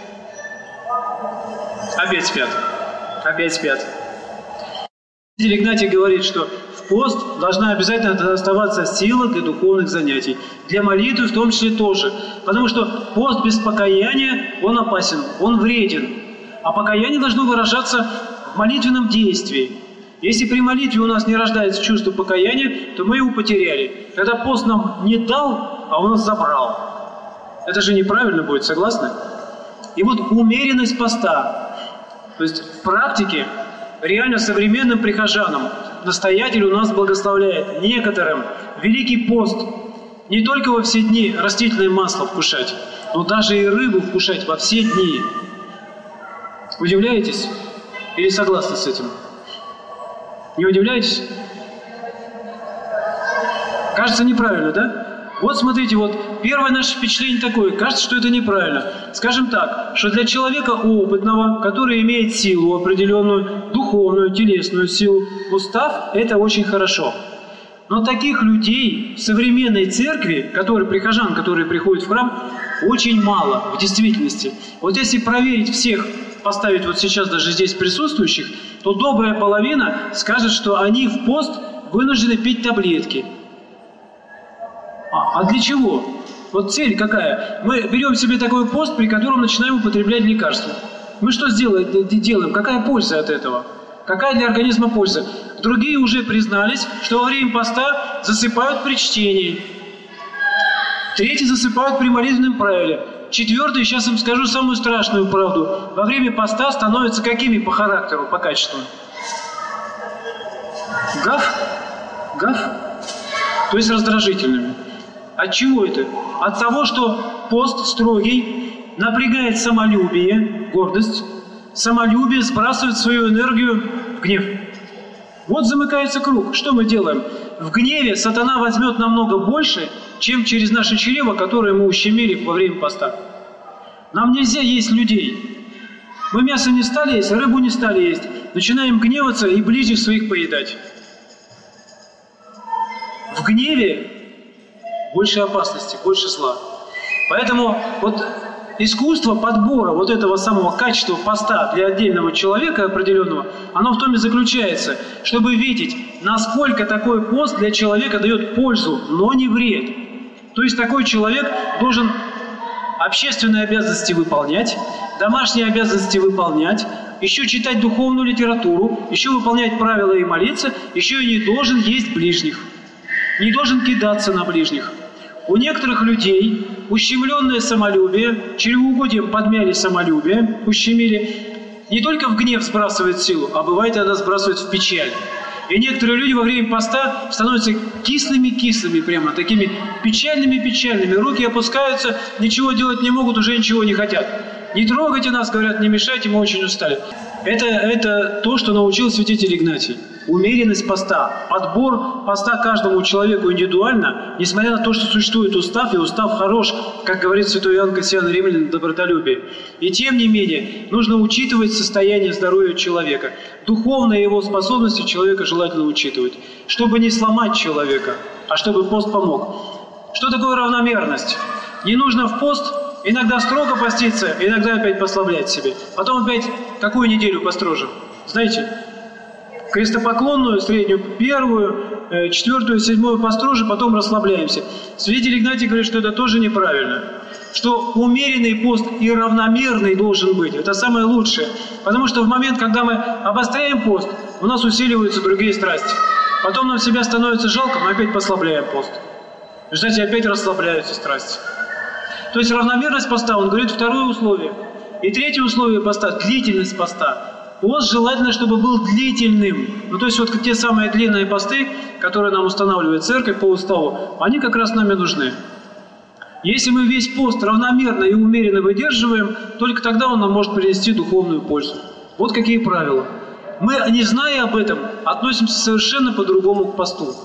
Опять спят. Опять спят. Игнатий говорит, что в пост должна обязательно оставаться сила для духовных занятий. Для молитвы в том числе тоже. Потому что пост без покаяния, он опасен, он вреден. А покаяние должно выражаться в молитвенном действии. Если при молитве у нас не рождается чувство покаяния, то мы его потеряли. Когда пост нам не дал, а он нас забрал. Это же неправильно будет, согласны? И вот умеренность поста. То есть в практике реально современным прихожанам настоятель у нас благословляет некоторым Великий пост не только во все дни растительное масло вкушать, но даже и рыбу вкушать во все дни. Удивляетесь? Или согласны с этим? Не удивляетесь? Кажется неправильно, да? Вот смотрите, вот первое наше впечатление такое, кажется, что это неправильно. Скажем так, что для человека опытного, который имеет силу определенную, духовную, телесную силу, устав – это очень хорошо. Но таких людей в современной церкви, которые, прихожан, которые приходят в храм, очень мало в действительности. Вот если проверить всех, поставить вот сейчас даже здесь присутствующих, то добрая половина скажет, что они в пост вынуждены пить таблетки. А, а для чего? Вот цель какая? Мы берем себе такой пост, при котором начинаем употреблять лекарства. Мы что сделаем? делаем? Какая польза от этого? Какая для организма польза? Другие уже признались, что во время поста засыпают при чтении. Третьи засыпают при молитвенном правиле. Четвертый, сейчас вам скажу самую страшную правду. Во время поста становятся какими по характеру, по качеству? Гав? Гав? То есть раздражительными. От чего это? От того, что пост строгий напрягает самолюбие, гордость. Самолюбие сбрасывает свою энергию в гнев. Вот замыкается круг. Что мы делаем? В гневе сатана возьмет намного больше, чем через наше чрево, которое мы ущемили во время поста. Нам нельзя есть людей. Мы мясо не стали есть, рыбу не стали есть. Начинаем гневаться и ближних своих поедать. В гневе больше опасности, больше зла. Поэтому вот искусство подбора вот этого самого качества поста для отдельного человека определенного, оно в том и заключается, чтобы видеть, насколько такой пост для человека дает пользу, но не вред. То есть такой человек должен общественные обязанности выполнять, домашние обязанности выполнять, еще читать духовную литературу, еще выполнять правила и молиться, еще и не должен есть ближних, не должен кидаться на ближних. У некоторых людей ущемленное самолюбие, чревоугодием подмяли самолюбие, ущемили, не только в гнев сбрасывает силу, а бывает, она сбрасывает в печаль. И некоторые люди во время поста становятся кислыми-кислыми, прямо такими печальными-печальными. Руки опускаются, ничего делать не могут, уже ничего не хотят. Не трогайте нас, говорят, не мешайте, мы очень устали. Это, это то, что научил святитель Игнатий. Умеренность поста, подбор поста каждому человеку индивидуально, несмотря на то, что существует устав, и устав хорош, как говорит святой Иоанн Кассиан Римлянин, добротолюбие. И тем не менее, нужно учитывать состояние здоровья человека. Духовные его способности человека желательно учитывать, чтобы не сломать человека, а чтобы пост помог. Что такое равномерность? Не нужно в пост иногда строго поститься, иногда опять послаблять себе. Потом опять какую неделю построже? Знаете, крестопоклонную, среднюю, первую, четвертую, седьмую построже, потом расслабляемся. Святитель Игнатий говорит, что это тоже неправильно. Что умеренный пост и равномерный должен быть. Это самое лучшее. Потому что в момент, когда мы обостряем пост, у нас усиливаются другие страсти. Потом нам себя становится жалко, мы опять послабляем пост. В результате опять расслабляются страсти. То есть равномерность поста, он говорит, второе условие. И третье условие поста – длительность поста. Пост желательно, чтобы был длительным. Ну, то есть вот те самые длинные посты, которые нам устанавливает церковь по уставу, они как раз нам и нужны. Если мы весь пост равномерно и умеренно выдерживаем, только тогда он нам может принести духовную пользу. Вот какие правила. Мы, не зная об этом, относимся совершенно по-другому к посту.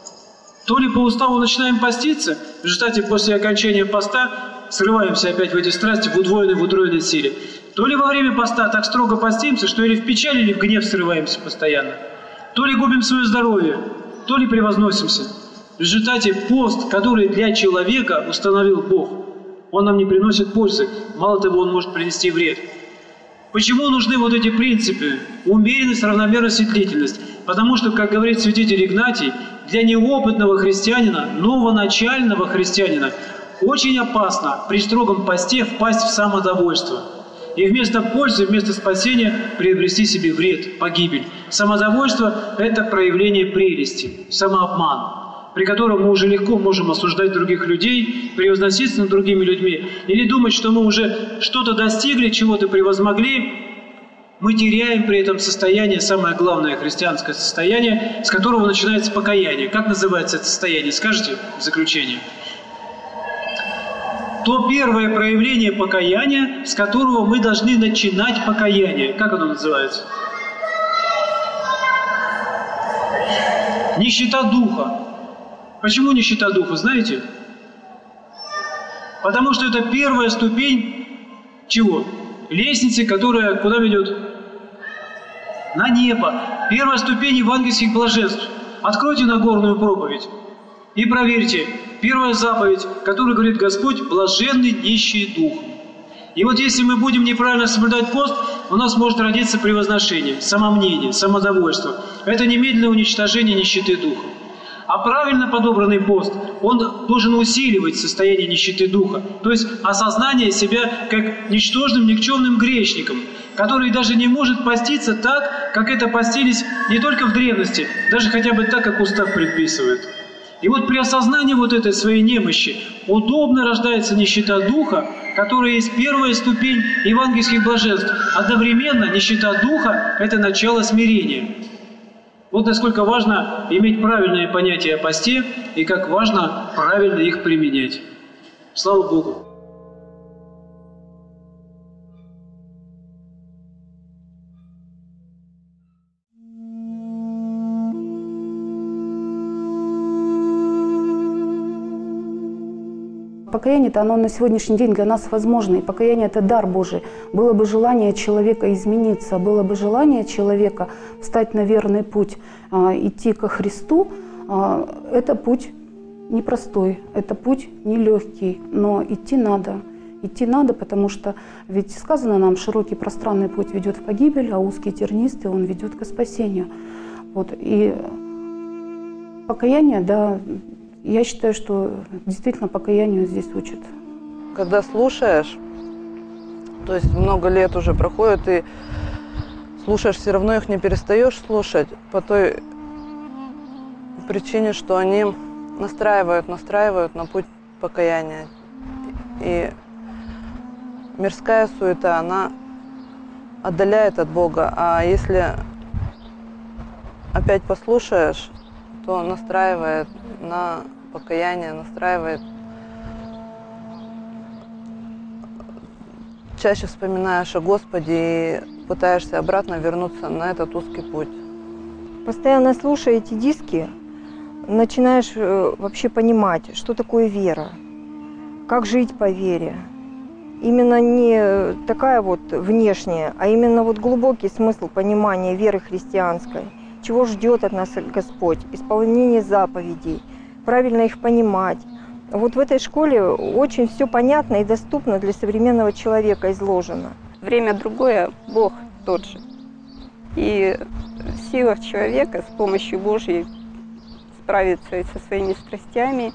То ли по уставу начинаем поститься, в результате после окончания поста срываемся опять в эти страсти в удвоенной, в утроенной силе. То ли во время поста так строго постимся, что или в печаль, или в гнев срываемся постоянно. То ли губим свое здоровье, то ли превозносимся. В результате пост, который для человека установил Бог, он нам не приносит пользы. Мало того, он может принести вред. Почему нужны вот эти принципы? Умеренность, равномерность и длительность. Потому что, как говорит святитель Игнатий, для неопытного христианина, новоначального христианина, очень опасно при строгом посте впасть в самодовольство. И вместо пользы, вместо спасения приобрести себе вред, погибель. Самодовольство – это проявление прелести, самообман, при котором мы уже легко можем осуждать других людей, превозноситься над другими людьми, или думать, что мы уже что-то достигли, чего-то превозмогли. Мы теряем при этом состояние, самое главное христианское состояние, с которого начинается покаяние. Как называется это состояние? Скажите в заключение. То первое проявление покаяния, с которого мы должны начинать покаяние. Как оно называется? Нищета духа. Почему нищета духа, знаете? Потому что это первая ступень чего? Лестницы, которая куда ведет? На небо. Первая ступень евангельских блаженств. Откройте Нагорную проповедь и проверьте. Первая заповедь, которую говорит Господь, блаженны нищие духом. И вот если мы будем неправильно соблюдать пост, у нас может родиться превозношение, самомнение, самодовольство. Это немедленное уничтожение нищеты духа. А правильно подобранный пост, он должен усиливать состояние нищеты духа, то есть осознание себя как ничтожным, никчемным грешником, который даже не может поститься так, как это постились не только в древности, даже хотя бы так, как устав предписывает. И вот при осознании вот этой своей немощи удобно рождается нищета духа, которая есть первая ступень евангельских блаженств. Одновременно нищета духа – это начало смирения. Вот насколько важно иметь правильные понятия о посте и как важно правильно их применять. Слава Богу! Покаяние-то оно на сегодняшний день для нас возможно. И покаяние – это дар Божий. Было бы желание человека измениться, было бы желание человека встать на верный путь, идти ко Христу. Это путь непростой, это путь нелегкий, но идти надо. Идти надо, потому что ведь сказано нам, широкий пространный путь ведет в погибель, а узкий тернистый он ведет к спасению. Вот. И покаяние, да, я считаю, что действительно покаянию здесь учат. Когда слушаешь, то есть много лет уже проходит, и слушаешь, все равно их не перестаешь слушать по той причине, что они настраивают, настраивают на путь покаяния. И мирская суета, она отдаляет от Бога, а если опять послушаешь, то настраивает на покаяние, настраивает. Чаще вспоминаешь о Господе и пытаешься обратно вернуться на этот узкий путь. Постоянно слушая эти диски, начинаешь вообще понимать, что такое вера, как жить по вере. Именно не такая вот внешняя, а именно вот глубокий смысл понимания веры христианской. Чего ждет от нас Господь, исполнение заповедей, правильно их понимать. Вот в этой школе очень все понятно и доступно для современного человека изложено. Время другое, Бог тот же. И в силах человека с помощью Божьей справиться и со своими страстями,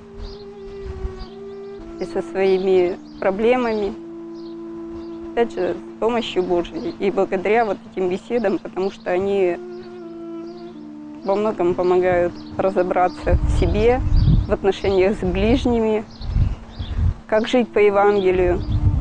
и со своими проблемами. Опять же, с помощью Божьей. И благодаря вот этим беседам, потому что они во многом помогают разобраться в себе, в отношениях с ближними, как жить по Евангелию,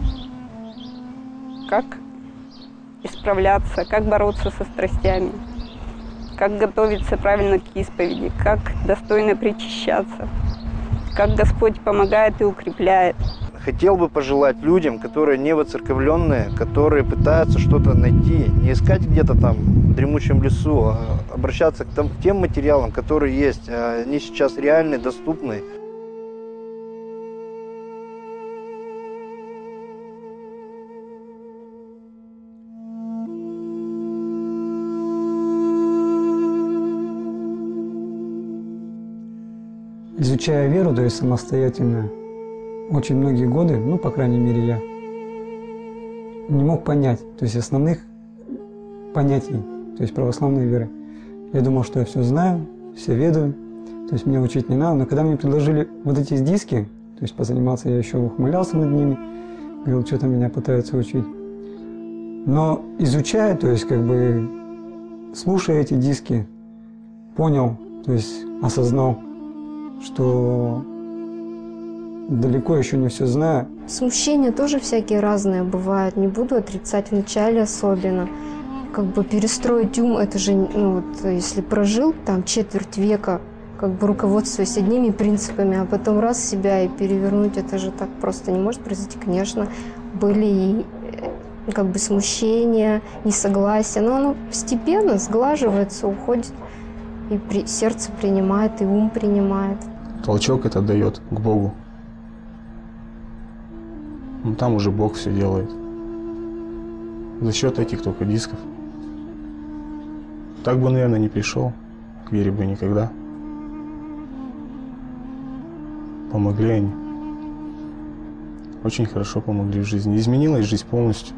как исправляться, как бороться со страстями, как готовиться правильно к исповеди, как достойно причащаться, как Господь помогает и укрепляет. Хотел бы пожелать людям, которые не воцерковленные, которые пытаются что-то найти, не искать где-то там в дремучем лесу, а обращаться к, там, к тем материалам, которые есть. Они сейчас реальны, доступны. Изучая веру, то есть самостоятельно, очень многие годы, ну, по крайней мере, я не мог понять, то есть основных понятий, то есть православной веры. Я думал, что я все знаю, все ведаю, то есть мне учить не надо. Но когда мне предложили вот эти диски, то есть позаниматься, я еще ухмылялся над ними, говорил, что-то меня пытаются учить. Но изучая, то есть как бы слушая эти диски, понял, то есть осознал, что далеко еще не все знаю. Смущения тоже всякие разные бывают, не буду отрицать, вначале особенно. Как бы перестроить ум, это же, ну вот, если прожил там четверть века, как бы руководствуясь одними принципами, а потом раз себя и перевернуть, это же так просто не может произойти. Конечно, были и как бы смущения, несогласия, но оно постепенно сглаживается, уходит, и при, сердце принимает, и ум принимает. Толчок это дает к Богу. Ну, там уже Бог все делает. За счет этих только дисков. Так бы, наверное, не пришел. К вере бы никогда. Помогли они. Очень хорошо помогли в жизни. Изменилась жизнь полностью.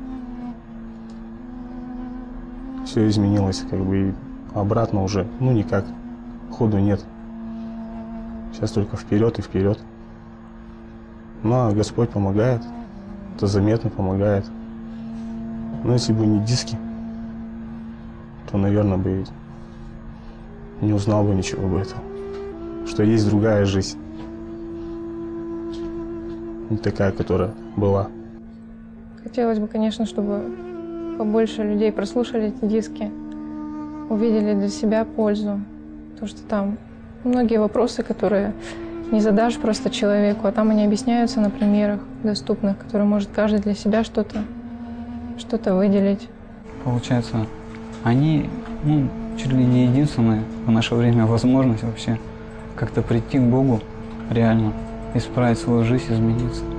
Все изменилось, как бы, и обратно уже, ну, никак. Ходу нет. Сейчас только вперед и вперед. Ну, а Господь помогает. Это заметно помогает. Но если бы не диски, то, наверное, бы не узнал бы ничего об этом. Что есть другая жизнь. Не такая, которая была. Хотелось бы, конечно, чтобы побольше людей прослушали эти диски, увидели для себя пользу. То, что там многие вопросы, которые не задашь просто человеку, а там они объясняются на примерах доступных, которые может каждый для себя что-то что-то выделить. Получается, они, ну, чуть ли не единственная в наше время возможность вообще как-то прийти к Богу реально, исправить свою жизнь, измениться.